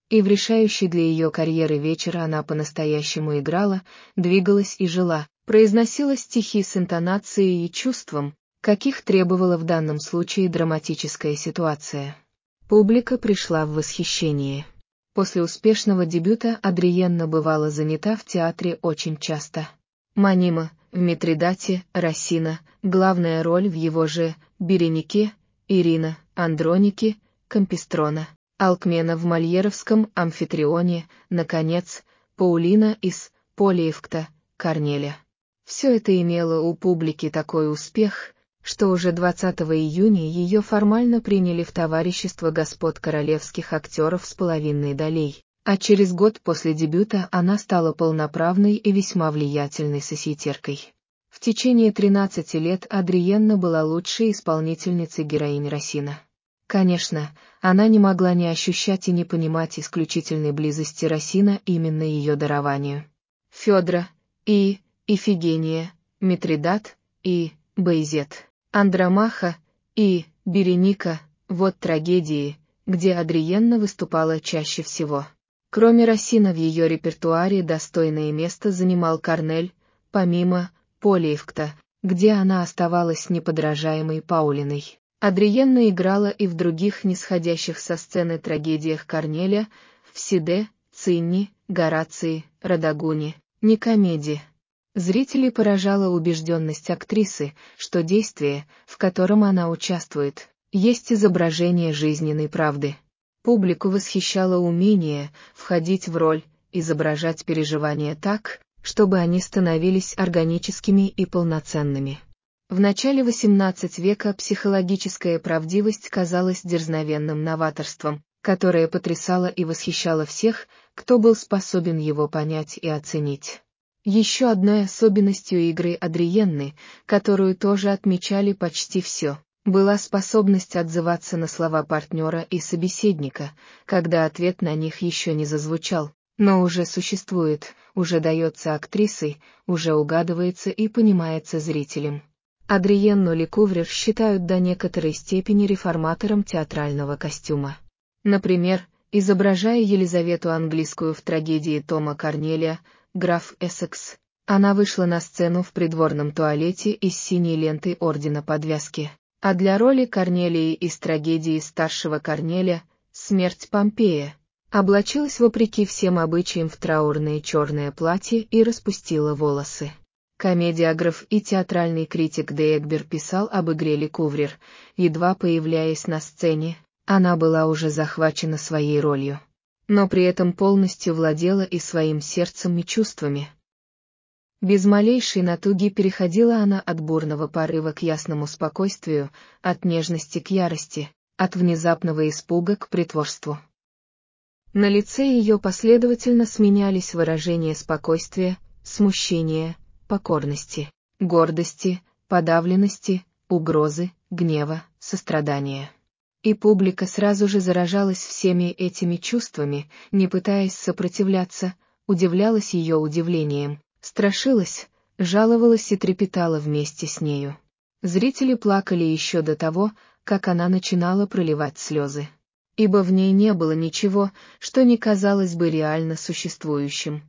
И в решающий для ее карьеры вечер она по-настоящему играла, двигалась и жила, произносила стихи с интонацией и чувством, каких требовала в данном случае драматическая ситуация. Публика пришла в восхищение. После успешного дебюта Адриенна бывала занята в театре очень часто. Манима, в Митридате, Рассина, главная роль в его же «Беренике», Ирина, Андронике, Кампистрона, Алкмена в Мольеровском «Амфитрионе», наконец, Паулина из «Полиевкта», Корнеля. Все это имело у публики такой успех, что уже двадцатого июня ее формально приняли в товарищество господ королевских актеров с половинной долей, а через год после дебюта она стала полноправной и весьма влиятельной сосьетеркой. В течение тринадцати лет Адриенна была лучшей исполнительницей героинь Рассина. Конечно, она не могла не ощущать и не понимать исключительной близости Рассина именно ее дарованию. Федра и Ифигения, Митридат и Байзет, Андромаха и Береника — вот трагедии, где Адриенна выступала чаще всего. Кроме Рассина в ее репертуаре достойное место занимал Корнель, помимо Полиевкта, где она оставалась неподражаемой Паулиной. Адриенна играла и в других нисходящих со сцены трагедиях Корнеля, в Сиде, Цинни, Горации, Радагуне, Никомеде. Зрителей поражала убежденность актрисы, что действие, в котором она участвует, есть изображение жизненной правды. Публику восхищало умение входить в роль, изображать переживания так, чтобы они становились органическими и полноценными. В начале восемнадцатого века психологическая правдивость казалась дерзновенным новаторством, которое потрясало и восхищало всех, кто был способен его понять и оценить. Еще одной особенностью игры Адриенны, которую тоже отмечали почти все, была способность отзываться на слова партнера и собеседника, когда ответ на них еще не зазвучал, но уже существует, уже дается актрисой, уже угадывается и понимается зрителем. Адриенну Лекуврер считают до некоторой степени реформатором театрального костюма. Например, изображая Елизавету Английскую в трагедии Тома Корнеля «Граф Эссекс», она вышла на сцену в придворном туалете и с синей лентой ордена подвязки, а для роли Корнелии из трагедии старшего Корнеля «Смерть Помпея» облачилась вопреки всем обычаям в траурное черное платье и распустила волосы. Комедиограф и театральный критик Де Эгбер писал об игре Лекуврер: едва появляясь на сцене, она была уже захвачена своей ролью, но при этом полностью владела и своим сердцем и чувствами. Без малейшей натуги переходила она от бурного порыва к ясному спокойствию, от нежности к ярости, от внезапного испуга к притворству. На лице ее последовательно сменялись выражения спокойствия, смущения, покорности, гордости, подавленности, угрозы, гнева, сострадания. И публика сразу же заражалась всеми этими чувствами, не пытаясь сопротивляться, удивлялась ее удивлением, страшилась, жаловалась и трепетала вместе с нею. Зрители плакали еще до того, как она начинала проливать слезы. Ибо в ней не было ничего, что не казалось бы реально существующим.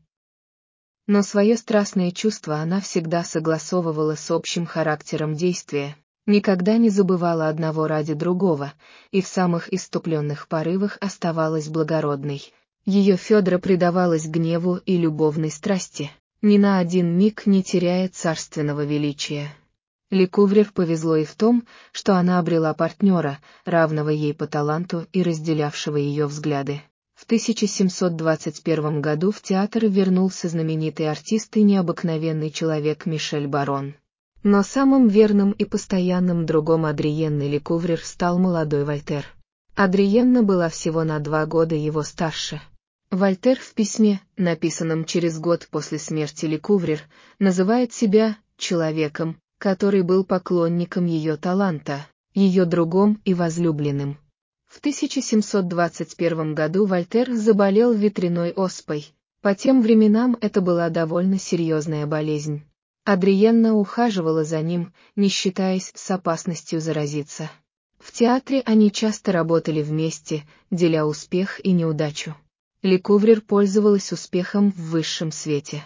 Но свое страстное чувство она всегда согласовывала с общим характером действия, никогда не забывала одного ради другого, и в самых исступленных порывах оставалась благородной. Ее Федра предавалась гневу и любовной страсти, ни на один миг не теряя царственного величия. Лекуврер повезло и в том, что она обрела партнера, равного ей по таланту и разделявшего ее взгляды. В тысяча семьсот двадцать первом году в театр вернулся знаменитый артист и необыкновенный человек Мишель Барон. Но самым верным и постоянным другом Адриенны Лекуврер стал молодой Вольтер. Адриенна была всего на два года его старше. Вольтер в письме, написанном через год после смерти Лекуврер, называет себя «человеком, который был поклонником ее таланта, ее другом и возлюбленным». В тысяча семьсот двадцать первом году Вольтер заболел ветряной оспой. По тем временам это была довольно серьезная болезнь. Адриенна ухаживала за ним, не считаясь с опасностью заразиться. В театре они часто работали вместе, деля успех и неудачу. Лекуврер пользовалась успехом в высшем свете.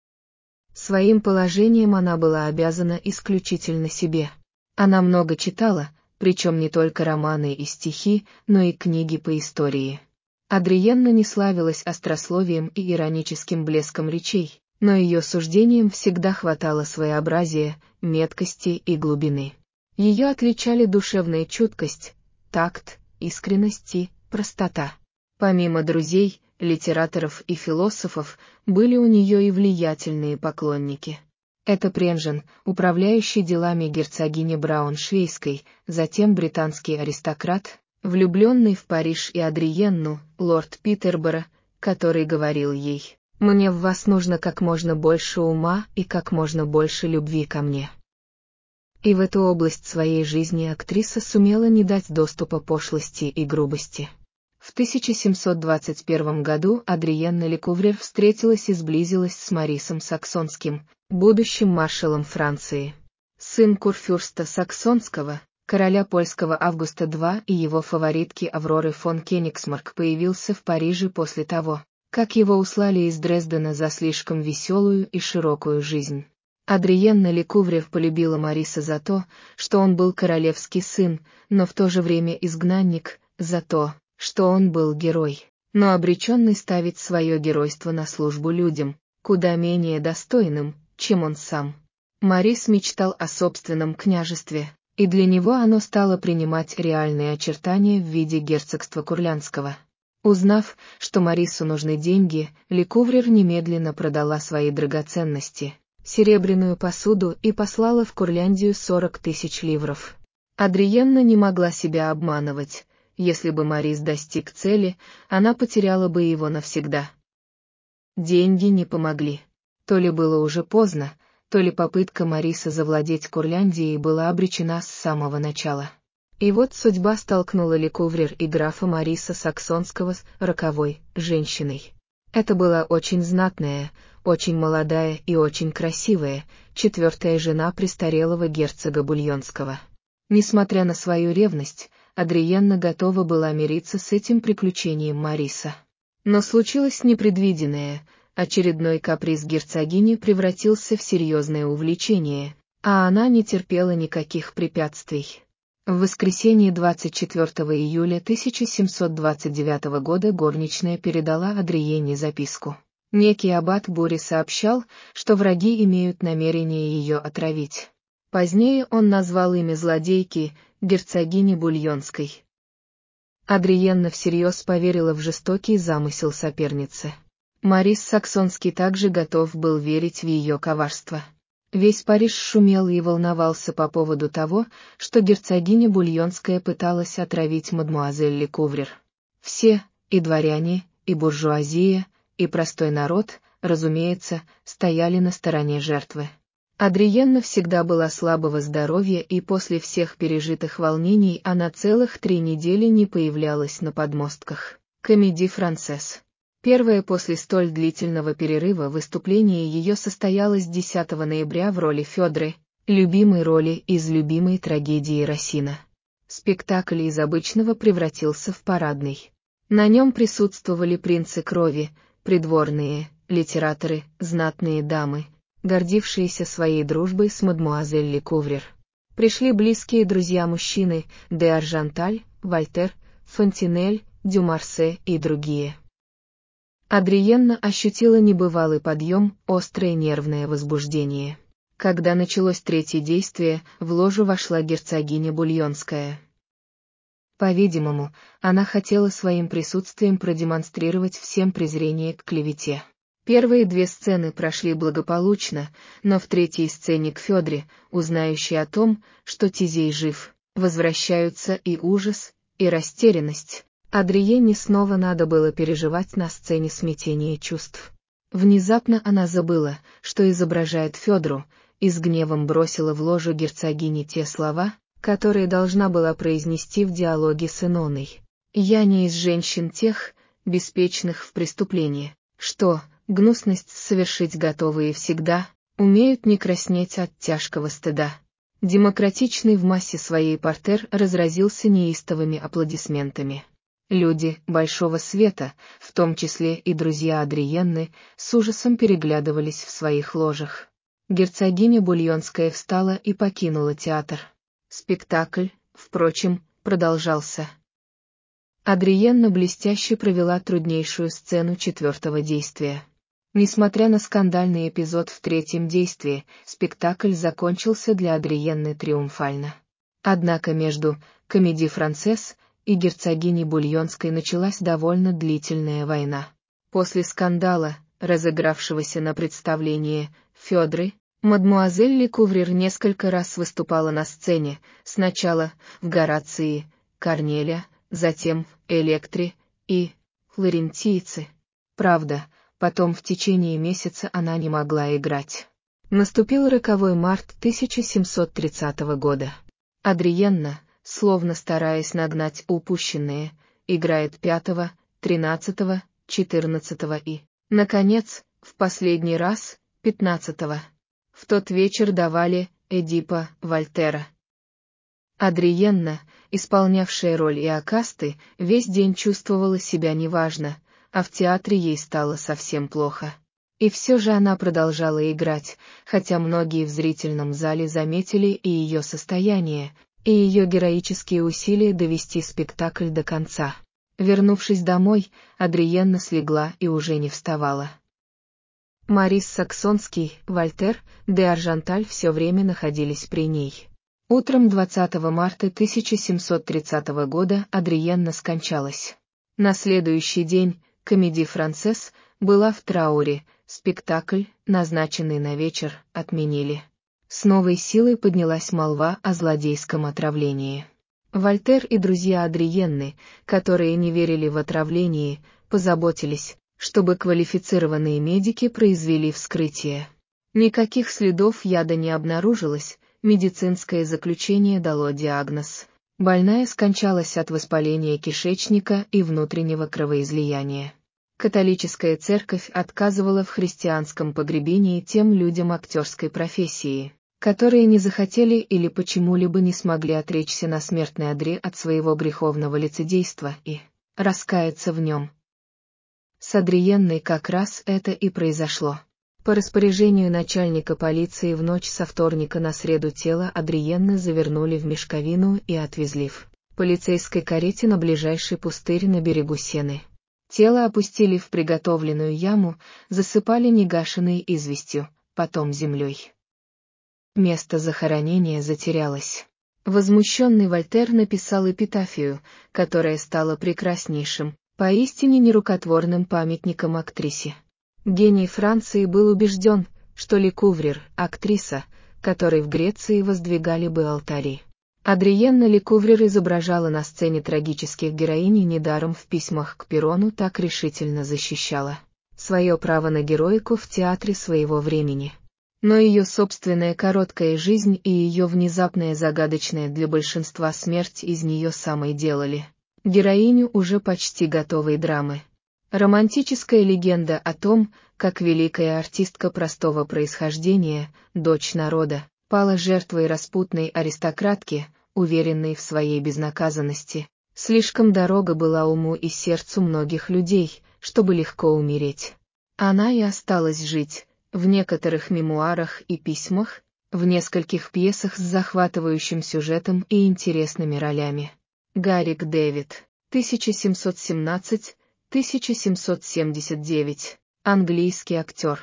Своим положением она была обязана исключительно себе. Она много читала, причем не только романы и стихи, но и книги по истории. Адриенна не славилась острословием и ироническим блеском речей, но ее суждениям всегда хватало своеобразия, меткости и глубины. Ее отличали душевная чуткость, такт, искренность и простота. Помимо друзей, литераторов и философов, были у нее и влиятельные поклонники. Это Пренжен, управляющий делами герцогини Брауншвейской, затем британский аристократ, влюбленный в Париж и Адриенну, лорд Питерборо, который говорил ей: «Мне в вас нужно как можно больше ума и как можно больше любви ко мне». И в эту область своей жизни актриса сумела не дать доступа пошлости и грубости. В тысяча семьсот двадцать первом году Адриенна Лекуврер встретилась и сблизилась с Марисом Саксонским, будущим маршалом Франции. Сын курфюрста Саксонского, короля польского Августа второго и его фаворитки Авроры фон Кенигсмарк появился в Париже после того, как его услали из Дрездена за слишком веселую и широкую жизнь. Адриенна Лекуврер полюбила Мариса за то, что он был королевский сын, но в то же время изгнанник, за то, что он был герой, но обреченный ставить свое геройство на службу людям, куда менее достойным, чем он сам. Марис мечтал о собственном княжестве, и для него оно стало принимать реальные очертания в виде герцогства Курлянского. Узнав, что Марису нужны деньги, Лекуврер немедленно продала свои драгоценности, серебряную посуду, и послала в Курляндию сорок тысяч ливров. Адриенна не могла себя обманывать. Если бы Марис достиг цели, она потеряла бы его навсегда. Деньги не помогли. То ли было уже поздно, то ли попытка Мариса завладеть Курляндией была обречена с самого начала. И вот судьба столкнула Лекуврер и графа Мариса Саксонского с роковой женщиной. Это была очень знатная, очень молодая и очень красивая, четвертая жена престарелого герцога Бульонского. Несмотря на свою ревность, Адриенна готова была мириться с этим приключением Мариса. Но случилось непредвиденное, очередной каприз герцогини превратился в серьезное увлечение, а она не терпела никаких препятствий. В воскресенье двадцать четвёртого июля тысяча семьсот двадцать девятого года горничная передала Адриенне записку. Некий аббат Бури сообщал, что враги имеют намерение ее отравить. Позднее он назвал имя злодейки, герцогини Бульонской. Адриенна всерьез поверила в жестокий замысел соперницы. Марис Саксонский также готов был верить в ее коварство. Весь Париж шумел и волновался по поводу того, что герцогиня Бульонская пыталась отравить мадмуазель Лекуврер. Все, и дворяне, и буржуазия, и простой народ, разумеется, стояли на стороне жертвы. Адриенна всегда была слабого здоровья, и после всех пережитых волнений она целых три недели не появлялась на подмостках. Комедий Францесс. Первое после столь длительного перерыва выступление ее состоялось десятого ноября в роли Фёдры, любимой роли из любимой трагедии Рассина. Спектакль из обычного превратился в парадный. На нем присутствовали принцы крови, придворные, литераторы, знатные дамы, гордившиеся своей дружбой с мадмуазель Лекуврер. Пришли близкие друзья мужчины, де Аржанталь, Вольтер, Фонтинель, Дюмарсе и другие. Адриенна ощутила небывалый подъем, острое нервное возбуждение. Когда началось третье действие, в ложу вошла герцогиня Бульонская. По-видимому, она хотела своим присутствием продемонстрировать всем презрение к клевете. Первые две сцены прошли благополучно, но в третьей сцене к Фёдре, узнающей о том, что Тизей жив, возвращаются и ужас, и растерянность. Адриенне снова надо было переживать на сцене смятение чувств. Внезапно она забыла, что изображает Фёдру, и с гневом бросила в ложу герцогини те слова, которые должна была произнести в диалоге с Иноной. «Я не из женщин тех, беспечных в преступлении, что, гнусность совершить готовые всегда, умеют не краснеть от тяжкого стыда». Демократичный в массе своей портер разразился неистовыми аплодисментами. Люди большого света, в том числе и друзья Адриенны, с ужасом переглядывались в своих ложах. Герцогиня Бульонская встала и покинула театр. Спектакль, впрочем, продолжался. Адриенна блестяще провела труднейшую сцену четвертого действия. Несмотря на скандальный эпизод в третьем действии, спектакль закончился для Адриенны триумфально. Однако между «Комедий Францесс» и герцогиней Бульонской началась довольно длительная война. После скандала, разыгравшегося на представлении «Фёдры», мадмуазель Лекуврер несколько раз выступала на сцене, сначала в «Горации», «Корнеля», затем в «Электре» и «Флорентийце». Правда, потом в течение месяца она не могла играть. Наступил роковой март тысяча семьсот тридцатого года. Адриенна, словно стараясь нагнать упущенные, играет пятого, тринадцатого, четырнадцатого и, наконец, в последний раз, пятнадцатого. В тот вечер давали Эдипа Вольтера. Адриенна, исполнявшая роль Иокасты, весь день чувствовала себя неважно, а в театре ей стало совсем плохо. И все же она продолжала играть, хотя многие в зрительном зале заметили и ее состояние, и ее героические усилия довести спектакль до конца. Вернувшись домой, Адриенна слегла и уже не вставала. Марис Саксонский, Вольтер, де Аржанталь все время находились при ней. Утром двадцатого марта тысяча семьсот тридцатого года Адриенна скончалась. На следующий день «Комедий Францесс» была в трауре, спектакль, назначенный на вечер, отменили. С новой силой поднялась молва о злодейском отравлении. Вольтер и друзья Адриенны, которые не верили в отравление, позаботились, чтобы квалифицированные медики произвели вскрытие. Никаких следов яда не обнаружилось, медицинское заключение дало диагноз. Больная скончалась от воспаления кишечника и внутреннего кровоизлияния. Католическая церковь отказывала в христианском погребении тем людям актерской профессии, которые не захотели или почему-либо не смогли отречься на смертной одре от своего греховного лицедейства и раскаяться в нем. С Адриенной как раз это и произошло. По распоряжению начальника полиции в ночь со вторника на среду тело Адриенны завернули в мешковину и отвезли в полицейской карете на ближайший пустырь на берегу Сены. Тело опустили в приготовленную яму, засыпали негашенной известью, потом землей. Место захоронения затерялось. Возмущенный Вольтер написал эпитафию, которая стала прекраснейшим, поистине нерукотворным памятником актрисе. Гений Франции был убежден, что Лекуврер — актриса, которой в Греции воздвигали бы алтари. Адриенна Лекуврер изображала на сцене трагических героинь и недаром в письмах к Перрону так решительно защищала свое право на героику в театре своего времени. Но ее собственная короткая жизнь и ее внезапная загадочная для большинства смерть из нее самой делали героиню уже почти готовой драмы. Романтическая легенда о том, как великая артистка простого происхождения, дочь народа, пала жертвой распутной аристократки, уверенной в своей безнаказанности. Слишком дорога была уму и сердцу многих людей, чтобы легко умереть. Она и осталась жить, в некоторых мемуарах и письмах, в нескольких пьесах с захватывающим сюжетом и интересными ролями. Гаррик Дэвид, тысяча семьсот семнадцать — тысяча семьсот семьдесят девять, английский актер.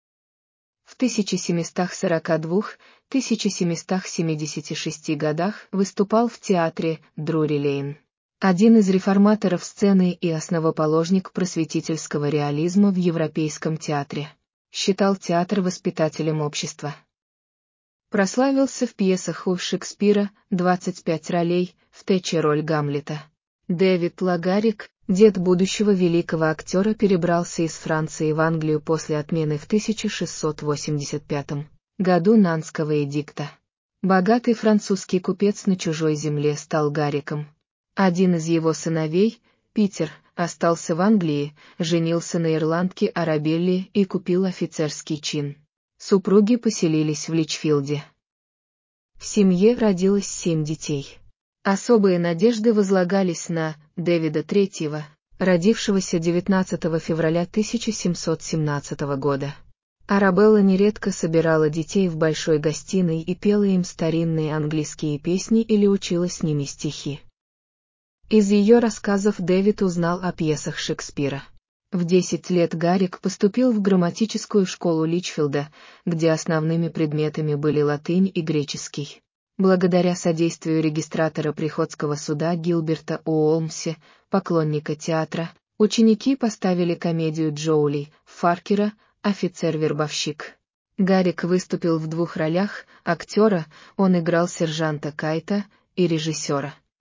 В тысяча семьсот сорок два — тысяча семьсот семьдесят шесть годах выступал в театре Друри-Лейн. Один из реформаторов сцены и основоположник просветительского реализма в европейском театре. Считал театр воспитателем общества. Прославился в пьесах у Шекспира, двадцать пять ролей, в Тэтче роль Гамлета. Дэвид Лагарик, дед будущего великого актера, перебрался из Франции в Англию после отмены в тысяча шестьсот восемьдесят пятом году Нанского эдикта. Богатый французский купец на чужой земле стал Гарриком. Один из его сыновей, Питер, остался в Англии, женился на ирландке Арабелле и купил офицерский чин. Супруги поселились в Личфилде. В семье родилось семь детей. Особые надежды возлагались на Дэвида третьего, родившегося девятнадцатого февраля тысяча семьсот семнадцатого года. Арабелла нередко собирала детей в большой гостиной и пела им старинные английские песни или учила с ними стихи. Из ее рассказов Дэвид узнал о пьесах Шекспира. В десять лет Гарик поступил в грамматическую школу Личфилда, где основными предметами были латынь и греческий. Благодаря содействию регистратора приходского суда Гилберта Уолмси, поклонника театра, ученики поставили комедию Джоули Фаркера «Офицер-вербовщик». Гарик выступил в двух ролях: актера, он играл сержанта Кайта, и режиссера.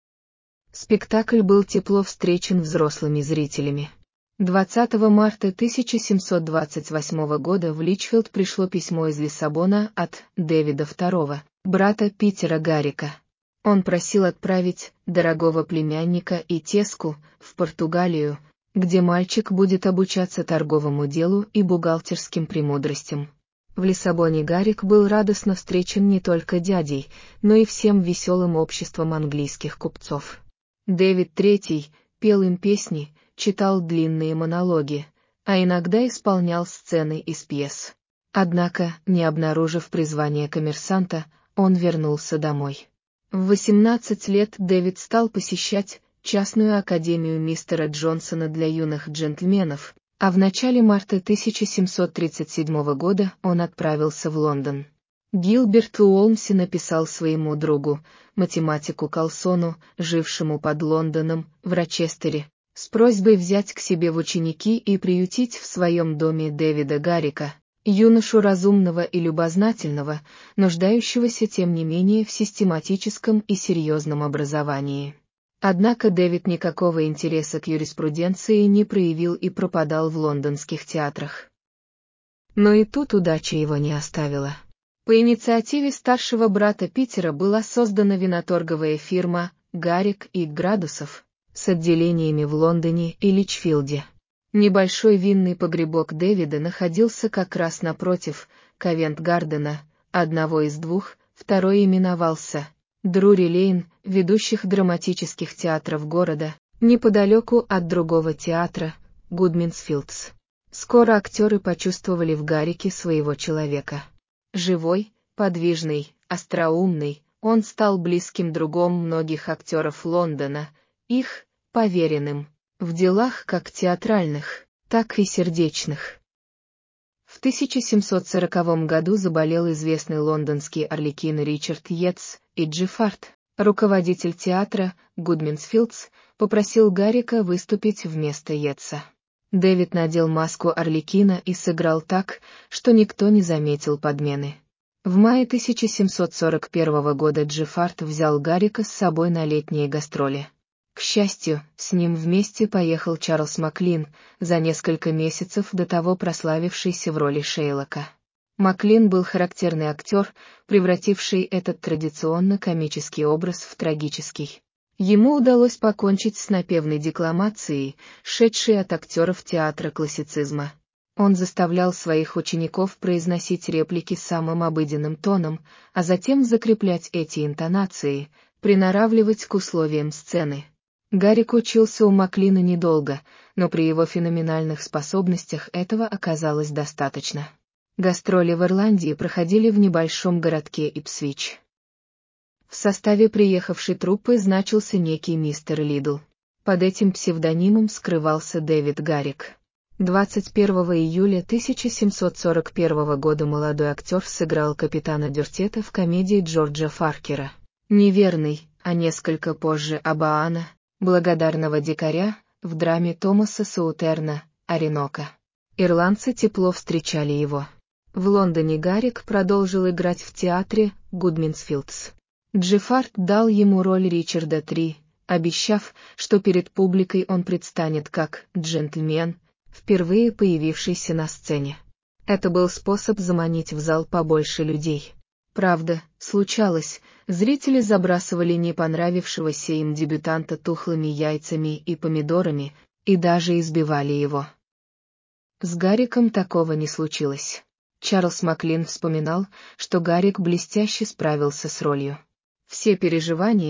Спектакль был тепло встречен взрослыми зрителями. двадцатого марта тысяча семьсот двадцать восьмого года в Личфилд пришло письмо из Лиссабона от Дэвида второго, брата Питера Гарика. Он просил отправить дорогого племянника и тезку в Португалию, где мальчик будет обучаться торговому делу и бухгалтерским премудростям. В Лиссабоне Гарик был радостно встречен не только дядей, но и всем веселым обществом английских купцов. Дэвид третий пел им песни, читал длинные монологи, а иногда исполнял сцены из пьес. Однако, не обнаружив призвания коммерсанта, он вернулся домой. В восемнадцать лет Дэвид стал посещать частную академию мистера Джонсона для юных джентльменов, а в начале марта тысяча семьсот тридцать седьмого года он отправился в Лондон. Гилберт Уолмси написал своему другу, математику Калсону, жившему под Лондоном, в Рочестере, с просьбой взять к себе в ученики и приютить в своем доме Дэвида Гарика, юношу разумного и любознательного, нуждающегося тем не менее в систематическом и серьезном образовании. Однако Дэвид никакого интереса к юриспруденции не проявил и пропадал в лондонских театрах. Но и тут удача его не оставила. По инициативе старшего брата Питера была создана виноторговая фирма «Гарик и Градусов» с отделениями в Лондоне и Личфилде. Небольшой винный погребок Дэвида находился как раз напротив Ковент-Гардена, одного из двух, второй именовался Друри-Лейн, ведущих драматических театров города, неподалеку от другого театра, Гудминсфилдс. Скоро актеры почувствовали в Гарике своего человека. Живой, подвижный, остроумный, он стал близким другом многих актеров Лондона, их поверенным, в делах как театральных, так и сердечных. В тысяча семьсот сороковом году заболел известный лондонский арлекин Ричард Йетс, и Джиффард, руководитель театра Гудминсфилдс, попросил Гарика выступить вместо Йетса. Дэвид надел маску арлекина и сыграл так, что никто не заметил подмены. В мае тысяча семьсот сорок первого года Джиффард взял Гарика с собой на летние гастроли. К счастью, с ним вместе поехал Чарльз Маклин, за несколько месяцев до того прославившийся в роли Шейлока. Маклин был характерный актер, превративший этот традиционно комический образ в трагический. Ему удалось покончить с напевной декламацией, шедшей от актеров театра классицизма. Он заставлял своих учеников произносить реплики самым обыденным тоном, а затем закреплять эти интонации, приноравливать к условиям сцены. Гарик учился у Маклина недолго, но при его феноменальных способностях этого оказалось достаточно. Гастроли в Ирландии проходили в небольшом городке Ипсвич. В составе приехавшей труппы значился некий мистер Лидл. Под этим псевдонимом скрывался Дэвид Гарик. двадцать первого июля тысяча семьсот сорок первого года молодой актер сыграл капитана Дюртета в комедии Джорджа Фаркера «Неверный», а несколько позже Абаана, благодарного дикаря, в драме Томаса Саутерна «Оренока». Ирландцы тепло встречали его. В Лондоне Гарик продолжил играть в театре Гудминсфилдс. Джиффард дал ему роль Ричарда три, обещав, что перед публикой он предстанет как джентльмен, впервые появившийся на сцене. Это был способ заманить в зал побольше людей. Правда, случалось, зрители забрасывали не понравившегося им дебютанта тухлыми яйцами и помидорами, и даже избивали его. С Гариком такого не случилось. Чарльз Маклин вспоминал, что Гарик блестяще справился с ролью. Все переживания,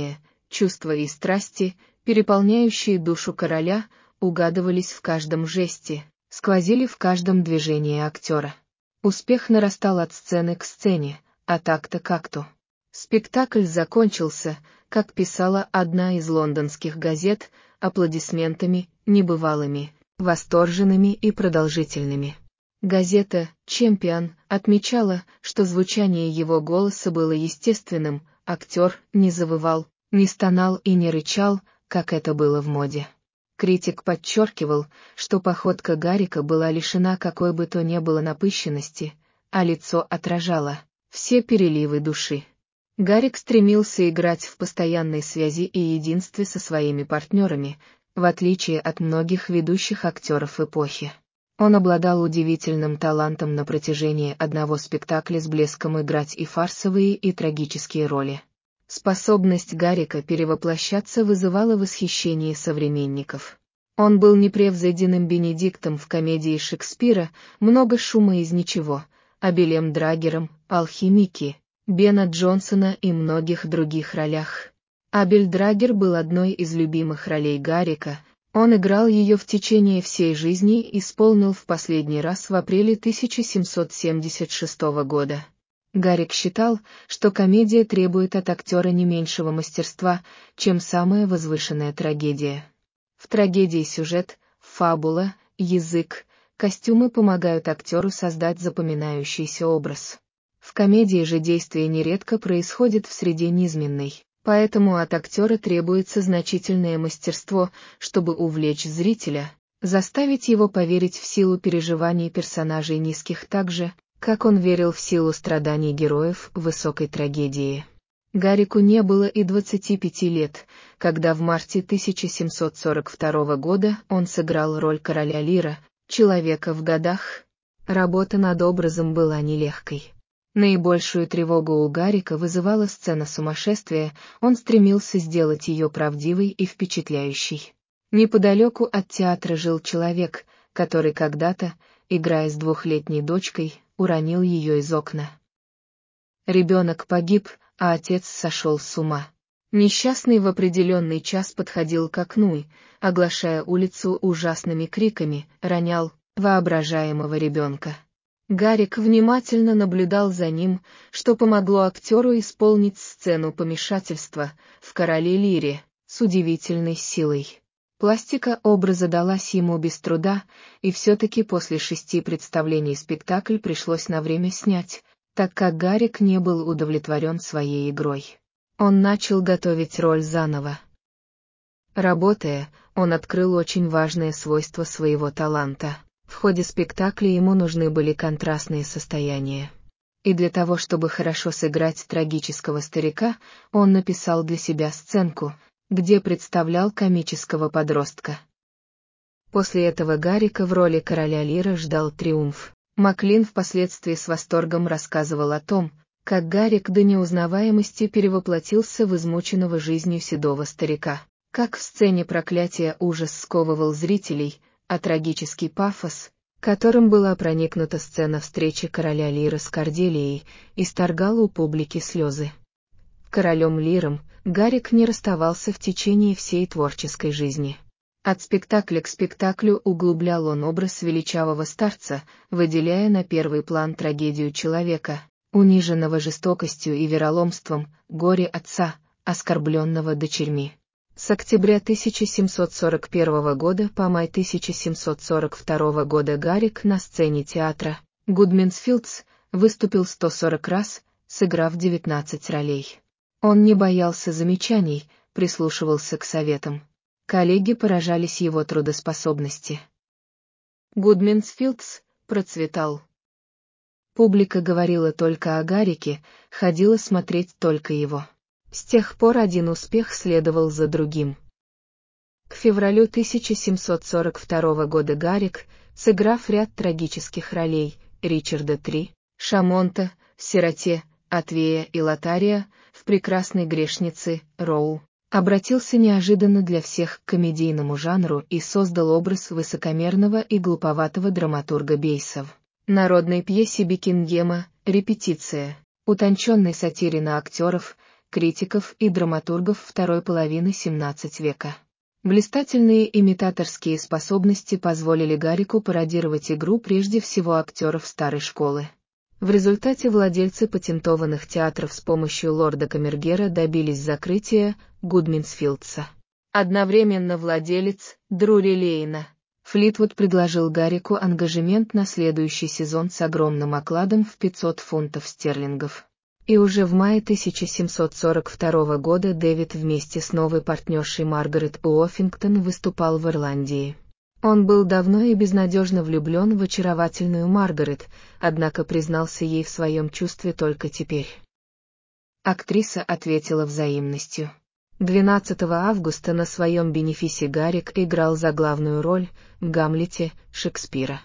чувства и страсти, переполняющие душу короля, угадывались в каждом жесте, сквозили в каждом движении актера. Успех нарастал от сцены к сцене, от акта к акту. Спектакль закончился, как писала одна из лондонских газет, аплодисментами, небывалыми, восторженными и продолжительными. Газета «Чемпион» отмечала, что звучание его голоса было естественным, актер не завывал, не стонал и не рычал, как это было в моде. Критик подчеркивал, что походка Гарика была лишена какой бы то ни было напыщенности, а лицо отражало все переливы души. Гарик стремился играть в постоянной связи и единстве со своими партнерами, в отличие от многих ведущих актеров эпохи. Он обладал удивительным талантом на протяжении одного спектакля с блеском играть и фарсовые, и трагические роли. Способность Гарика перевоплощаться вызывала восхищение современников. Он был непревзойденным Бенедиктом в комедии Шекспира «Много шума из ничего», Абелем Драгером, алхимики, Бена Джонсона и многих других ролях. Абель Драгер был одной из любимых ролей Гарика, он играл ее в течение всей жизни и исполнил в последний раз в апреле тысяча семьсот семьдесят шестого года. Гарик считал, что комедия требует от актера не меньшего мастерства, чем самая возвышенная трагедия. В трагедии сюжет, фабула, язык, костюмы помогают актеру создать запоминающийся образ. В комедии же действие нередко происходит в среде низменной, поэтому от актера требуется значительное мастерство, чтобы увлечь зрителя, заставить его поверить в силу переживаний персонажей низких так же, как он верил в силу страданий героев высокой трагедии. Гарику не было и двадцати пяти лет, когда в марте тысяча семьсот сорок второго года он сыграл роль короля Лира, человека в годах. Работа над образом была нелегкой. Наибольшую тревогу у Гарика вызывала сцена сумасшествия, он стремился сделать ее правдивой и впечатляющей. Неподалеку от театра жил человек, который когда-то, играя с двухлетней дочкой, уронил ее из окна. Ребенок погиб, а отец сошел с ума. Несчастный в определенный час подходил к окну и, оглашая улицу ужасными криками, ронял воображаемого ребенка. Гарик внимательно наблюдал за ним, что помогло актеру исполнить сцену помешательства в «Короле Лире» с удивительной силой. Пластика образа далась ему без труда, и все-таки после шести представлений спектакль пришлось на время снять, так как Гарик не был удовлетворен своей игрой. Он начал готовить роль заново. Работая, он открыл очень важное свойство своего таланта. В ходе спектакля ему нужны были контрастные состояния. И для того, чтобы хорошо сыграть трагического старика, он написал для себя сценку, где представлял комического подростка. После этого Гарика в роли короля Лира ждал триумф. Маклин впоследствии с восторгом рассказывал о том, как Гарик до неузнаваемости перевоплотился в измученного жизнью седого старика, как в сцене проклятия ужас сковывал зрителей, а трагический пафос, которым была проникнута сцена встречи короля Лира с Корделией, исторгал у публики слезы. Королем Лиром Гарик не расставался в течение всей творческой жизни. От спектакля к спектаклю углублял он образ величавого старца, выделяя на первый план трагедию человека, униженного жестокостью и вероломством, горе отца, оскорбленного дочерьми. С октября тысяча семьсот сорок первого года по май тысяча семьсот сорок второго года Гарик на сцене театра Гудмансфилдс выступил сто сорок раз, сыграв девятнадцать ролей. Он не боялся замечаний, прислушивался к советам. Коллеги поражались его трудоспособности. Гудмансфилдс процветал. Публика говорила только о Гарике, ходила смотреть только его. С тех пор один успех следовал за другим. К февралю тысяча семьсот сорок второго года Гарик, сыграв ряд трагических ролей Ричарда три, Шамонта, в «Сироте», Атвея и Лотария, в «Прекрасной грешнице», Роу, обратился неожиданно для всех к комедийному жанру и создал образ высокомерного и глуповатого драматурга Бейса в народной пьесе Бекингема «Репетиция», утонченной сатире на актеров, критиков и драматургов второй половины семнадцатого века. Блистательные имитаторские способности позволили Гарику пародировать игру прежде всего актеров старой школы. В результате владельцы патентованных театров с помощью лорда Камергера добились закрытия Гудминсфилдса. Одновременно владелец Друри Лейна Флитвуд предложил Гарику ангажемент на следующий сезон с огромным окладом в пятьсот фунтов стерлингов. И уже в мае тысяча семьсот сорок второго года Дэвид вместе с новой партнершей Маргарет Уоффингтон выступал в Ирландии. Он был давно и безнадежно влюблен в очаровательную Маргарет, однако признался ей в своем чувстве только теперь. Актриса ответила взаимностью. двенадцатого августа на своем бенефисе Гарик играл заглавную роль в «Гамлете» Шекспира.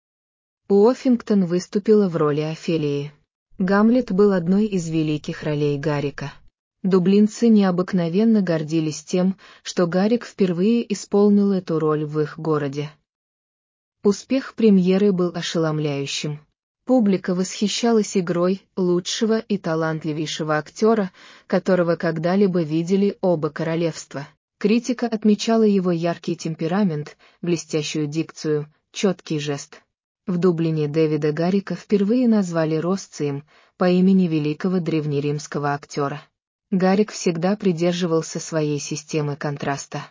Уоффингтон выступила в роли Офелии. Гамлет был одной из великих ролей Гарика. Дублинцы необыкновенно гордились тем, что Гарик впервые исполнил эту роль в их городе. Успех премьеры был ошеломляющим. Публика восхищалась игрой лучшего и талантливейшего актера, которого когда-либо видели оба королевства. Критика отмечала его яркий темперамент, блестящую дикцию, четкий жест. В Дублине Дэвида Гарика впервые назвали Росцием, по имени великого древнеримского актера. Гарик всегда придерживался своей системы контраста.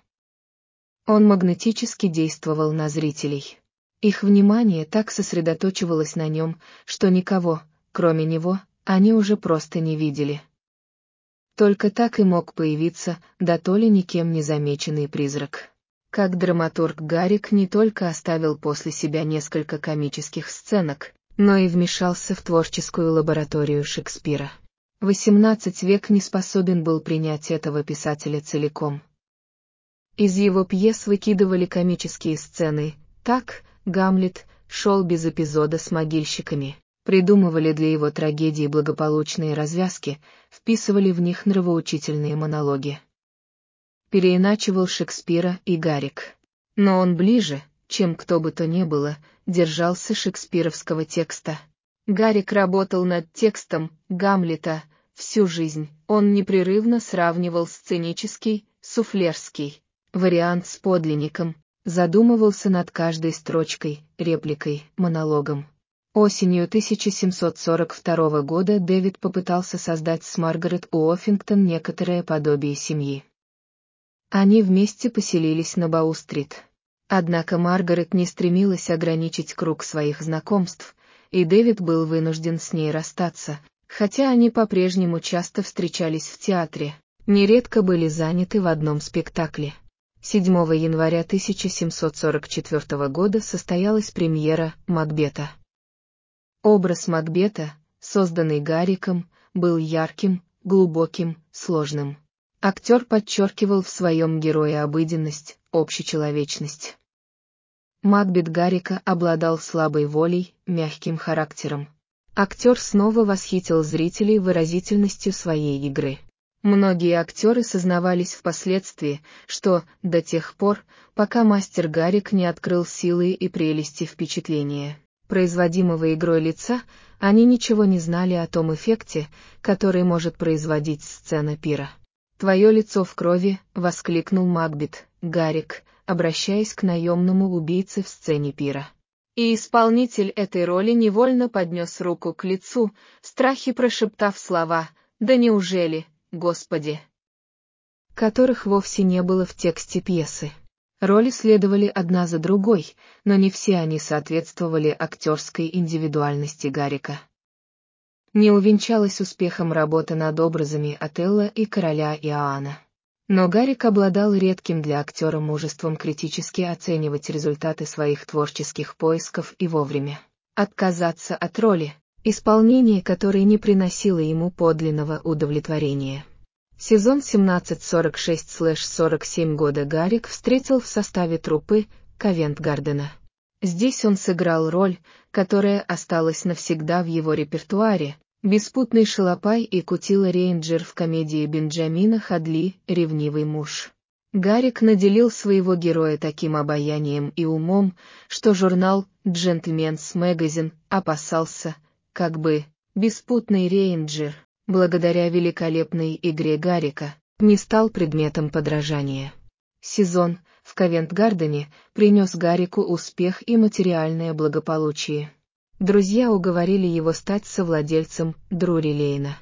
Он магнетически действовал на зрителей. Их внимание так сосредоточивалось на нем, что никого, кроме него, они уже просто не видели. Только так и мог появиться, да то ли никем не замеченный призрак. Как драматург Гарик не только оставил после себя несколько комических сценок, но и вмешался в творческую лабораторию Шекспира. восемнадцатый век не способен был принять этого писателя целиком. Из его пьес выкидывали комические сцены, так Гамлет шел без эпизода с могильщиками, придумывали для его трагедии благополучные развязки, вписывали в них нравоучительные монологи. Переиначивал Шекспира и Гарик. Но он ближе, чем кто бы то ни было, держался шекспировского текста. Гарик работал над текстом Гамлета всю жизнь, он непрерывно сравнивал сценический, суфлерский вариант с подлинником, задумывался над каждой строчкой, репликой, монологом. Осенью тысяча семьсот сорок второго года Дэвид попытался создать с Маргарет Уоффингтон некоторое подобие семьи. Они вместе поселились на Боу-стрит. Однако Маргарет не стремилась ограничить круг своих знакомств, и Дэвид был вынужден с ней расстаться, хотя они по-прежнему часто встречались в театре, нередко были заняты в одном спектакле. седьмого января тысяча семьсот сорок четвёртого года состоялась премьера «Макбета». Образ Макбета, созданный Гариком, был ярким, глубоким, сложным. Актер подчеркивал в своем герое обыденность, общечеловечность. Макбет Гарика обладал слабой волей, мягким характером. Актер снова восхитил зрителей выразительностью своей игры. Многие актеры сознавались впоследствии, что, до тех пор, пока мастер Гарик не открыл силы и прелести впечатления, производимого игрой лица, они ничего не знали о том эффекте, который может производить сцена пира. «Твое лицо в крови», — воскликнул Макбет Гарик, обращаясь к наемному убийце в сцене пира. И исполнитель этой роли невольно поднес руку к лицу, в страхе прошептав слова «Да неужели, Господи?», которых вовсе не было в тексте пьесы. Роли следовали одна за другой, но не все они соответствовали актерской индивидуальности Гарика. Не увенчалась успехом работа над образами Отелло и короля Иоанна. Но Гарик обладал редким для актера мужеством критически оценивать результаты своих творческих поисков и вовремя отказаться от роли, исполнение которой не приносило ему подлинного удовлетворения. Сезон семнадцать сорок шесть сорок семь года Гарик встретил в составе труппы Ковент-Гардена. Здесь он сыграл роль, которая осталась навсегда в его репертуаре, беспутный шалопай и кутила рейнджер в комедии Бенджамина Хадли «Ревнивый муж». Гарик наделил своего героя таким обаянием и умом, что журнал «Джентльменс Магазин» опасался, как бы, беспутный рейнджер благодаря великолепной игре Гарика, не стал предметом подражания. Сезон в Ковент-Гардене принес Гарику успех и материальное благополучие. Друзья уговорили его стать совладельцем Друри-Лейна.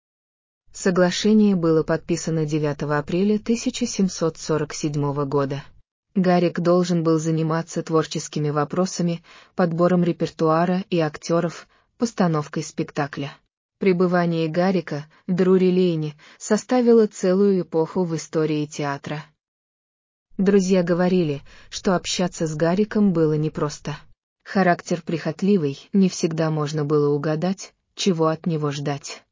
Соглашение было подписано девятого апреля тысяча семьсот сорок седьмого года. Гарик должен был заниматься творческими вопросами, подбором репертуара и актеров, постановкой спектакля. Пребывание Гарика в Друри-Лейне составило целую эпоху в истории театра. Друзья говорили, что общаться с Гариком было непросто. Характер прихотливый, не всегда можно было угадать, чего от него ждать.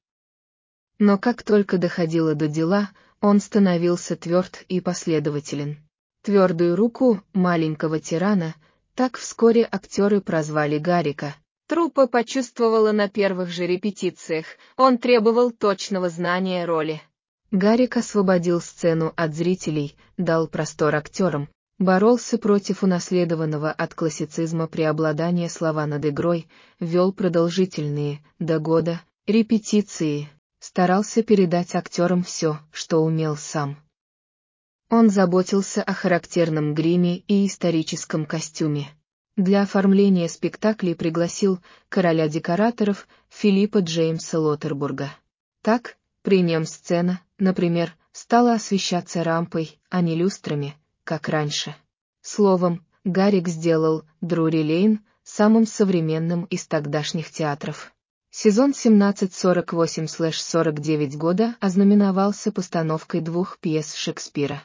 Но как только доходило до дела, он становился тверд и последователен. Твердую руку маленького тирана, так вскоре актеры прозвали Гарика. Труппа почувствовала на первых же репетициях, он требовал точного знания роли. Гарик освободил сцену от зрителей, дал простор актерам, боролся против унаследованного от классицизма преобладания слова над игрой, вел продолжительные, до года, репетиции, старался передать актерам все, что умел сам. Он заботился о характерном гриме и историческом костюме. Для оформления спектаклей пригласил короля декораторов Филиппа Джеймса Лоттербурга. Так, при нем сцена, например, стала освещаться рампой, а не люстрами, как раньше. Словом, Гарик сделал Друри-Лейн самым современным из тогдашних театров. Сезон семнадцать сорок восемь сорок девять года ознаменовался постановкой двух пьес Шекспира.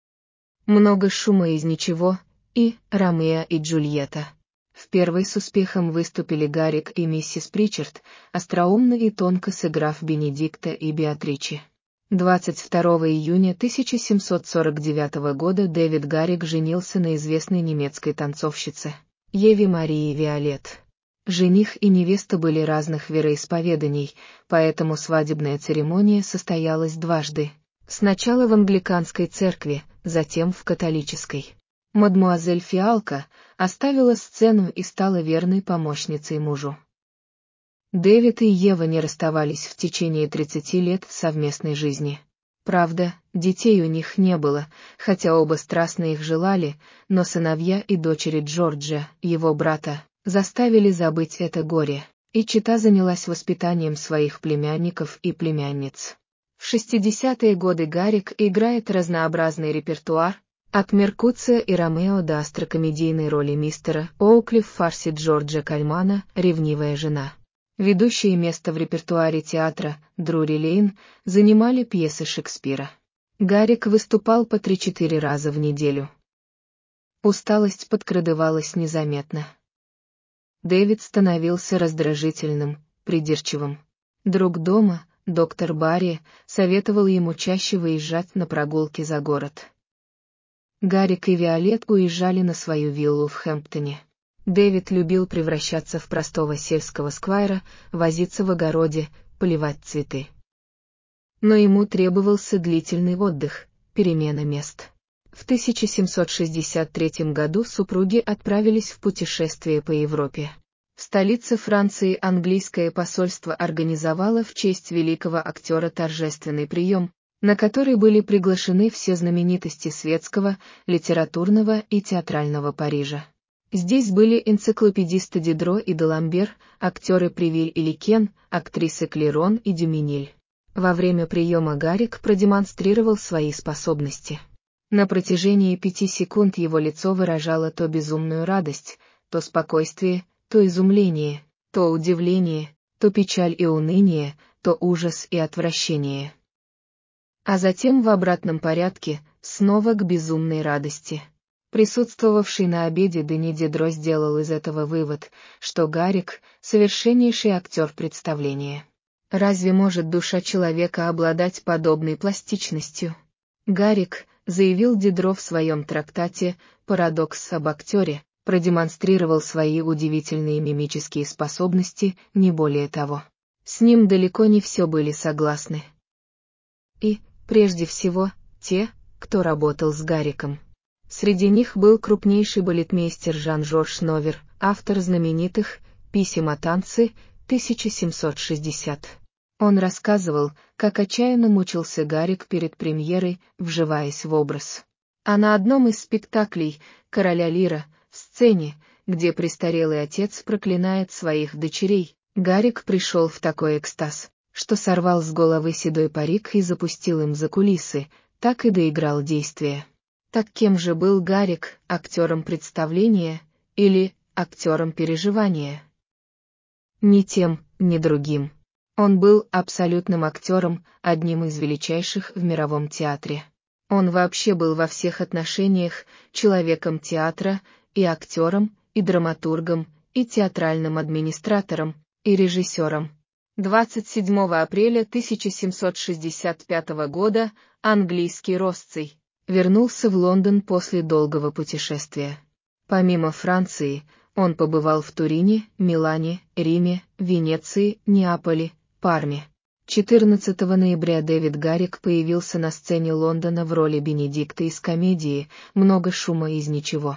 «Много шума из ничего» и «Ромео и Джульетта». В первой с успехом выступили Гарик и миссис Причард, остроумно и тонко сыграв Бенедикта и Беатриче. двадцать второго июня тысяча семьсот сорок девятого года Дэвид Гарик женился на известной немецкой танцовщице Еве Марии Виолет. Жених и невеста были разных вероисповеданий, поэтому свадебная церемония состоялась дважды. Сначала в англиканской церкви, затем в католической. Мадмуазель Фиалка оставила сцену и стала верной помощницей мужу. Дэвид и Ева не расставались в течение тридцати лет совместной жизни. Правда, детей у них не было, хотя оба страстно их желали, но сыновья и дочери Джорджа, его брата, заставили забыть это горе, и чета занялась воспитанием своих племянников и племянниц. В шестидесятые годы Гарик играет разнообразный репертуар, от Меркуция и Ромео до острокомедийной роли мистера Оукли в фарсе Джорджа Кальмана «Ревнивая жена». Ведущее место в репертуаре театра Друри-Лейн занимали пьесы Шекспира. Гарик выступал по три-четыре раза в неделю. Усталость подкрадывалась незаметно. Дэвид становился раздражительным, придирчивым. Друг дома, доктор Барри, советовал ему чаще выезжать на прогулки за город. Гарик и Виолет уезжали на свою виллу в Хэмптоне. Дэвид любил превращаться в простого сельского сквайра, возиться в огороде, поливать цветы. Но ему требовался длительный отдых, перемена мест. В тысяча семьсот шестьдесят третьем году супруги отправились в путешествие по Европе. В столице Франции английское посольство организовало в честь великого актера торжественный прием, на который были приглашены все знаменитости светского, литературного и театрального Парижа. Здесь были энциклопедисты Дидро и Даламбер, актеры Привиль и Ликен, актрисы Клерон и Дюминиль. Во время приема Гарик продемонстрировал свои способности. На протяжении пяти секунд его лицо выражало то безумную радость, то спокойствие, то изумление, то удивление, то печаль и уныние, то ужас и отвращение. А затем в обратном порядке, снова к безумной радости. Присутствовавший на обеде Дени Дидро сделал из этого вывод, что Гарик — совершеннейший актер представления. Разве может душа человека обладать подобной пластичностью? Гарик, заявил Дидро в своем трактате «Парадокс об актере», продемонстрировал свои удивительные мимические способности, не более того. С ним далеко не все были согласны. И, прежде всего, те, кто работал с Гариком. Среди них был крупнейший балетмейстер Жан-Жорж Новер, автор знаменитых «Писем о танце» тысяча семьсот шестьдесят. Он рассказывал, как отчаянно мучился Гарик перед премьерой, вживаясь в образ. А на одном из спектаклей «Короля Лира», в сцене, где престарелый отец проклинает своих дочерей, Гарик пришел в такой экстаз, что сорвал с головы седой парик и запустил им за кулисы, так и доиграл действие. Так кем же был Гарик, актером представления или актером переживания? Ни тем, ни другим. Он был абсолютным актером, одним из величайших в мировом театре. Он вообще был во всех отношениях человеком театра, и актером, и драматургом, и театральным администратором, и режиссером. двадцать седьмого апреля тысяча семьсот шестьдесят пятого года английский Россий вернулся в Лондон после долгого путешествия. Помимо Франции, он побывал в Турине, Милане, Риме, Венеции, Неаполе, Парме. четырнадцатого ноября Дэвид Гаррик появился на сцене Лондона в роли Бенедикта из комедии «Много шума из ничего».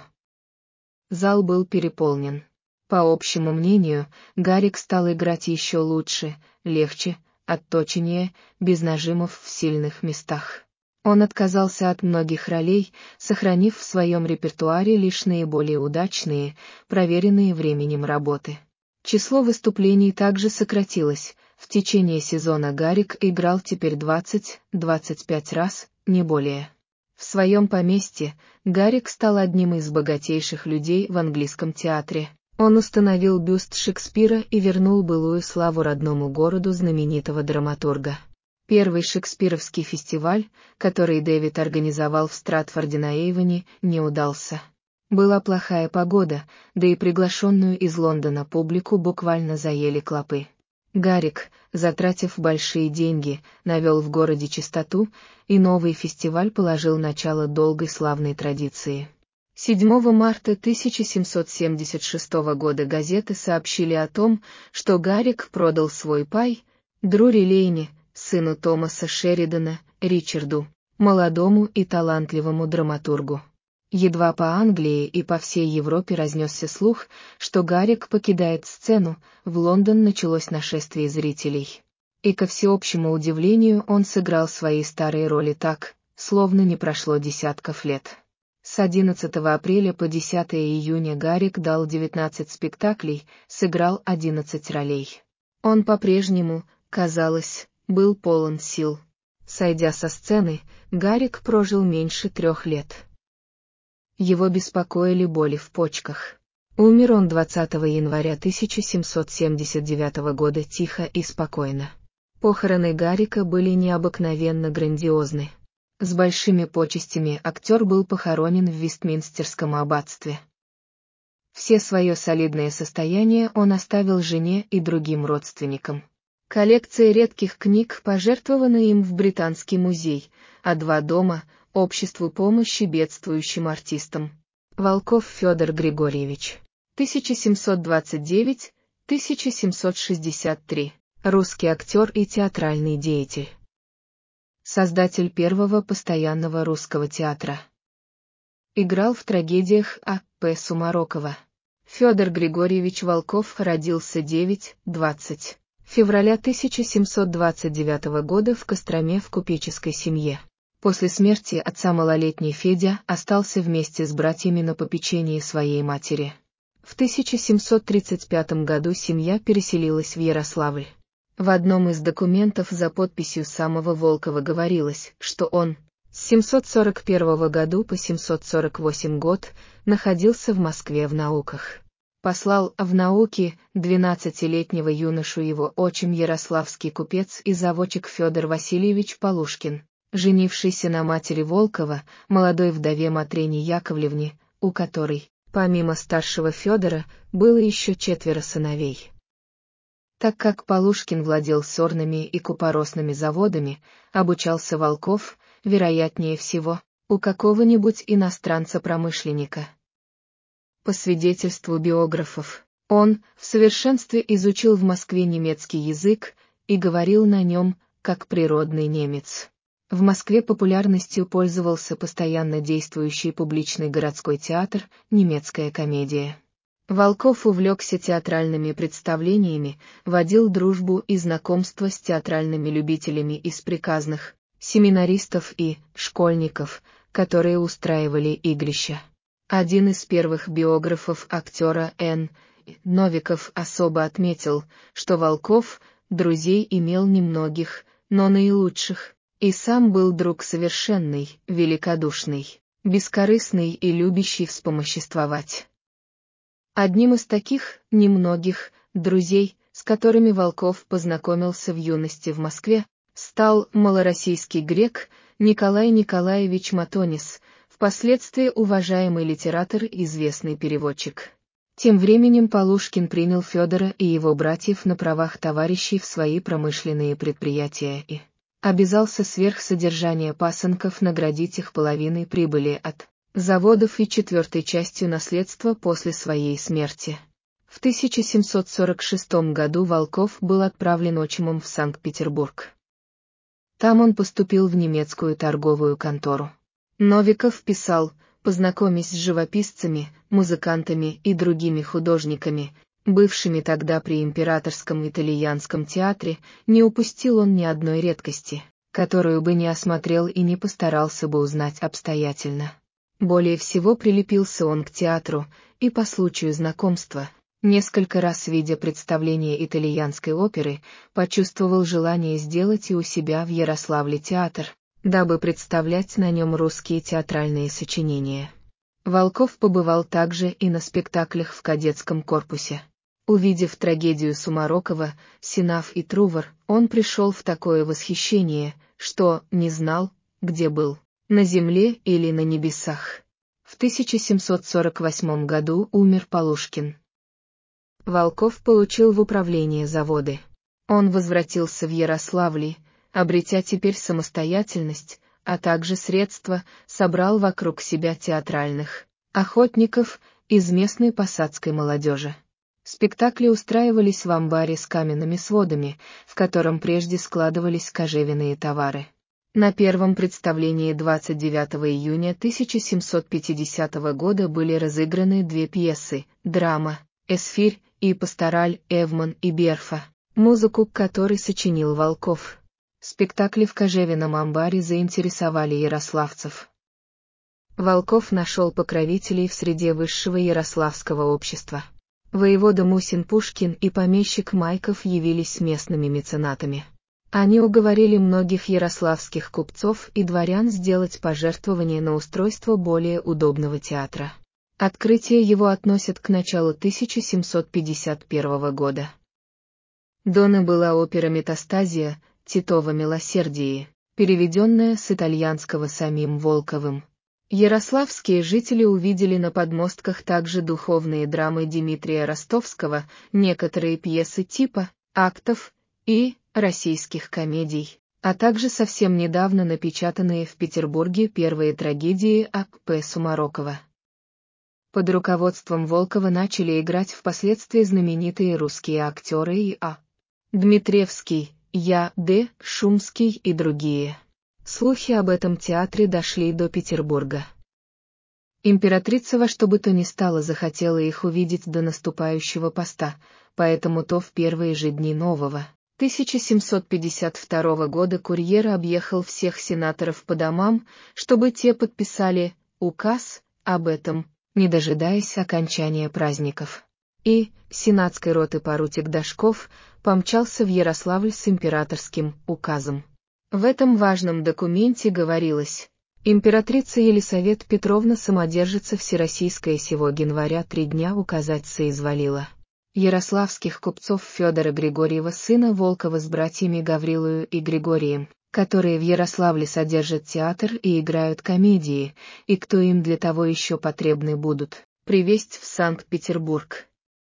Зал был переполнен. По общему мнению, Гаррик стал играть еще лучше, легче, отточеннее, без нажимов в сильных местах. Он отказался от многих ролей, сохранив в своем репертуаре лишь наиболее удачные, проверенные временем работы. Число выступлений также сократилось. В течение сезона Гаррик играл теперь двадцать-двадцать пять раз, не более. В своем поместье Гаррик стал одним из богатейших людей в английском театре. Он установил бюст Шекспира и вернул былую славу родному городу знаменитого драматурга. Первый шекспировский фестиваль, который Дэвид организовал в Стратфорде-на-Эйвоне, не удался. Была плохая погода, да и приглашенную из Лондона публику буквально заели клопы. Гаррик, затратив большие деньги, навел в городе чистоту, и новый фестиваль положил начало долгой славной традиции. седьмого марта тысяча семьсот семьдесят шестого года газеты сообщили о том, что Гаррик продал свой пай Друри Лейне, сыну Томаса Шеридана, Ричарду, молодому и талантливому драматургу. Едва по Англии и по всей Европе разнесся слух, что Гаррик покидает сцену, в Лондон началось нашествие зрителей. И ко всеобщему удивлению он сыграл свои старые роли так, словно не прошло десятков лет. С одиннадцатого апреля по десятое июня Гаррик дал девятнадцать спектаклей, сыграл одиннадцать ролей. Он по-прежнему, казалось, был полон сил. Сойдя со сцены, Гаррик прожил меньше трех лет. Его беспокоили боли в почках. Умер он двадцатого января тысяча семьсот семьдесят девятого года тихо и спокойно. Похороны Гаррика были необыкновенно грандиозны. С большими почестями актер был похоронен в Вестминстерском аббатстве. Все свое солидное состояние он оставил жене и другим родственникам. Коллекция редких книг пожертвована им в Британский музей, а два дома — Обществу помощи бедствующим артистам. Волков Федор Григорьевич, тысяча семьсот двадцать девять — тысяча семьсот шестьдесят три, русский актер и театральный деятель. Создатель первого постоянного русского театра. Играл в трагедиях А. П. Сумарокова. Федор Григорьевич Волков родился девятого-двадцатого февраля тысяча семьсот двадцать девятого года в Костроме в купеческой семье. После смерти отца малолетний Федя остался вместе с братьями на попечении своей матери. В тысяча семьсот тридцать пятом году семья переселилась в Ярославль. В одном из документов за подписью самого Волкова говорилось, что он с семьсот сорок первого года по семьсот сорок восьмой год находился в Москве в науках. Послал в науки двенадцатилетнего юношу его отчим ярославский купец и заводчик Федор Васильевич Полушкин, женившийся на матери Волкова, молодой вдове Матрене Яковлевне, у которой, помимо старшего Федора, было еще четверо сыновей. Так как Полушкин владел сорными и купоросными заводами, обучался Волков, вероятнее всего, у какого-нибудь иностранца-промышленника. По свидетельству биографов, он в совершенстве изучил в Москве немецкий язык и говорил на нем, как природный немец. В Москве популярностью пользовался постоянно действующий публичный городской театр «Немецкая комедия». Волков увлекся театральными представлениями, водил дружбу и знакомство с театральными любителями из приказных, семинаристов и школьников, которые устраивали игрища. Один из первых биографов актера Н. Новиков особо отметил, что Волков друзей имел немногих, но наилучших, и сам был друг совершенный, великодушный, бескорыстный и любящий вспомоществовать. Одним из таких, немногих, друзей, с которыми Волков познакомился в юности в Москве, стал малороссийский грек Николай Николаевич Матонис, впоследствии уважаемый литератор и известный переводчик. Тем временем Полушкин принял Федора и его братьев на правах товарищей в свои промышленные предприятия и обязался сверх содержания пасынков наградить их половиной прибыли от заводов и четвертой частью наследства после своей смерти. В тысяча семьсот сорок шестом году Волков был отправлен отчимом в Санкт-Петербург. Там он поступил в немецкую торговую контору. Новиков писал: познакомясь с живописцами, музыкантами и другими художниками, бывшими тогда при Императорском итальянском театре, не упустил он ни одной редкости, которую бы не осмотрел и не постарался бы узнать обстоятельно. Более всего прилепился он к театру, и по случаю знакомства, несколько раз видя представление итальянской оперы, почувствовал желание сделать и у себя в Ярославле театр, дабы представлять на нем русские театральные сочинения. Волков побывал также и на спектаклях в кадетском корпусе. Увидев трагедию Сумарокова «Синаф и Трувор», он пришел в такое восхищение, что не знал, где был, на земле или на небесах. В тысяча семьсот сорок восьмом году умер Полушкин. Волков получил в управление заводы. Он возвратился в Ярославль, обретя теперь самостоятельность, а также средства, собрал вокруг себя театральных охотников из местной посадской молодежи. Спектакли устраивались в амбаре с каменными сводами, в котором прежде складывались кожевенные товары. На первом представлении двадцать девятого июня тысяча семьсот пятидесятого года были разыграны две пьесы: драма «Эсфирь» и «Пастораль» Эвман и Берфа, музыку к которой сочинил Волков. Спектакли в кожевенном амбаре заинтересовали ярославцев. Волков нашел покровителей в среде высшего ярославского общества. Воевода Мусин-Пушкин и помещик Майков явились местными меценатами. Они уговорили многих ярославских купцов и дворян сделать пожертвование на устройство более удобного театра. Открытие его относят к началу тысяча семьсот пятьдесят первого года. Дона была опера «Метастазия» Титова «Милосердие», переведенная с итальянского самим Волковым. Ярославские жители увидели на подмостках также духовные драмы Дмитрия Ростовского, некоторые пьесы типа «Актов» и российских комедий, а также совсем недавно напечатанные в Петербурге первые трагедии А П Сумарокова. Под руководством Волкова начали играть впоследствии знаменитые русские актеры и А. Дмитриевский, Я. Д. Шумский и другие. Слухи об этом театре дошли до Петербурга. Императрица во что бы то ни стало захотела их увидеть до наступающего поста, поэтому то в первые же дни нового тысяча семьсот пятьдесят второго года курьер объехал всех сенаторов по домам, чтобы те подписали указ об этом, не дожидаясь окончания праздников. И сенатской роты поручик Дашков помчался в Ярославль с императорским указом. В этом важном документе говорилось: императрица Елисавета Петровна самодержица всероссийская сего января три дня указать соизволила. Ярославских купцов Федора Григорьева сына Волкова с братьями Гаврилою и Григорием, которые в Ярославле содержат театр и играют комедии, и кто им для того еще потребны будут, привезть в Санкт-Петербург.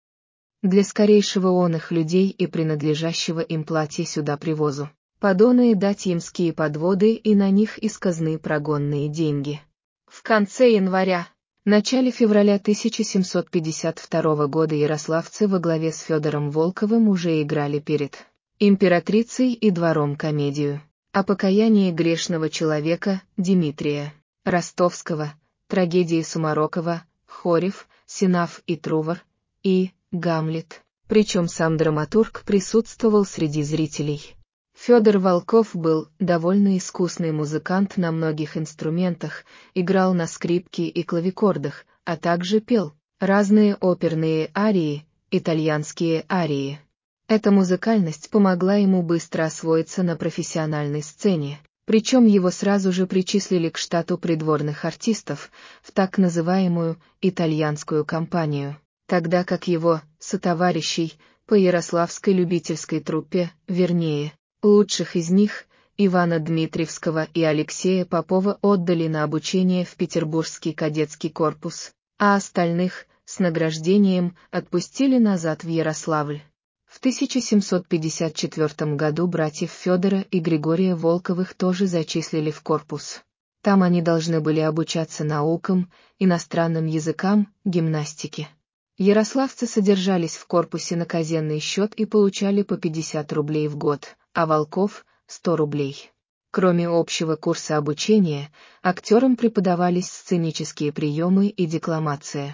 Для скорейшего оных людей и принадлежащего им платья сюда привозу, подоны и дать ямские подводы и на них из казны прогонные деньги. В конце января, начале февраля тысяча семьсот пятьдесят второго года ярославцы во главе с Федором Волковым уже играли перед императрицей и двором комедию о покаянии грешного человека Дмитрия Ростовского, трагедии Сумарокова, Хорев, Синаф и Трувор, и «Гамлет», причем сам драматург присутствовал среди зрителей. Федор Волков был довольно искусный музыкант на многих инструментах, играл на скрипке и клавикордах, а также пел разные оперные арии, итальянские арии. Эта музыкальность помогла ему быстро освоиться на профессиональной сцене, причем его сразу же причислили к штату придворных артистов, в так называемую «итальянскую компанию», тогда как его сотоварищей по ярославской любительской труппе, вернее, лучших из них, Ивана Дмитриевского и Алексея Попова, отдали на обучение в Петербургский кадетский корпус, а остальных, с награждением, отпустили назад в Ярославль. В тысяча семьсот пятьдесят четвёртом году братьев Федора и Григория Волковых тоже зачислили в корпус. Там они должны были обучаться наукам, иностранным языкам, гимнастике. Ярославцы содержались в корпусе на казенный счет и получали по пятьдесят рублей в год, а Волков — сто рублей. Кроме общего курса обучения, актерам преподавались сценические приемы и декламация.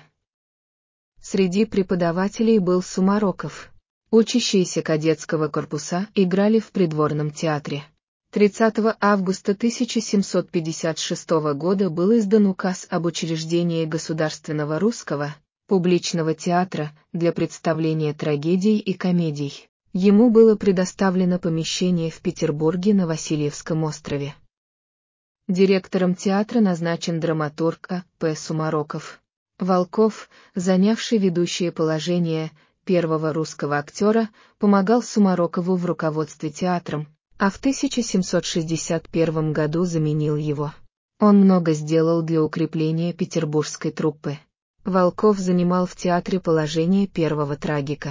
Среди преподавателей был Сумароков. Учащиеся кадетского корпуса играли в придворном театре. тридцатого августа тысяча семьсот пятьдесят шестого года был издан указ об учреждении Государственного русского публичного театра для представления трагедий и комедий. Ему было предоставлено помещение в Петербурге на Васильевском острове. Директором театра назначен драматург А. П. Сумароков. Волков, занявший ведущее положение первого русского актера, помогал Сумарокову в руководстве театром, а в тысяча семьсот шестьдесят первом году заменил его. Он много сделал для укрепления петербургской труппы. Волков занимал в театре положение первого трагика.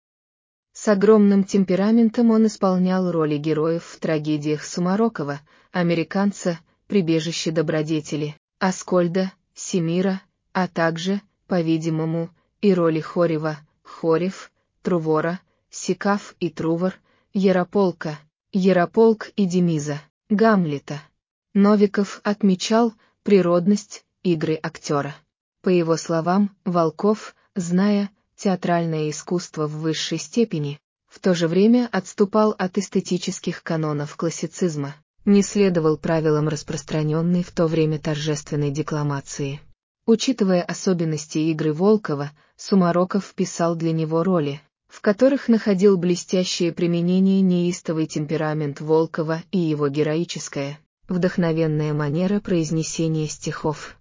С огромным темпераментом он исполнял роли героев в трагедиях Сумарокова, американца, прибежище добродетели, Аскольда, Семира, а также, по-видимому, и роли Хорева, Хорев, Трувора, Сикаф и Трувор, Ярополка, Ярополк и Демиза, Гамлета. Новиков отмечал природность игры актера. По его словам, Волков, зная театральное искусство в высшей степени, в то же время отступал от эстетических канонов классицизма, не следовал правилам распространенной в то время торжественной декламации. Учитывая особенности игры Волкова, Сумароков писал для него роли, в которых находил блестящее применение неистовый темперамент Волкова и его героическая, вдохновенная манера произнесения стихов.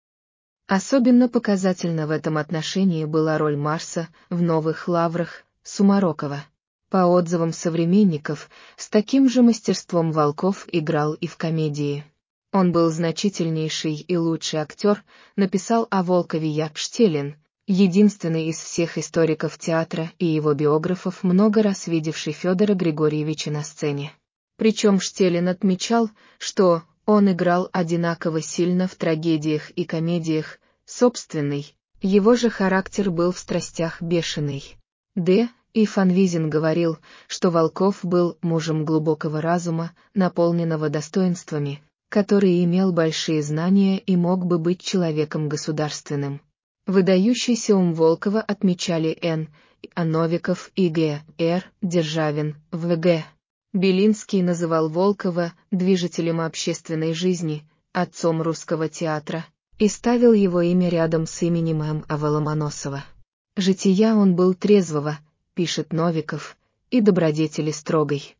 Особенно показательна в этом отношении была роль Марса в «Новых лаврах» Сумарокова. По отзывам современников, с таким же мастерством Волков играл и в комедии. Он был значительнейший и лучший актер, написал о Волкове Як Штелин, единственный из всех историков театра и его биографов, много раз видевший Федора Григорьевича на сцене. Причем Штелин отмечал, что он играл одинаково сильно в трагедиях и комедиях, собственный, его же характер был в страстях бешеный. Д. И Фанвизин говорил, что Волков был мужем глубокого разума, наполненного достоинствами, который имел большие знания и мог бы быть человеком государственным. Выдающийся ум Волкова отмечали Н. А. Новиков и Г. Р. Державин, В Г. Белинский называл Волкова движителем общественной жизни, отцом русского театра, и ставил его имя рядом с именем М. А. Ломоносова. Жития он был трезвого, пишет Новиков, и добродетели строгой.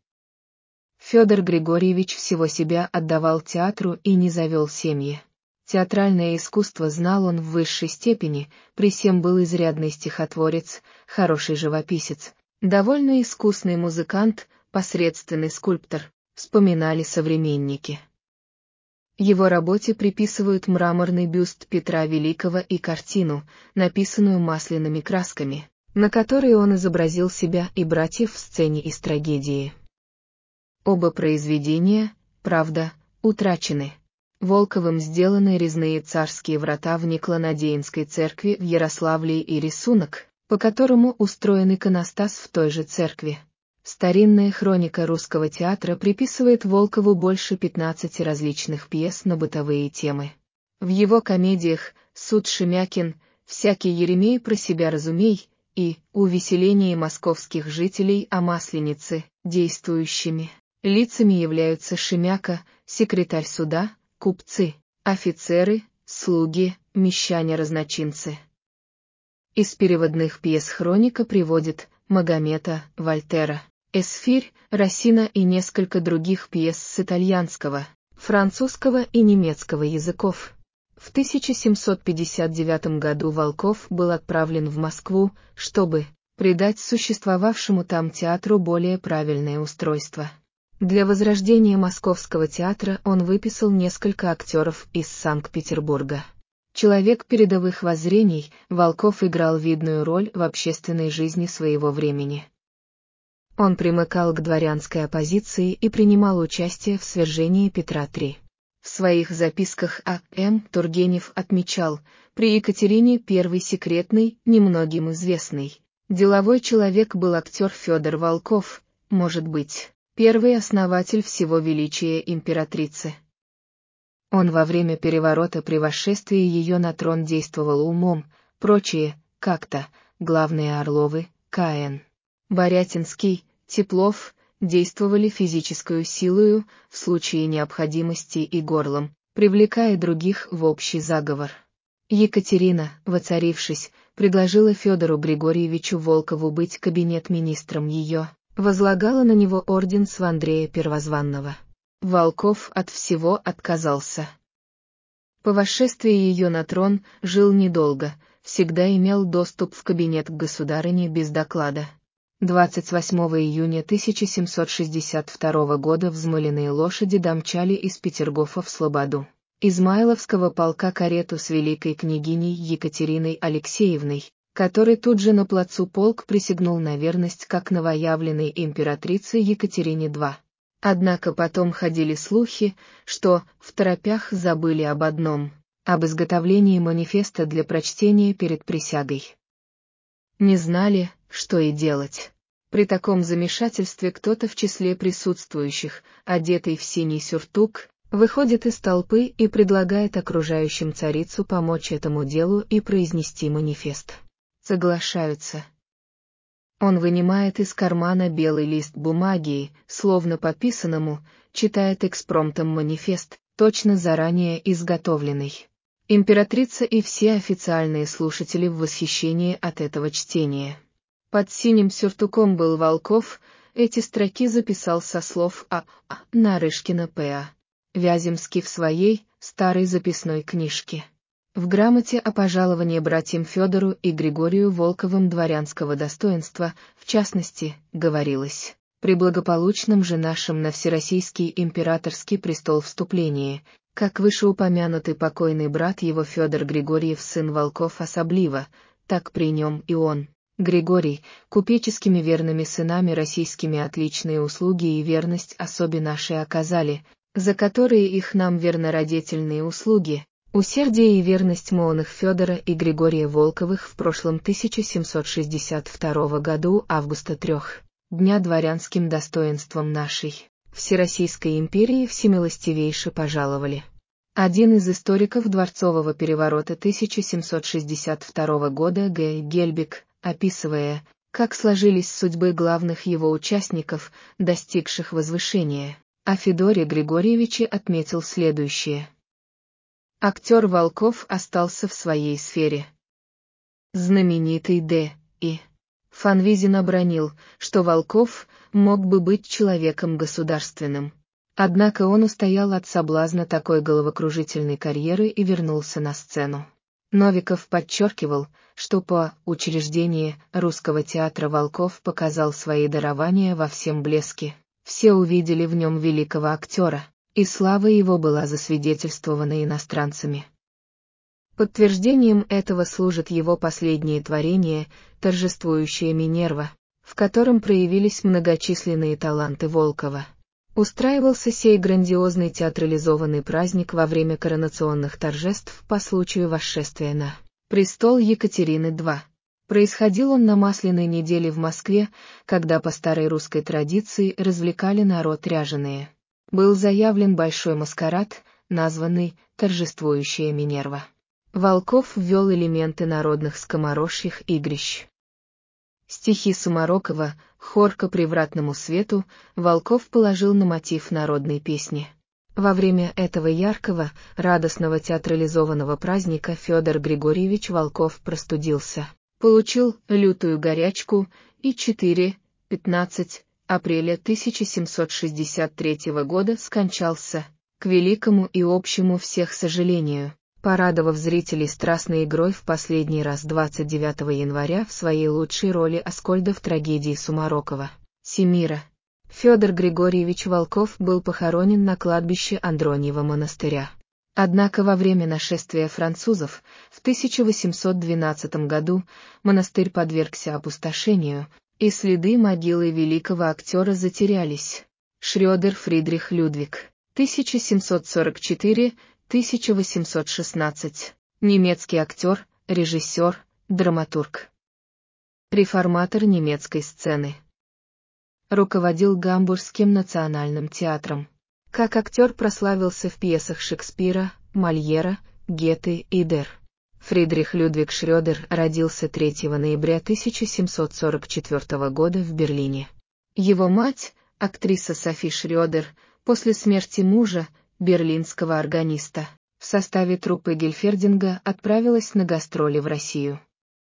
Федор Григорьевич всего себя отдавал театру и не завел семьи. Театральное искусство знал он в высшей степени, при сем был изрядный стихотворец, хороший живописец, довольно искусный музыкант, посредственный скульптор, вспоминали современники. Его работе приписывают мраморный бюст Петра Великого и картину, написанную масляными красками, на которой он изобразил себя и братьев в сцене из трагедии. Оба произведения, правда, утрачены. Волковым сделаны резные царские врата в Никлонадеинской церкви в Ярославле и рисунок, по которому устроен иконостас в той же церкви. Старинная хроника русского театра приписывает Волкову больше пятнадцати различных пьес на бытовые темы. В его комедиях «Суд Шемякин», «Всякий Еремей про себя разумей» и увеселение московских жителей о Масленице. Действующими лицами являются Шемяка, секретарь суда, купцы, офицеры, слуги, мещане-разночинцы. Из переводных пьес хроника приводит Магомета, Вольтера, Эсфирь, Рассина и несколько других пьес с итальянского, французского и немецкого языков. В тысяча семьсот пятьдесят девятом году Волков был отправлен в Москву, чтобы придать существовавшему там театру более правильное устройство. Для возрождения Московского театра он выписал несколько актеров из Санкт-Петербурга. Человек передовых воззрений, Волков играл видную роль в общественной жизни своего времени. Он примыкал к дворянской оппозиции и принимал участие в свержении Петра третьего. В своих записках А. М. Тургенев отмечал, при Екатерине первой секретный, немногим известный, деловой человек был актер Федор Волков, может быть, первый основатель всего величия императрицы. Он во время переворота при восшествии ее на трон действовал умом, прочие, как-то, главные Орловы, К Н Борятинский, Теплов, действовали физическую силою, в случае необходимости и горлом, привлекая других в общий заговор. Екатерина, воцарившись, предложила Федору Григорьевичу Волкову быть кабинет-министром ее, возлагала на него орденство Андрея Первозванного. Волков от всего отказался. По восшествии ее на трон жил недолго, всегда имел доступ в кабинет к государыне без доклада. двадцать восьмого июня тысяча семьсот шестьдесят второго года взмыленные лошади домчали из Петергофа в Слободу, Измайловского полка карету с великой княгиней Екатериной Алексеевной, который тут же на плацу полк присягнул на верность как новоявленной императрице Екатерине второй. Однако потом ходили слухи, что, второпях, забыли об одном, об изготовлении манифеста для прочтения перед присягой. Не знали, что и делать. При таком замешательстве кто-то в числе присутствующих, одетый в синий сюртук, выходит из толпы и предлагает окружающим царицу помочь этому делу и произнести манифест. Соглашаются. Он вынимает из кармана белый лист бумаги и, словно по писанному, читает экспромтом манифест, точно заранее изготовленный. Императрица и все официальные слушатели в восхищении от этого чтения. Под синим сюртуком был Волков, эти строки записал со слов А. А. Нарышкина П А. Вяземский в своей, старой записной книжке. В грамоте о пожаловании братьям Федору и Григорию Волковым дворянского достоинства, в частности, говорилось: при благополучном же нашем на всероссийский императорский престол вступлении, как вышеупомянутый покойный брат его Федор Григорьев сын Волков особливо, так при нем и он, Григорий, купеческими верными сынами российскими отличные услуги и верность особе нашей оказали, за которые их нам вернородительные услуги, усердие и верность моных Федора и Григория Волковых в прошлом тысяча семьсот шестьдесят второго году августа трех, дня дворянским достоинством нашей, Всероссийской империи всемилостивейше пожаловали. Один из историков дворцового переворота тысяча семьсот шестьдесят второго года Г. Гельбик, описывая, как сложились судьбы главных его участников, достигших возвышения, о Федоре Григорьевиче отметил следующее. Актер Волков остался в своей сфере. Знаменитый Д. И. Фанвизин обронил, что Волков мог бы быть человеком государственным. Однако он устоял от соблазна такой головокружительной карьеры и вернулся на сцену. Новиков подчеркивал, что по учреждении Русского театра Волков показал свои дарования во всем блеске. Все увидели в нем великого актера, и слава его была засвидетельствована иностранцами. Подтверждением этого служит его последнее творение, торжествующее Минерва, в котором проявились многочисленные таланты Волкова. Устраивался сей грандиозный театрализованный праздник во время коронационных торжеств по случаю восшествия на престол Екатерины второй. Происходил он на Масляной неделе в Москве, когда по старой русской традиции развлекали народ ряженые. Был заявлен большой маскарад, названный «Торжествующая Минерва». Волков ввел элементы народных скоморожьих игрищ. Стихи Сумарокова, хор ко превратному свету, Волков положил на мотив народной песни. Во время этого яркого, радостного театрализованного праздника Федор Григорьевич Волков простудился, получил лютую горячку и четыре-пятнадцатого апреля тысяча семьсот шестьдесят третьего года скончался, к великому и общему всех сожалению, порадовав зрителей страстной игрой в последний раз двадцать девятого января в своей лучшей роли Аскольда в трагедии Сумарокова «Семира». Федор Григорьевич Волков был похоронен на кладбище Андроньева монастыря. Однако во время нашествия французов в тысяча восемьсот двенадцатом году монастырь подвергся опустошению, и следы могилы великого актера затерялись. Шрёдер Фридрих Людвиг, тысяча семьсот сорок четыре — тысяча восемьсот шестнадцать, немецкий актер, режиссер, драматург. Реформатор немецкой сцены. Руководил Гамбургским национальным театром. Как актер прославился в пьесах Шекспира, Мольера, Гете и Дер. Фридрих Людвиг Шрёдер родился третьего ноября тысяча семьсот сорок четвёртого года в Берлине. Его мать, актриса Софи Шрёдер, после смерти мужа, берлинского органиста, в составе труппы Гельфердинга отправилась на гастроли в Россию.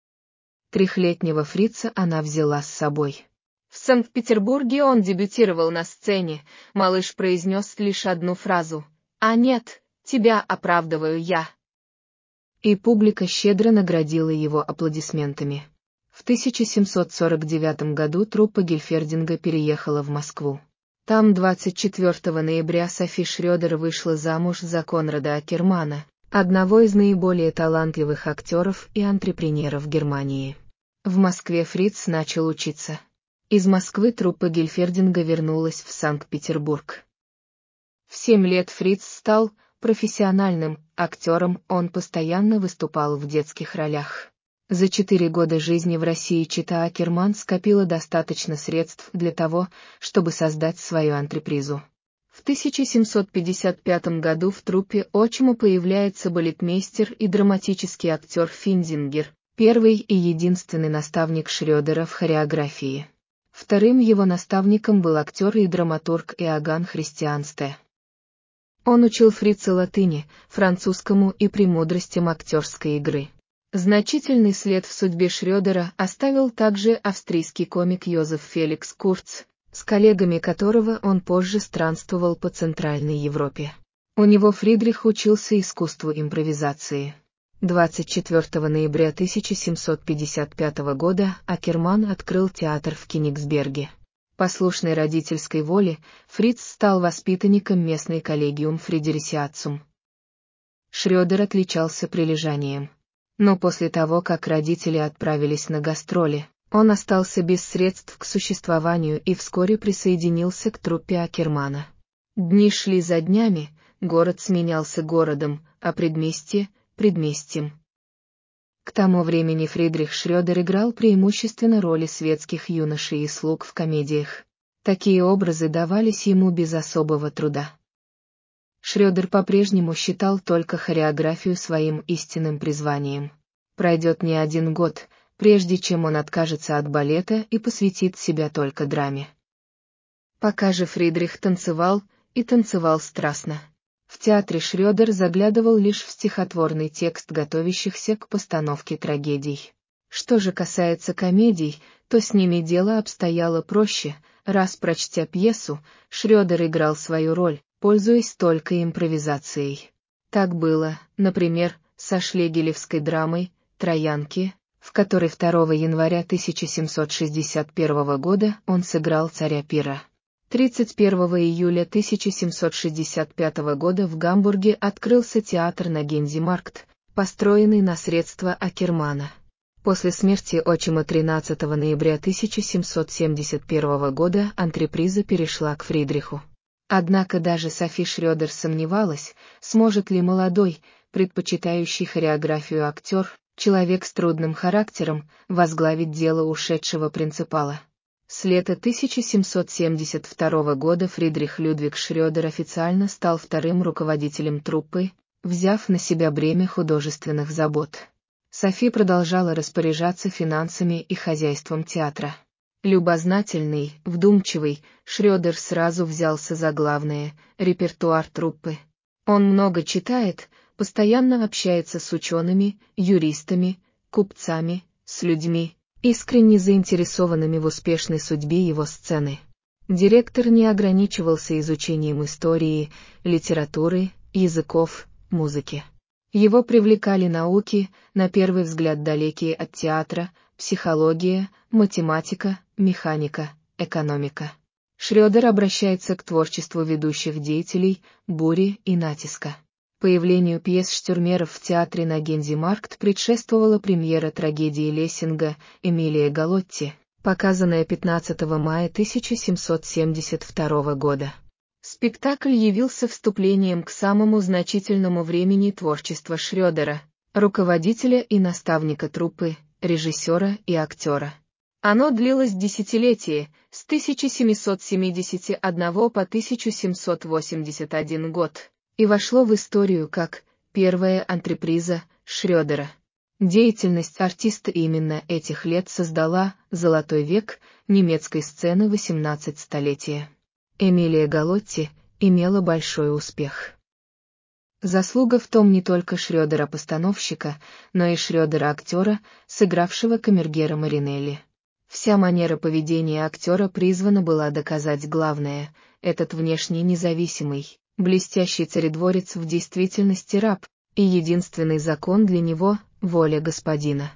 Трехлетнего фрица она взяла с собой. В Санкт-Петербурге он дебютировал на сцене, малыш произнес лишь одну фразу: «А нет, тебя оправдываю я». И публика щедро наградила его аплодисментами. В тысяча семьсот сорок девятом году труппа Гельфердинга переехала в Москву. Там двадцать четвёртого ноября Софи Шрёдер вышла замуж за Конрада Акермана, одного из наиболее талантливых актеров и антрепренеров Германии. В Москве фриц начал учиться. Из Москвы труппа Гельфердинга вернулась в Санкт-Петербург. В семь лет фриц стал профессиональным актером, он постоянно выступал в детских ролях. За четыре года жизни в России чета Акерман скопила достаточно средств для того, чтобы создать свою антрепризу. В тысяча семьсот пятьдесят пятом году в труппе отчима появляется балетмейстер и драматический актер Финзингер, первый и единственный наставник Шрёдера в хореографии. Вторым его наставником был актер и драматург Иоганн Христиан Сте. Он учил фрица латыни, французскому и премудростям актерской игры. Значительный след в судьбе Шрёдера оставил также австрийский комик Йозеф Феликс Курц, с коллегами которого он позже странствовал по Центральной Европе. У него Фридрих учился искусству импровизации. двадцать четвёртого ноября тысяча семьсот пятьдесят пятого года Акерман открыл театр в Кенигсберге. Послушной родительской воле, фриц стал воспитанником местной коллегиум Фридерисиацум. Шрёдер отличался прилежанием. Но после того, как родители отправились на гастроли, он остался без средств к существованию и вскоре присоединился к труппе Акермана. Дни шли за днями, город сменялся городом, а предместье — предместьем. К тому времени Фридрих Шрёдер играл преимущественно роли светских юношей и слуг в комедиях. Такие образы давались ему без особого труда. Шрёдер по-прежнему считал только хореографию своим истинным призванием. Пройдет не один год, прежде чем он откажется от балета и посвятит себя только драме. Пока же Фридрих танцевал, и танцевал страстно. В театре Шрёдер заглядывал лишь в стихотворный текст готовящихся к постановке трагедий. Что же касается комедий, то с ними дело обстояло проще. Раз прочтя пьесу, Шрёдер играл свою роль, пользуясь только импровизацией. Так было, например, со шлегелевской драмой «Троянки», в которой второго января тысяча семьсот шестьдесят первого года он сыграл царя Пира. тридцать первого июля тысяча семьсот шестьдесят пятого года в Гамбурге открылся театр на Гензимаркт, построенный на средства Акермана. После смерти отчима тринадцатого ноября тысяча семьсот семьдесят первого года антреприза перешла к Фридриху. Однако даже Софи Шрёдер сомневалась, сможет ли молодой, предпочитающий хореографию актер, человек с трудным характером, возглавить дело ушедшего принципала. С лета тысяча семьсот семьдесят второго года Фридрих Людвиг Шрёдер официально стал вторым руководителем труппы, взяв на себя бремя художественных забот. Софи продолжала распоряжаться финансами и хозяйством театра. Любознательный, вдумчивый, Шрёдер сразу взялся за главное — репертуар труппы. Он много читает, постоянно общается с учеными, юристами, купцами, с людьми, искренне заинтересованными в успешной судьбе его сцены. Директор не ограничивался изучением истории, литературы, языков, музыки. Его привлекали науки, на первый взгляд далекие от театра, психология, математика, механика, экономика. Шрёдер обращается к творчеству ведущих деятелей, бури и натиска. Появлению пьес Штюрмеров в театре на Гензи-Маркт предшествовала премьера трагедии Лессинга «Эмилия Галотти», показанная пятнадцатого мая тысяча семьсот семьдесят второго года. Спектакль явился вступлением к самому значительному времени творчества Шрёдера, руководителя и наставника труппы, режиссера и актера. Оно длилось десятилетие, с тысяча семьсот семьдесят один по тысяча семьсот восемьдесят один год, и вошло в историю как первая антреприза Шрёдера. Деятельность артиста именно этих лет создала «золотой век» немецкой сцены восемнадцатого столетия. Эмилия Галотти имела большой успех. Заслуга в том не только Шрёдера-постановщика, но и Шрёдера-актера, сыгравшего камергера Маринелли. Вся манера поведения актера призвана была доказать главное — этот внешне независимый, блестящий царедворец в действительности раб, и единственный закон для него — воля господина.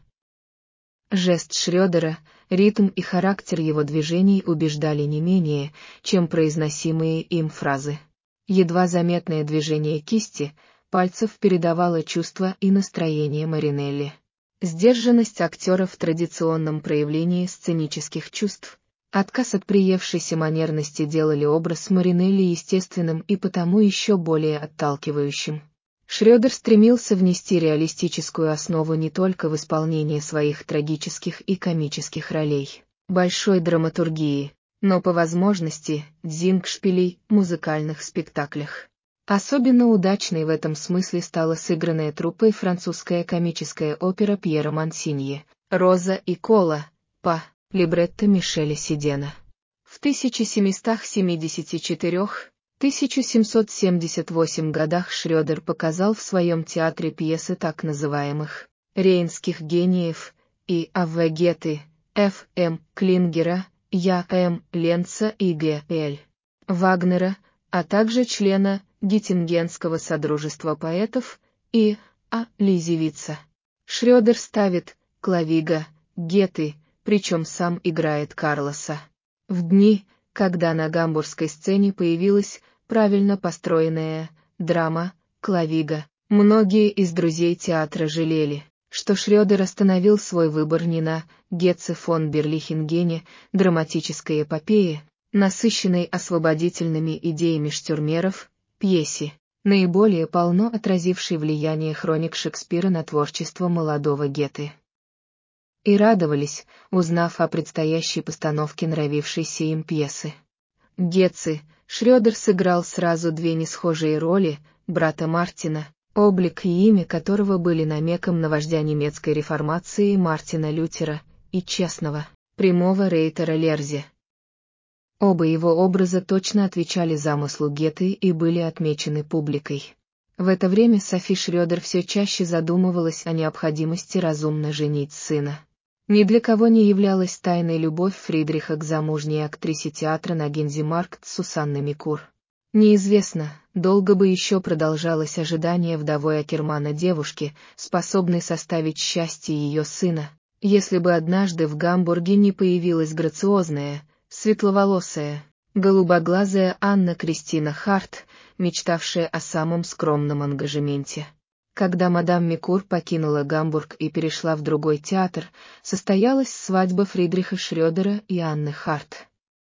Жест Шрёдера, ритм и характер его движений убеждали не менее, чем произносимые им фразы. Едва заметное движение кисти, пальцев передавало чувства и настроение Маринелли. Сдержанность актера в традиционном проявлении сценических чувств, отказ от приевшейся манерности делали образ Маринелли естественным и потому еще более отталкивающим. Шрёдер стремился внести реалистическую основу не только в исполнение своих трагических и комических ролей, большой драматургии, но по возможности, дзингшпилей, музыкальных спектаклях. Особенно удачной в этом смысле стала сыгранная труппой французская комическая опера Пьера Мансиньи «Роза и Кола» по либретто Мишеля Сидена. В тысяча семьсот семьдесят четыре — тысяча семьсот семьдесят восьмом годах Шрёдер показал в своем театре пьесы так называемых «Рейнских гениев» и «А В Геты», Ф М Клингера, Я М Ленца и Г Л Вагнера, а также члена Геттингенского содружества поэтов и А Лизевица. Шрёдер ставит Клавига, Геты, причем сам играет Карлоса. В дни, когда на гамбургской сцене появилась правильно построенная драма «Клавига», многие из друзей театра жалели, что Шрёдер остановил свой выбор не на Гетце фон Берлихингене, драматической эпопее, насыщенной освободительными идеями Штюрмеров, пьесе, наиболее полно отразившей влияние хроник Шекспира на творчество молодого Гете. И радовались, узнав о предстоящей постановке нравившейся им пьесы. Гетце, Шрёдер сыграл сразу две несхожие роли, брата Мартина, облик и имя которого были намеком на вождя немецкой реформации Мартина Лютера, и честного, прямого Рейтера Лерзе. Оба его образа точно отвечали замыслу Гете и были отмечены публикой. В это время Софи Шрёдер все чаще задумывалась о необходимости разумно женить сына. Ни для кого не являлась тайной любовь Фридриха к замужней актрисе театра на Гензи-Маркт Сусанне Микур. Неизвестно, долго бы еще продолжалось ожидание вдовой Акермана девушки, способной составить счастье ее сына, если бы однажды в Гамбурге не появилась грациозная, светловолосая, голубоглазая Анна Кристина Харт, мечтавшая о самом скромном ангажементе. Когда мадам Микур покинула Гамбург и перешла в другой театр, состоялась свадьба Фридриха Шрёдера и Анны Харт.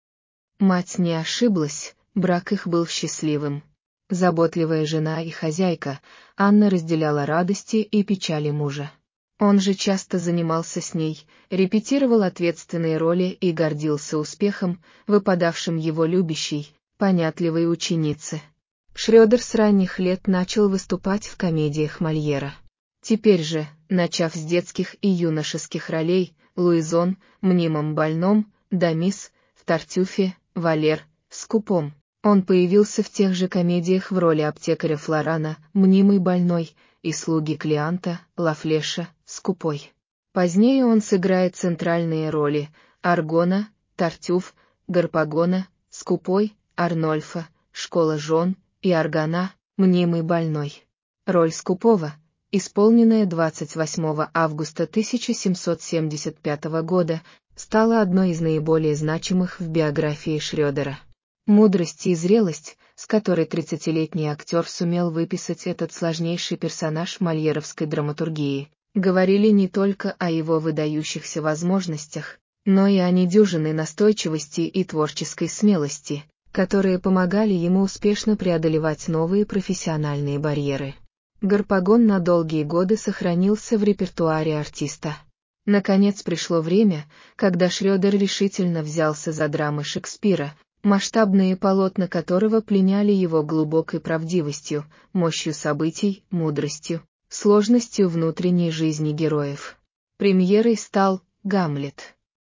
Мать не ошиблась, брак их был счастливым. Заботливая жена и хозяйка, Анна разделяла радости и печали мужа. Он же часто занимался с ней, репетировал ответственные роли и гордился успехом, выпадавшим его любящей, понятливой ученице. Шрёдер с ранних лет начал выступать в комедиях Мольера. Теперь же, начав с детских и юношеских ролей, Луизон, мнимом больном, Дамис, в Тартюфе, Валер, скупом, он появился в тех же комедиях в роли аптекаря Флорана, мнимый больной, и слуги Клеанта, Лафлеша, скупой. Позднее он сыграет центральные роли Аргона, Тартюф, Гарпагона, скупой, Арнольфа, школа жен, и Аргана, мнимый больной. Роль скупого, исполненная двадцать восьмого августа тысяча семьсот семьдесят пятого года, стала одной из наиболее значимых в биографии Шрёдера. Мудрость и зрелость, с которой тридцатилетний актер сумел выписать этот сложнейший персонаж мольеровской драматургии, говорили не только о его выдающихся возможностях, но и о недюжинной настойчивости и творческой смелости, которые помогали ему успешно преодолевать новые профессиональные барьеры. Гарпагон на долгие годы сохранился в репертуаре артиста. Наконец пришло время, когда Шрёдер решительно взялся за драмы Шекспира, масштабные полотна которого пленяли его глубокой правдивостью, мощью событий, мудростью, сложностью внутренней жизни героев. Премьерой стал «Гамлет».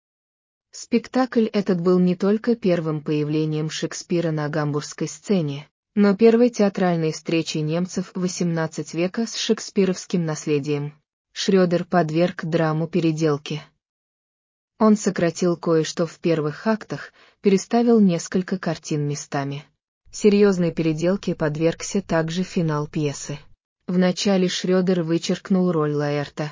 Спектакль этот был не только первым появлением Шекспира на гамбургской сцене, но первой театральной встречей немцев восемнадцатого века с шекспировским наследием. Шрёдер подверг драму переделке. Он сократил кое-что в первых актах, переставил несколько картин местами. Серьезной переделке подвергся также финал пьесы. Вначале Шрёдер вычеркнул роль Лаэрта.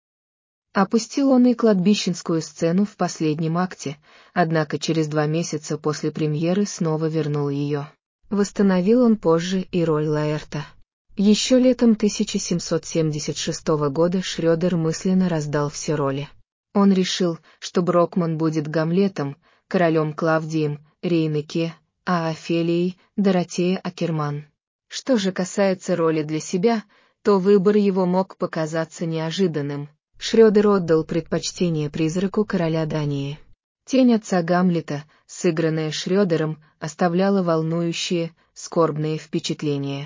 Опустил он и кладбищенскую сцену в последнем акте, однако через два месяца после премьеры снова вернул ее. Восстановил он позже и роль Лаэрта. Еще летом тысяча семьсот семьдесят шестого года Шрёдер мысленно раздал все роли. Он решил, что Брокман будет Гамлетом, королем Клавдием, Рейнеке, а Офелией — Доротея Акерман. Что же касается роли для себя, то выбор его мог показаться неожиданным. Шрёдер отдал предпочтение призраку короля Дании. Тень отца Гамлета, сыгранная Шрёдером, оставляла волнующие, скорбные впечатления.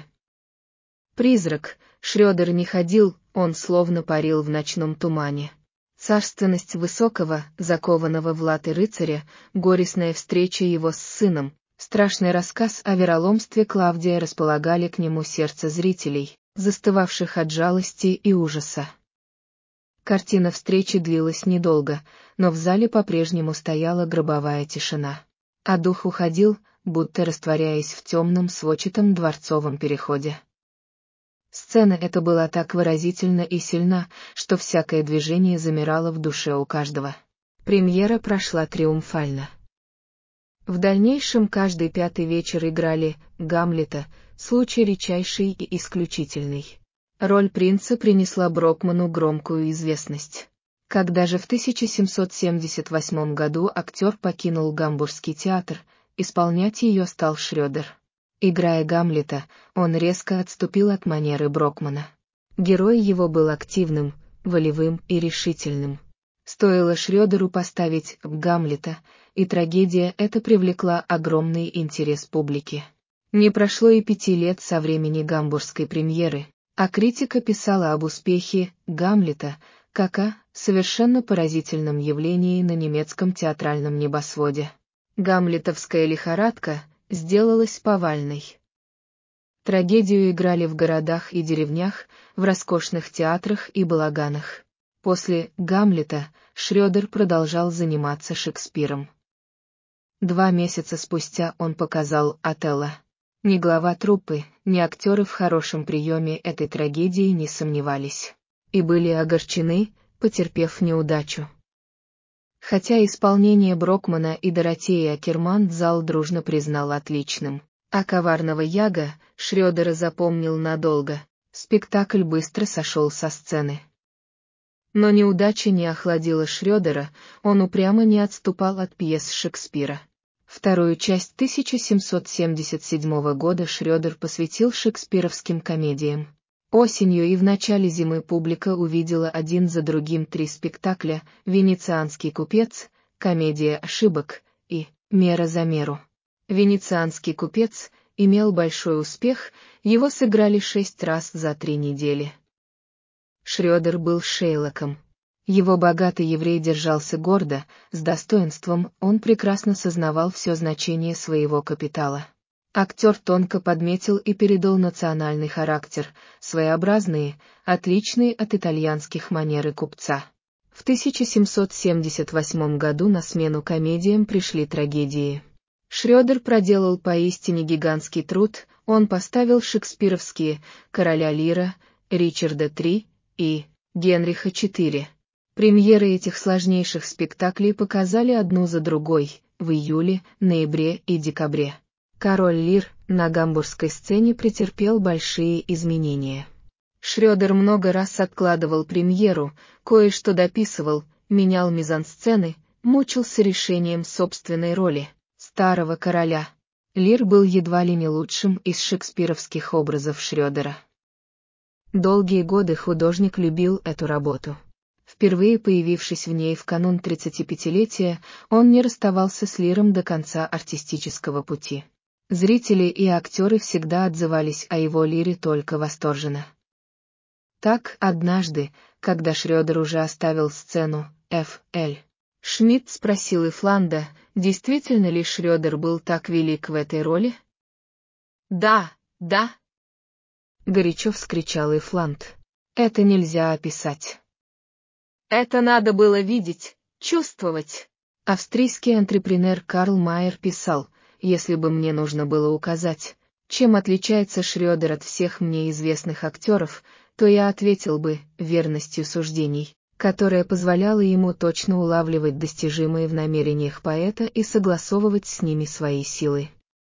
Призрак, Шрёдер не ходил, он словно парил в ночном тумане. Царственность высокого, закованного в латы рыцаря, горестная встреча его с сыном, страшный рассказ о вероломстве Клавдия располагали к нему сердце зрителей, застывавших от жалости и ужаса. Картина встречи длилась недолго, но в зале по-прежнему стояла гробовая тишина. А дух уходил, будто растворяясь в темном сводчатом дворцовом переходе. Сцена эта была так выразительна и сильна, что всякое движение замирало в душе у каждого. Премьера прошла триумфально. В дальнейшем каждый пятый вечер играли «Гамлета», случай редчайший и исключительный. Роль принца принесла Брокману громкую известность. Когда же в тысяча семьсот семьдесят восьмом году актер покинул Гамбургский театр, исполнять ее стал Шрёдер. Играя Гамлета, он резко отступил от манеры Брокмана. Герой его был активным, волевым и решительным. Стоило Шрёдеру поставить Гамлета, и трагедия эта привлекла огромный интерес публики. Не прошло и пяти лет со времени гамбургской премьеры, а критика писала об успехе Гамлета как о совершенно поразительном явлении на немецком театральном небосводе. Гамлетовская лихорадка сделалась повальной. Трагедию играли в городах и деревнях, в роскошных театрах и балаганах. После «Гамлета» Шрёдер продолжал заниматься Шекспиром. Два месяца спустя он показал «Отелло». Ни глава труппы, ни актеры в хорошем приеме этой трагедии не сомневались. И были огорчены, потерпев неудачу. Хотя исполнение Брокмана и Доротеи Акерман зал дружно признал отличным, а коварного Яга Шрёдера запомнил надолго, спектакль быстро сошел со сцены. Но неудача не охладила Шрёдера, он упрямо не отступал от пьес Шекспира. Вторую часть тысяча семьсот семьдесят седьмого года Шрёдер посвятил шекспировским комедиям. Осенью и в начале зимы публика увидела один за другим три спектакля: «Венецианский купец», «Комедия ошибок» и «Мера за меру». «Венецианский купец» имел большой успех, его сыграли шесть раз за три недели. Шрёдер был Шейлоком. Его богатый еврей держался гордо, с достоинством, он прекрасно сознавал все значение своего капитала. Актер тонко подметил и передал национальный характер, своеобразные, отличные от итальянских манеры купца. В тысяча семьсот семьдесят восьмом году на смену комедиям пришли трагедии. Шрёдер проделал поистине гигантский труд, он поставил шекспировские «Короля Лира», «Ричарда три» и «Генриха четыре». Премьеры этих сложнейших спектаклей показали одну за другой, в июле, ноябре и декабре. «Король Лир» на гамбургской сцене претерпел большие изменения. Шрёдер много раз откладывал премьеру, кое-что дописывал, менял мизансцены, мучился решением собственной роли, старого короля. Лир был едва ли не лучшим из шекспировских образов Шрёдера. Долгие годы художник любил эту работу. Впервые появившись в ней в канун тридцатипятилетия, он не расставался с Лиром до конца артистического пути. Зрители и актеры всегда отзывались о его Лире только восторженно. Так, однажды, когда Шрёдер уже оставил сцену, Ф Л Шмидт спросил Ифланда, действительно ли Шрёдер был так велик в этой роли? «Да, да!» — горячо вскричал Ифланд. «Это нельзя описать. Это надо было видеть, чувствовать». Австрийский антрепренер Карл Майер писал, если бы мне нужно было указать, чем отличается Шрёдер от всех мне известных актеров, то я ответил бы верностью суждений, которая позволяла ему точно улавливать достижимые в намерениях поэта и согласовывать с ними свои силы.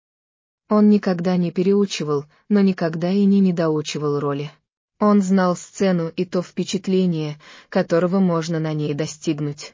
Он никогда не переучивал, но никогда и не недоучивал роли. Он знал сцену и то впечатление, которого можно на ней достигнуть.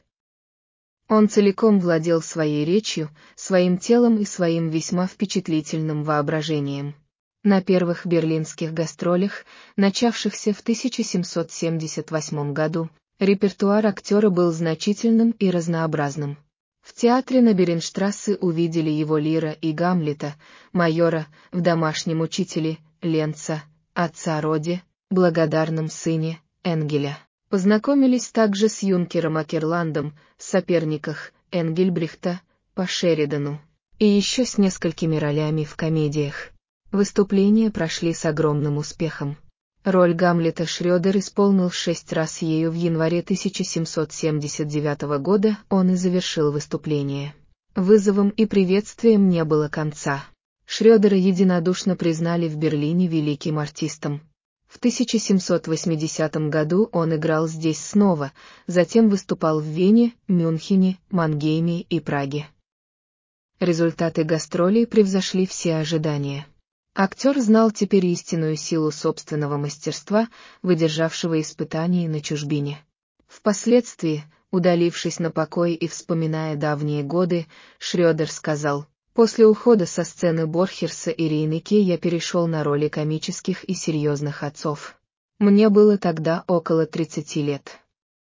Он целиком владел своей речью, своим телом и своим весьма впечатлительным воображением. На первых берлинских гастролях, начавшихся в тысяча семьсот семьдесят восьмом году, репертуар актера был значительным и разнообразным. В театре на Беренштрассе увидели его Лира и Гамлета, майора, в «Домашнем учителе», Ленца, отца Роди, благодарном сыне, Энгеля. Познакомились также с юнкером Акерландом, соперниках, Энгельбрехта, по Шеридану, и еще с несколькими ролями в комедиях. Выступления прошли с огромным успехом. Роль Гамлета Шрёдер исполнил шесть раз ею в январе тысяча семьсот семьдесят девятого года, он и завершил выступление. Вызовом и приветствием не было конца. Шрёдера единодушно признали в Берлине великим артистом. В тысяча семьсот восьмидесятом году он играл здесь снова, затем выступал в Вене, Мюнхене, Мангейме и Праге. Результаты гастролей превзошли все ожидания. Актер знал теперь истинную силу собственного мастерства, выдержавшего испытаний на чужбине. Впоследствии, удалившись на покой и вспоминая давние годы, Шрёдер сказал: «После ухода со сцены Борхерса и Рейнеке я перешел на роли комических и серьезных отцов. Мне было тогда около тридцати лет.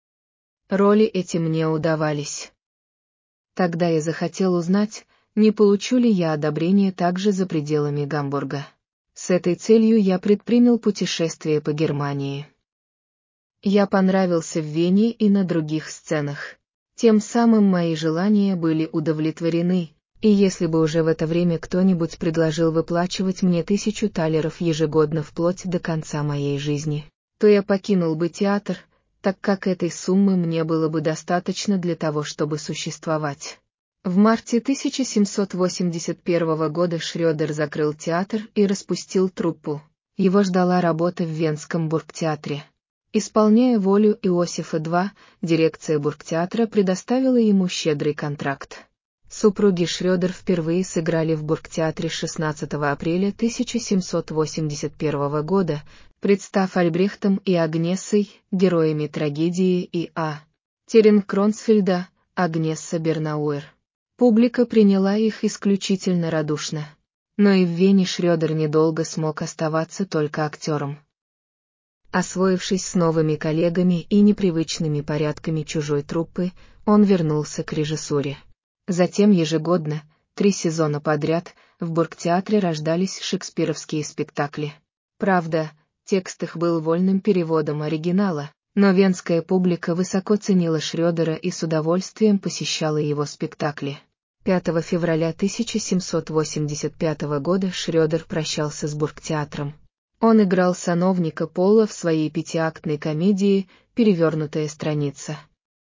Роли эти мне удавались. Тогда я захотел узнать, не получу ли я одобрения также за пределами Гамбурга. С этой целью я предпринял путешествие по Германии. Я понравился в Вене и на других сценах. Тем самым мои желания были удовлетворены, и если бы уже в это время кто-нибудь предложил выплачивать мне тысячу талеров ежегодно вплоть до конца моей жизни, то я покинул бы театр, так как этой суммы мне было бы достаточно для того, чтобы существовать». В марте тысяча семьсот восемьдесят первого года Шрёдер закрыл театр и распустил труппу. Его ждала работа в Венском бургтеатре. Исполняя волю Иосифа два, дирекция бургтеатра предоставила ему щедрый контракт. Супруги Шрёдер впервые сыграли в бургтеатре шестнадцатого апреля тысяча семьсот восемьдесят первого года, представ Альбрехтом и Агнессой, героями трагедии, и А. Теренкронсфельда, Агнесса Бернауэр. Публика приняла их исключительно радушно. Но и в Вене Шрёдер недолго смог оставаться только актером. Освоившись с новыми коллегами и непривычными порядками чужой труппы, он вернулся к режиссуре. Затем ежегодно, три сезона подряд, в бургтеатре рождались шекспировские спектакли. Правда, Текст их был вольным переводом оригинала, но венская публика высоко ценила Шрёдера и с удовольствием посещала его спектакли. пятого февраля тысяча семьсот восемьдесят пятого года Шрёдер прощался с Бургтеатром. Он играл сановника Пола в своей пятиактной комедии «Перевернутая страница».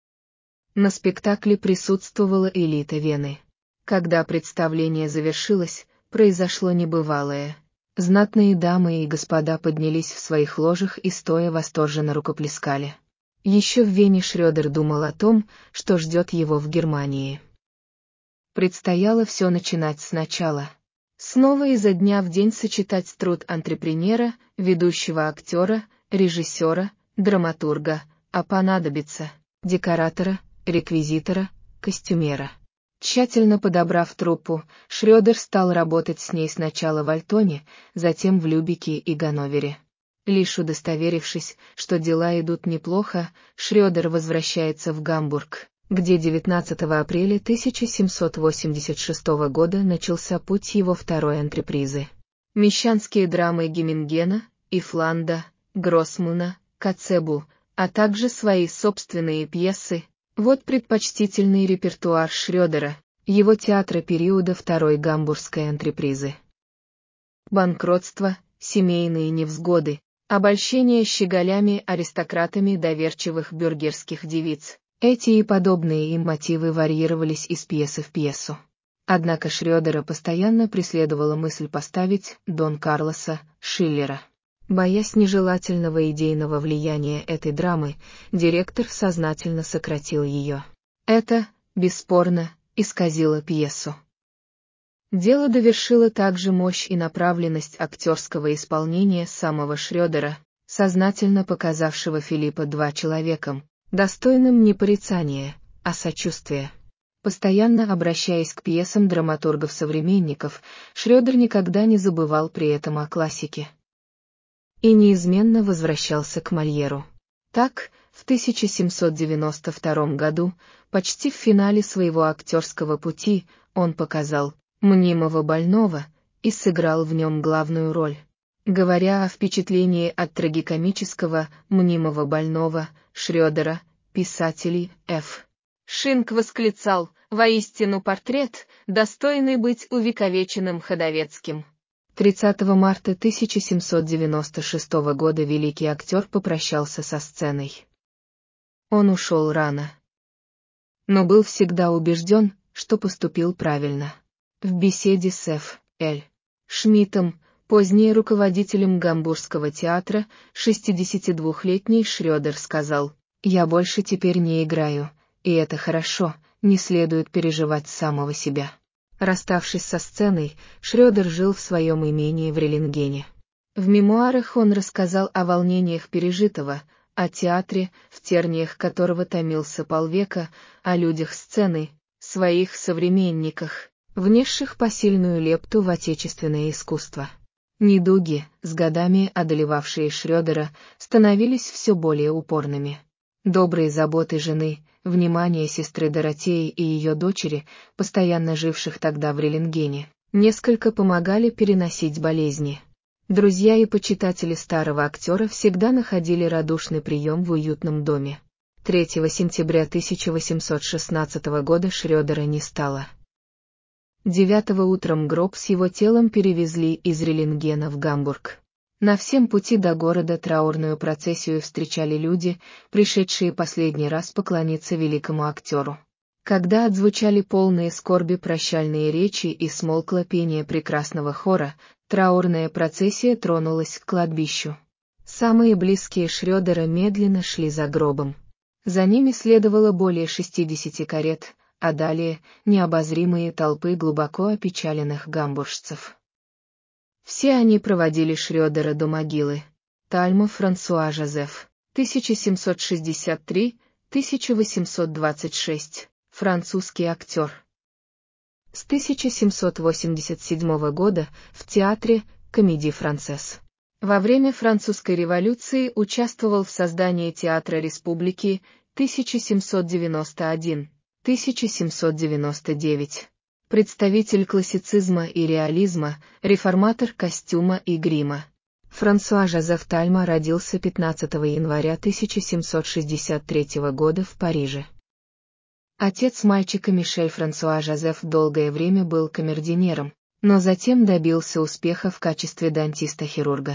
На спектакле присутствовала элита Вены. Когда представление завершилось, произошло небывалое. Знатные дамы и господа поднялись в своих ложах и стоя восторженно рукоплескали. Еще в Вене Шрёдер думал о том, что ждет его в Германии. Предстояло все начинать сначала. Снова изо дня в день сочетать труд антрепренера, ведущего актера, режиссера, драматурга, а понадобится декоратора, реквизитора, костюмера. Тщательно подобрав труппу, Шрёдер стал работать с ней сначала в Альтоне, затем в Любеке и Ганновере. Лишь удостоверившись, что дела идут неплохо, Шрёдер возвращается в Гамбург, где девятнадцатого апреля тысяча семьсот восемьдесят шестого года начался путь его второй антрепризы. Мещанские драмы Гемингена, Ифланда, Гроссмана, Коцебу, а также свои собственные пьесы. Вот предпочтительный репертуар Шрёдера, его театра периода второй гамбургской антрепризы. Банкротство, семейные невзгоды, обольщение щеголями-аристократами доверчивых бюргерских девиц. Эти и подобные им мотивы варьировались из пьесы в пьесу. Однако Шрёдера постоянно преследовала мысль поставить Дон Карлоса Шиллера. Боясь нежелательного идейного влияния этой драмы, директор сознательно сократил ее. Это, бесспорно, исказило пьесу. Дело довершило также мощь и направленность актерского исполнения самого Шрёдера, сознательно показавшего Филиппа два человеком, достойным не порицания, а сочувствия. Постоянно обращаясь к пьесам драматургов-современников, Шрёдер никогда не забывал при этом о классике. И неизменно возвращался к Мольеру. Так, в тысяча семьсот девяносто втором году, почти в финале своего актерского пути, он показал «Мнимого больного» и сыграл в нем главную роль. Говоря о впечатлении от трагикомического «Мнимого больного» Шрёдера, писатель Ф. Шинк восклицал: «Воистину портрет, достойный быть увековеченным Ходовецким». тридцатого марта тысяча семьсот девяносто шестого года великий актер попрощался со сценой. Он ушел рано. Но был всегда убежден, что поступил правильно. В беседе с Ф. Л. Шмидтом, позднее руководителем Гамбургского театра, шестидесятидвухлетний Шрёдер сказал: «Я больше теперь не играю, и это хорошо, не следует переживать самого себя». Расставшись со сценой, Шрёдер жил в своем имении в Релингене. В мемуарах он рассказал о волнениях пережитого, о театре, в терниях которого томился полвека, о людях сцены, своих современниках, внесших посильную лепту в отечественное искусство. Недуги, с годами одолевавшие Шрёдера, становились все более упорными. Добрые заботы жены, внимание сестры Доротеи и ее дочери, постоянно живших тогда в Релингене, несколько помогали переносить болезни. Друзья и почитатели старого актера всегда находили радушный прием в уютном доме. третьего сентября тысяча восемьсот шестнадцатого года Шрёдера не стало. девятого утром гроб с его телом перевезли из Релингена в Гамбург. На всем пути до города траурную процессию встречали люди, пришедшие последний раз поклониться великому актеру. Когда отзвучали полные скорби прощальные речи и смолкло пение прекрасного хора, траурная процессия тронулась к кладбищу. Самые близкие Шрёдера медленно шли за гробом. За ними следовало более шестидесяти карет, а далее — необозримые толпы глубоко опечаленных гамбуржцев. Все они проводили Шрёдера до могилы. Тальма Франсуа Жозеф, тысяча семьсот шестьдесят три — тысяча восемьсот двадцать шесть, французский актер. С тысяча семьсот восемьдесят седьмого года в театре Комедии Франсес. Во время французской революции участвовал в создании Театра Республики тысяча семьсот девяносто один — тысяча семьсот девяносто девять. Представитель классицизма и реализма, реформатор костюма и грима. Франсуа Жозеф Тальма родился пятнадцатого января тысяча семьсот шестьдесят третьего года в Париже. Отец мальчика Мишель Франсуа Жозеф долгое время был камердинером, но затем добился успеха в качестве дантиста-хирурга.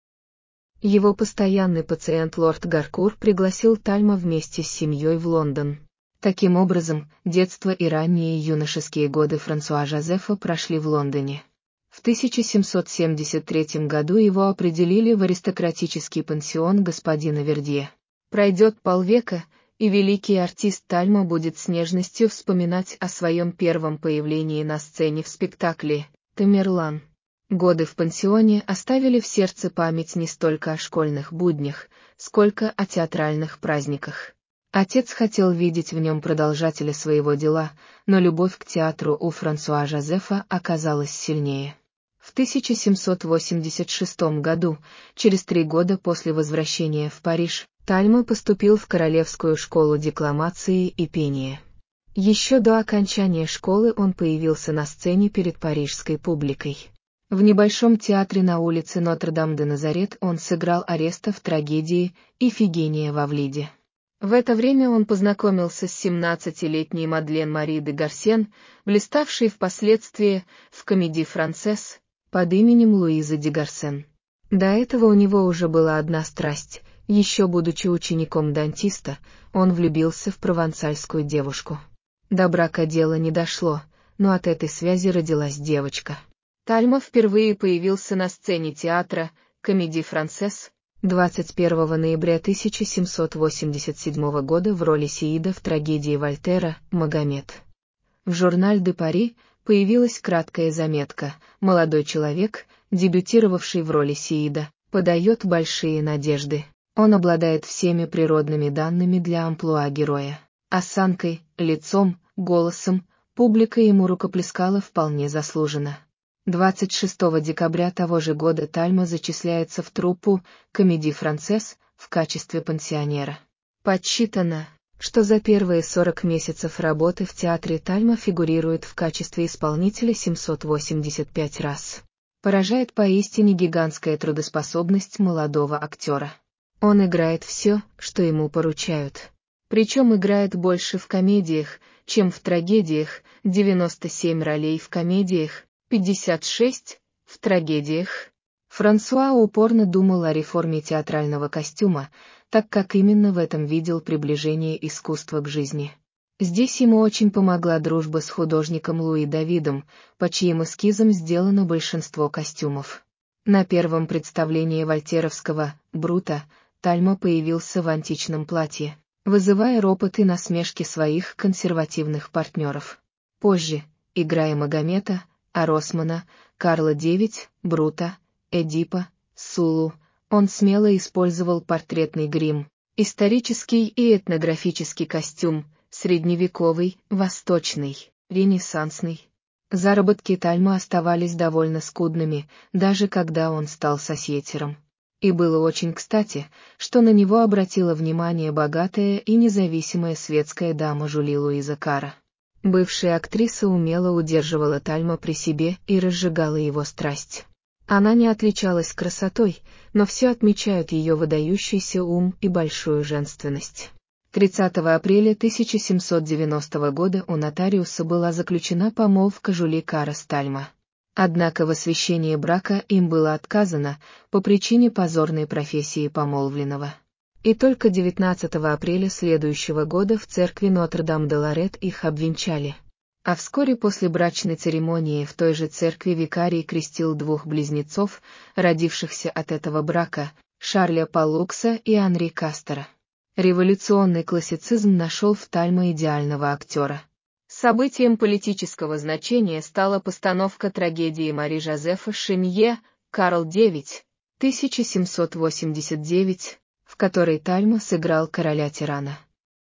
Его постоянный пациент лорд Гаркур пригласил Тальма вместе с семьей в Лондон. Таким образом, детство и ранние юношеские годы Франсуа Жозефа прошли в Лондоне. В тысяча семьсот семьдесят третьем году его определили в аристократический пансион господина Вердье. Пройдет полвека, и великий артист Тальма будет с нежностью вспоминать о своем первом появлении на сцене в спектакле «Тамерлан». Годы в пансионе оставили в сердце память не столько о школьных буднях, сколько о театральных праздниках. Отец хотел видеть в нем продолжателя своего дела, но любовь к театру у Франсуа Жозефа оказалась сильнее. В тысяча семьсот восемьдесят шестом году, через три года после возвращения в Париж, Тальма поступил в Королевскую школу декламации и пения. Еще до окончания школы он появился на сцене перед парижской публикой. В небольшом театре на улице Нотр-Дам-де-Назарет он сыграл Ареста в трагедии «Ифигения в Авлиде». В это время он познакомился с семнадцатилетней Мадлен Мари де Гарсен, блиставшей впоследствии в комедии «Францесс» под именем Луизы де Гарсен. До этого у него уже была одна страсть. Еще будучи учеником дантиста, он влюбился в провансальскую девушку. До брака дело не дошло, но от этой связи родилась девочка. Тальма впервые появился на сцене театра «Комедии Францесс» двадцать первого ноября тысяча семьсот восемьдесят седьмого года в роли Сеида в трагедии Вольтера «Магомед». В журнале «Де Пари» появилась краткая заметка: «Молодой человек, дебютировавший в роли Сеида, подает большие надежды. Он обладает всеми природными данными для амплуа героя. Осанкой, лицом, голосом, публика ему рукоплескала вполне заслуженно». двадцать шестого декабря того же года Тальма зачисляется в труппу «Комедии Францесс» в качестве пансионера. Подсчитано, что за первые сорок месяцев работы в театре Тальма фигурирует в качестве исполнителя семьсот восемьдесят пять раз. Поражает поистине гигантская трудоспособность молодого актера. Он играет все, что ему поручают. Причем играет больше в комедиях, чем в трагедиях, девяносто семь ролей в комедиях, пятьдесят шесть в трагедиях. Франсуа упорно думал о реформе театрального костюма, так как именно в этом видел приближение искусства к жизни. Здесь ему очень помогла дружба с художником Луи Давидом, по чьим эскизам сделано большинство костюмов. На первом представлении вольтеровского «Брута» Тальма появился в античном платье, вызывая ропот и насмешки своих консервативных партнеров. Позже, играя Магомета, Аросмана, Карла девять, Брута, Эдипа, Сулу, он смело использовал портретный грим, исторический и этнографический костюм, средневековый, восточный, ренессансный. Заработки Тальма оставались довольно скудными, даже когда он стал сосьетером. И было очень кстати, что на него обратила внимание богатая и независимая светская дама Жюли Луиза Кара. Бывшая актриса умело удерживала Тальма при себе и разжигала его страсть. Она не отличалась красотой, но все отмечают ее выдающийся ум и большую женственность. тридцатого апреля тысяча семьсот девяностого года у нотариуса была заключена помолвка Жюли Кара с Тальма. Однако в освящении брака им было отказано по причине позорной профессии помолвленного. И только девятнадцатого апреля следующего года в церкви Нотр-Дам-де-Лорет их обвенчали. А вскоре после брачной церемонии в той же церкви викарий крестил двух близнецов, родившихся от этого брака, Шарля Паллукса и Анри Кастера. Революционный классицизм нашел в Тальма идеального актера. Событием политического значения стала постановка трагедии Мари Жозефа Шинье «Карл девять», тысяча семьсот восемьдесят девять, в которой Тальма сыграл короля-тирана.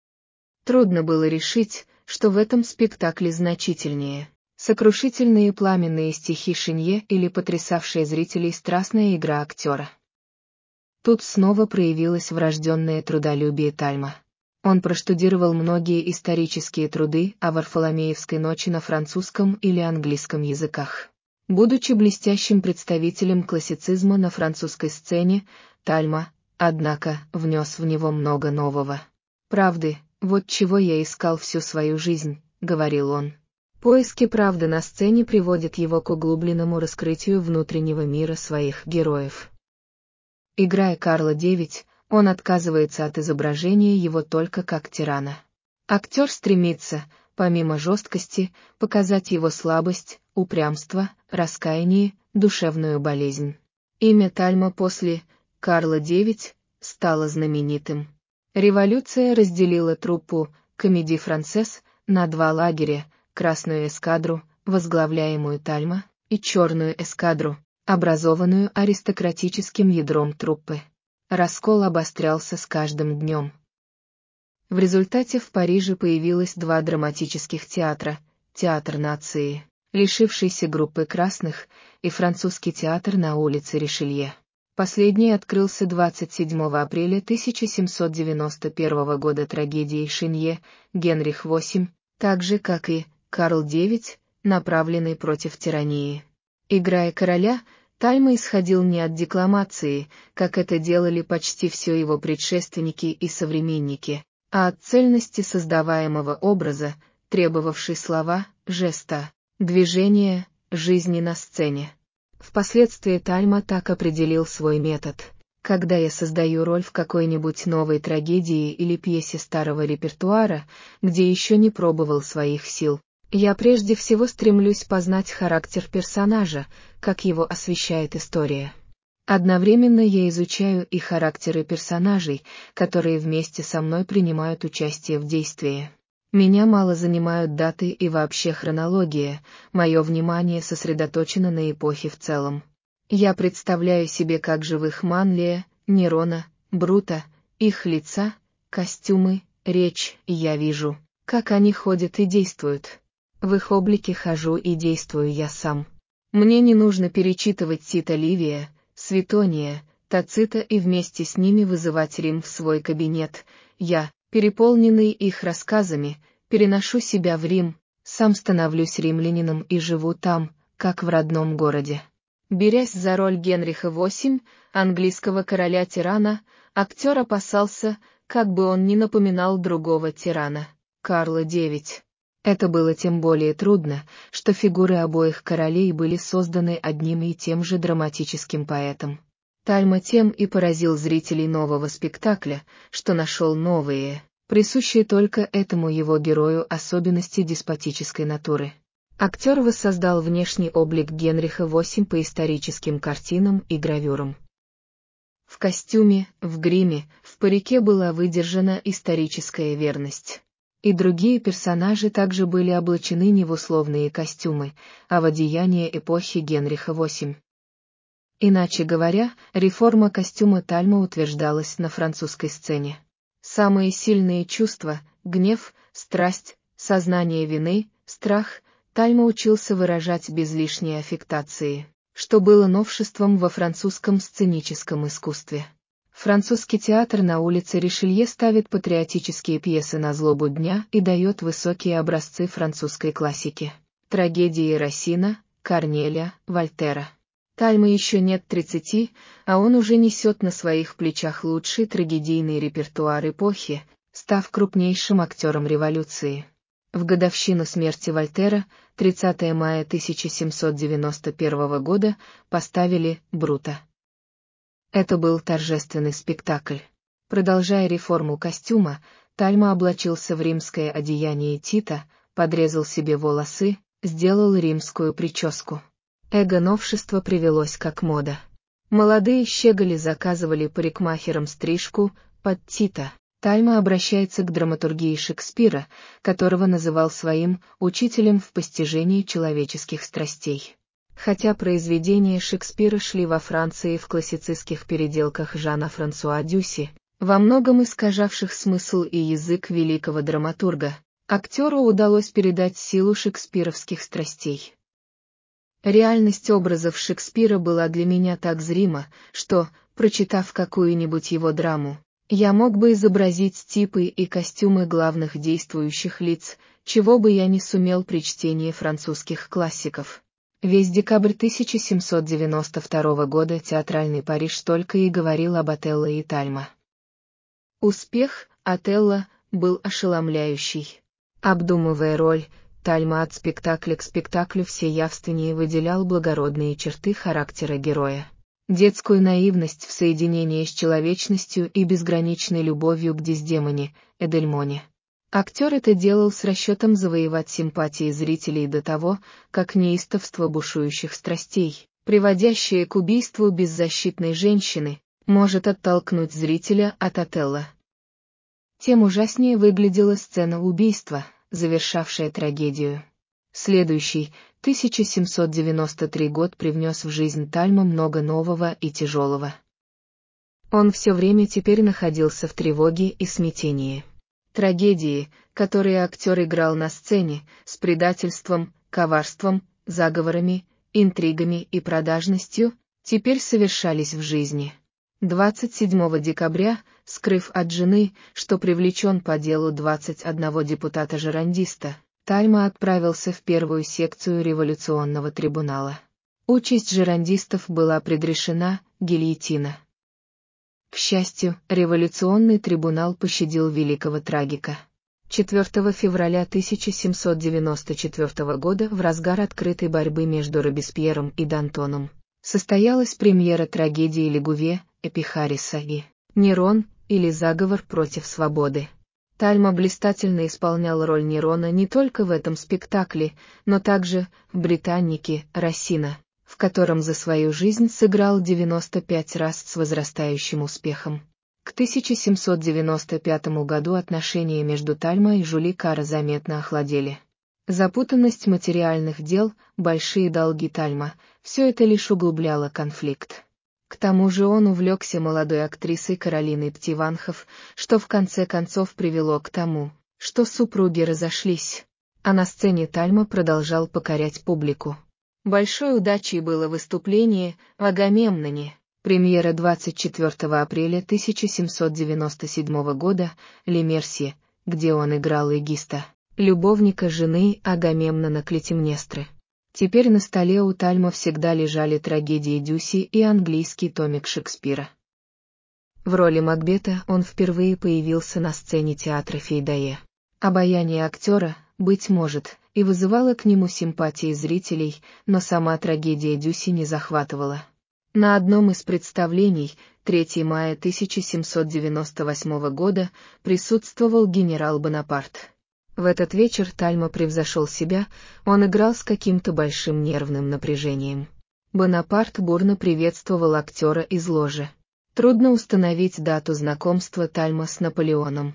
Трудно было решить, что в этом спектакле значительнее: сокрушительные пламенные стихи Шинье или потрясавшая зрителей страстная игра актера. Тут снова проявилось врожденное трудолюбие Тальма. Он проштудировал многие исторические труды о Варфоломеевской ночи на французском или английском языках. Будучи блестящим представителем классицизма на французской сцене, Тальма, однако, внес в него много нового. «Правды, вот чего я искал всю свою жизнь», — говорил он. Поиски правды на сцене приводят его к углубленному раскрытию внутреннего мира своих героев. Играя Карла девятого, он отказывается от изображения его только как тирана. Актер стремится, помимо жесткости, показать его слабость, упрямство, раскаяние, душевную болезнь. Имя Тальма после Карла девятого стало знаменитым. Революция разделила труппу «Комедий Францез» на два лагеря: красную эскадру, возглавляемую Тальма, и черную эскадру, образованную аристократическим ядром труппы. Раскол обострялся с каждым днем. В результате в Париже появилось два драматических театра: Театр нации, лишившийся группы красных, и французский театр на улице Ришелье. Последний открылся двадцать седьмого апреля тысяча семьсот девяносто первого года трагедией Шинье. Генрих восемь, так же как и Карл девятый, направленный против тирании. Играя короля, Тальма исходил не от декламации, как это делали почти все его предшественники и современники, а от цельности создаваемого образа, требовавшей слова, жеста, движения, жизни на сцене. Впоследствии Тальма так определил свой метод: когда я создаю роль в какой-нибудь новой трагедии или пьесе старого репертуара, где еще не пробовал своих сил, я прежде всего стремлюсь познать характер персонажа, как его освещает история. Одновременно я изучаю и характеры персонажей, которые вместе со мной принимают участие в действии. Меня мало занимают даты и вообще хронология, мое внимание сосредоточено на эпохе в целом. Я представляю себе как живых Манлия, Нерона, Брута, их лица, костюмы, речь, и я вижу, как они ходят и действуют. В их облике хожу и действую я сам. Мне не нужно перечитывать Тита Ливия, Светония, Тацита и вместе с ними вызывать Рим в свой кабинет. Я, переполненный их рассказами, переношу себя в Рим, сам становлюсь римлянином и живу там, как в родном городе. Берясь за роль Генриха восьмого, английского короля-тирана, актер опасался, как бы он ни напоминал другого тирана, Карла девятого. Это было тем более трудно, что фигуры обоих королей были созданы одним и тем же драматическим поэтом. Тальма тем и поразил зрителей нового спектакля, что нашел новые, присущие только этому его герою особенности деспотической натуры. Актер воссоздал внешний облик Генриха восьмого по историческим картинам и гравюрам. В костюме, в гриме, в парике была выдержана историческая верность. И другие персонажи также были облачены не в условные костюмы, а в одеяния эпохи Генриха восьмого. Иначе говоря, реформа костюма Тальма утверждалась на французской сцене. Самые сильные чувства — гнев, страсть, сознание вины, страх — Тальма учился выражать без лишней аффектации, что было новшеством во французском сценическом искусстве. Французский театр на улице Ришелье ставит патриотические пьесы на злобу дня и дает высокие образцы французской классики. Трагедии Рассина, Корнеля, Вольтера. Тальме еще нет тридцати, а он уже несет на своих плечах лучший трагедийный репертуар эпохи, став крупнейшим актером революции. В годовщину смерти Вольтера, тридцатого мая тысяча семьсот девяносто первого года, поставили «Брута». Это был торжественный спектакль. Продолжая реформу костюма, Тальма облачился в римское одеяние Тита, подрезал себе волосы, сделал римскую прическу. Эго-новшество привелось как мода. Молодые щеголи заказывали парикмахерам стрижку под Тита. Тальма обращается к драматургии Шекспира, которого называл своим учителем в постижении человеческих страстей. Хотя произведения Шекспира шли во Франции в классицистских переделках Жана Франсуа Дюси, во многом искажавших смысл и язык великого драматурга, актеру удалось передать силу шекспировских страстей. Реальность образов Шекспира была для меня так зрима, что, прочитав какую-нибудь его драму, я мог бы изобразить типы и костюмы главных действующих лиц, чего бы я не сумел при чтении французских классиков. Весь декабрь тысяча семьсот девяносто второго года театральный Париж только и говорил об Отелло и Тальма. Успех Отелло был ошеломляющий. Обдумывая роль, Тальма от спектакля к спектаклю все явственнее выделял благородные черты характера героя. Детскую наивность в соединении с человечностью и безграничной любовью к Дездемоне, Эдельмоне. Актер это делал с расчетом завоевать симпатии зрителей до того, как неистовство бушующих страстей, приводящее к убийству беззащитной женщины, может оттолкнуть зрителя от Отелло. Тем ужаснее выглядела сцена убийства, завершавшая трагедию. Следующий, тысяча семьсот девяносто третий год привнес в жизнь Тальма много нового и тяжелого. Он все время теперь находился в тревоге и смятении. Трагедии, которые актер играл на сцене, с предательством, коварством, заговорами, интригами и продажностью, теперь совершались в жизни. двадцать седьмого декабря, скрыв от жены, что привлечен по делу двадцать одного депутата-жерандиста, Тальма отправился в первую секцию революционного трибунала. Участь жерандистов была предрешена — гильотина. К счастью, революционный трибунал пощадил великого трагика. четвёртого февраля тысяча семьсот девяносто четвёртого года, в разгар открытой борьбы между Робеспьером и Д'Антоном, состоялась премьера трагедии Легуве, Эпихариса и «Нерон» или «Заговор против свободы». Тальма блистательно исполнял роль Нерона не только в этом спектакле, но также в «Британнике» Рассина, в котором за свою жизнь сыграл девяносто пять раз с возрастающим успехом. К тысяча семьсот девяносто пятому году отношения между Тальма и Жюли Каро заметно охладели. Запутанность материальных дел, большие долги Тальма — все это лишь углубляло конфликт. К тому же он увлекся молодой актрисой Каролиной Птиванхов, что в конце концов привело к тому, что супруги разошлись, а на сцене Тальма продолжал покорять публику. Большой удачей было выступление в «Агамемноне», премьера двадцать четвёртого апреля тысяча семьсот девяносто седьмого года, Ле Мерсье, где он играл эгиста, любовника жены Агамемнона Клетимнестры. Теперь на столе у Тальма всегда лежали трагедии Дюси и английский томик Шекспира. В роли Макбета он впервые появился на сцене театра Фейдае. Обаяние актера, быть может, и вызывало к нему симпатии зрителей, но сама трагедия Дюси не захватывала. На одном из представлений, третьего мая тысяча семьсот девяносто восьмого года, присутствовал генерал Бонапарт. В этот вечер Тальма превзошел себя, он играл с каким-то большим нервным напряжением. Бонапарт бурно приветствовал актера из ложи. Трудно установить дату знакомства Тальма с Наполеоном.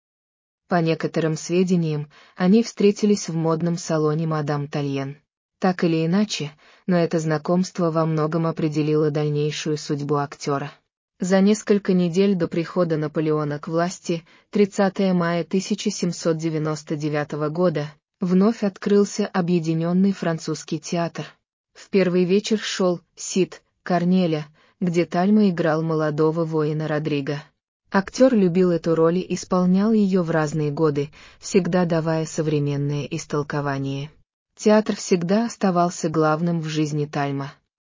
По некоторым сведениям, они встретились в модном салоне мадам Тальен. Так или иначе, но это знакомство во многом определило дальнейшую судьбу актера. За несколько недель до прихода Наполеона к власти, тридцатого мая тысяча семьсот девяносто девятого года, вновь открылся Объединенный французский театр. В первый вечер шел «Сид» Корнеля, где Тальма играл молодого воина Родриго. Актер любил эту роль и исполнял ее в разные годы, всегда давая современное истолкование. Театр всегда оставался главным в жизни Тальма.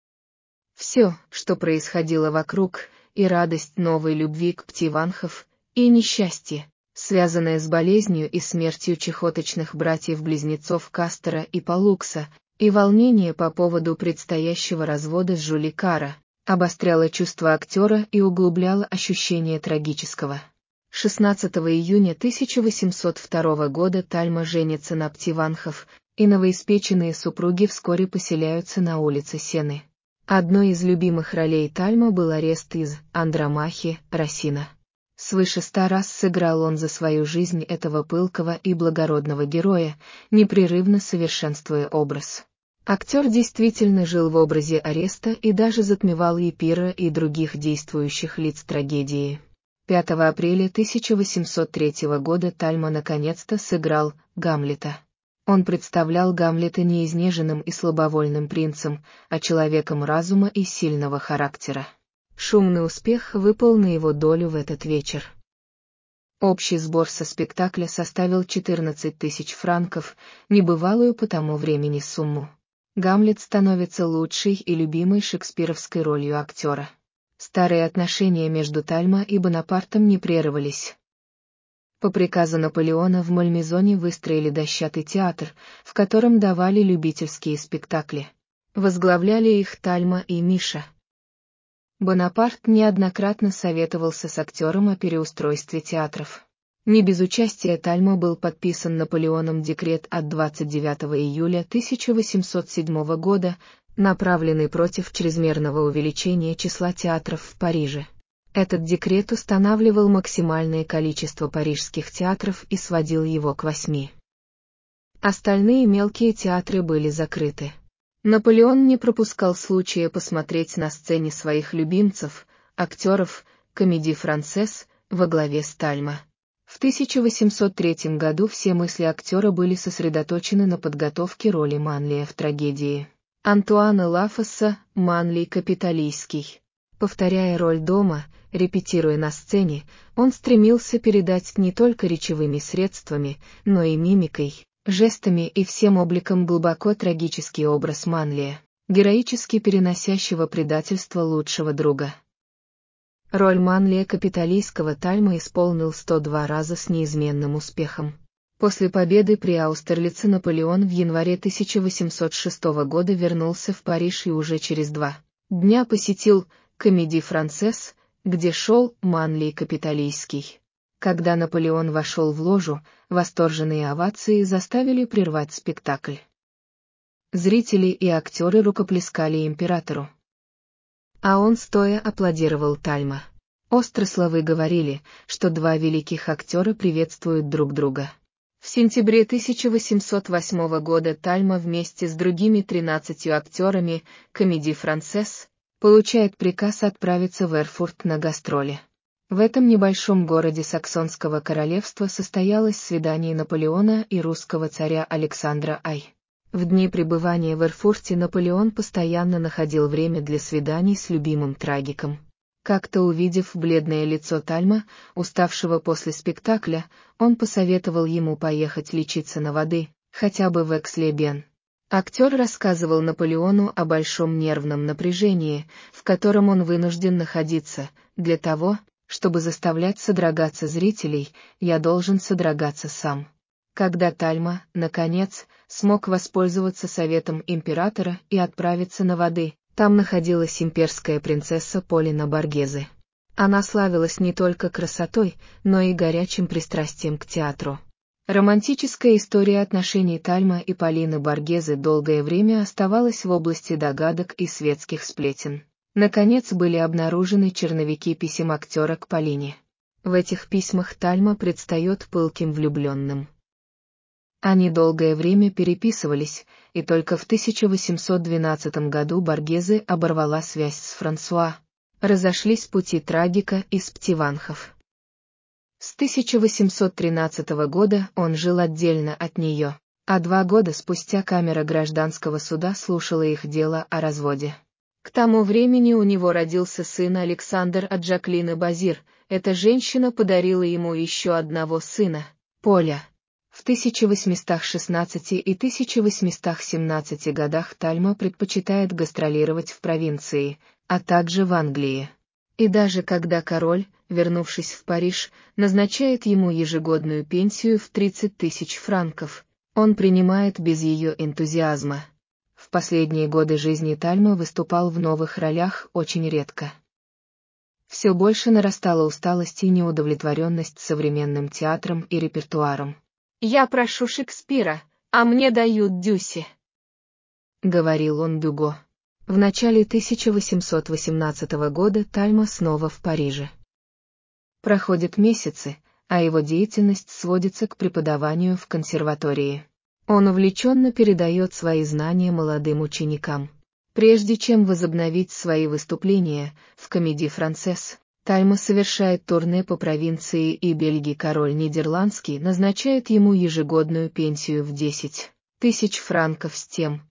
Все, что происходило вокруг, и радость новой любви к Птиванхов, и несчастье, связанное с болезнью и смертью чехоточных братьев-близнецов Кастера и Палукса, и волнение по поводу предстоящего развода с Жюли Каро, обостряло чувства актера и углубляло ощущение трагического. шестнадцатого июня тысяча восемьсот второго года Тальма женится на Птиванхов, и новоиспеченные супруги вскоре поселяются на улице Сены. Одной из любимых ролей Тальма был арест из «Андромахи» Рассина. Свыше ста раз сыграл он за свою жизнь этого пылкого и благородного героя, непрерывно совершенствуя образ. Актер действительно жил в образе ареста и даже затмевал Епира и других действующих лиц трагедии. пятого апреля тысяча восемьсот третьего года Тальма наконец-то сыграл Гамлета. Он представлял Гамлета не изнеженным и слабовольным принцем, а человеком разума и сильного характера. Шумный успех выпал на его долю в этот вечер. Общий сбор со спектакля составил четырнадцать тысяч франков, небывалую по тому времени сумму. Гамлет становится лучшей и любимой шекспировской ролью актера. Старые отношения между Тальма и Бонапартом не прерывались. По приказу Наполеона в Мальмезоне выстроили дощатый театр, в котором давали любительские спектакли. Возглавляли их Тальма и Миша. Бонапарт неоднократно советовался с актером о переустройстве театров. Не без участия Тальма был подписан Наполеоном декрет от двадцать девятого июля тысяча восемьсот седьмого года, направленный против чрезмерного увеличения числа театров в Париже. Этот декрет устанавливал максимальное количество парижских театров и сводил его к восьми. Остальные мелкие театры были закрыты. Наполеон не пропускал случая посмотреть на сцене своих любимцев, актеров, комедий «Францесс» во главе с Тальма. В тысяча восемьсот третьем году все мысли актера были сосредоточены на подготовке роли Манлия в трагедии Антуана Лафосса «Манлий Капитолийский». Повторяя роль дома, репетируя на сцене, он стремился передать не только речевыми средствами, но и мимикой, жестами и всем обликом глубоко трагический образ Манлия, героически переносящего предательство лучшего друга. Роль Манлия Капитолийского Тальма исполнил сто два раза с неизменным успехом. После победы при Аустерлице Наполеон в январе тысяча восемьсот шестого года вернулся в Париж и уже через два дня посетил «Комедий Францесс», где шел Манлий Капитолийский. Когда Наполеон вошел в ложу, восторженные овации заставили прервать спектакль. Зрители и актеры рукоплескали императору. А он стоя аплодировал Тальма. Острословы говорили, что два великих актера приветствуют друг друга. В сентябре тысяча восемьсот восьмого года Тальма вместе с другими тринадцатью актерами «Комедий Францесс» получает приказ отправиться в Эрфурт на гастроли. В этом небольшом городе Саксонского королевства состоялось свидание Наполеона и русского царя Александра I. В дни пребывания в Эрфурте Наполеон постоянно находил время для свиданий с любимым трагиком. Как-то увидев бледное лицо Тальма, уставшего после спектакля, он посоветовал ему поехать лечиться на воды, хотя бы в Экс-Ле-Бен. Актер рассказывал Наполеону о большом нервном напряжении, в котором он вынужден находиться. Для того, чтобы заставлять содрогаться зрителей, я должен содрогаться сам. Когда Тальма, наконец, смог воспользоваться советом императора и отправиться на воды, там находилась имперская принцесса Полина Боргезе. Она славилась не только красотой, но и горячим пристрастием к театру. Романтическая история отношений Тальма и Полины Боргезе долгое время оставалась в области догадок и светских сплетен. Наконец были обнаружены черновики писем актера к Полине. В этих письмах Тальма предстает пылким влюбленным. Они долгое время переписывались, и только в тысяча восемьсот двенадцатом году Боргезе оборвала связь с Франсуа. Разошлись пути трагика и Сптиванхов. С тысяча восемьсот тринадцатого года он жил отдельно от нее, а два года спустя камера гражданского суда слушала их дело о разводе. К тому времени у него родился сын Александр от Жаклины Базир. Эта женщина подарила ему еще одного сына, Поля. В тысяча восемьсот шестнадцатом и тысяча восемьсот семнадцатом годах Тальма предпочитает гастролировать в провинции, а также в Англии. И даже когда король, вернувшись в Париж, назначает ему ежегодную пенсию в тридцать тысяч франков, он принимает без ее энтузиазма. В последние годы жизни Тальма выступал в новых ролях очень редко. Все больше нарастала усталость и неудовлетворенность современным театром и репертуаром. «Я прошу Шекспира, а мне дают Дюсси», — говорил он Бюго. В начале тысяча восемьсот восемнадцатого года Тальма снова в Париже. Проходят месяцы, а его деятельность сводится к преподаванию в консерватории. Он увлеченно передает свои знания молодым ученикам. Прежде чем возобновить свои выступления в «Комедий Францесс», Тальма совершает турне по провинции и Бельгии. Король Нидерландский назначает ему ежегодную пенсию в десять тысяч франков с тем,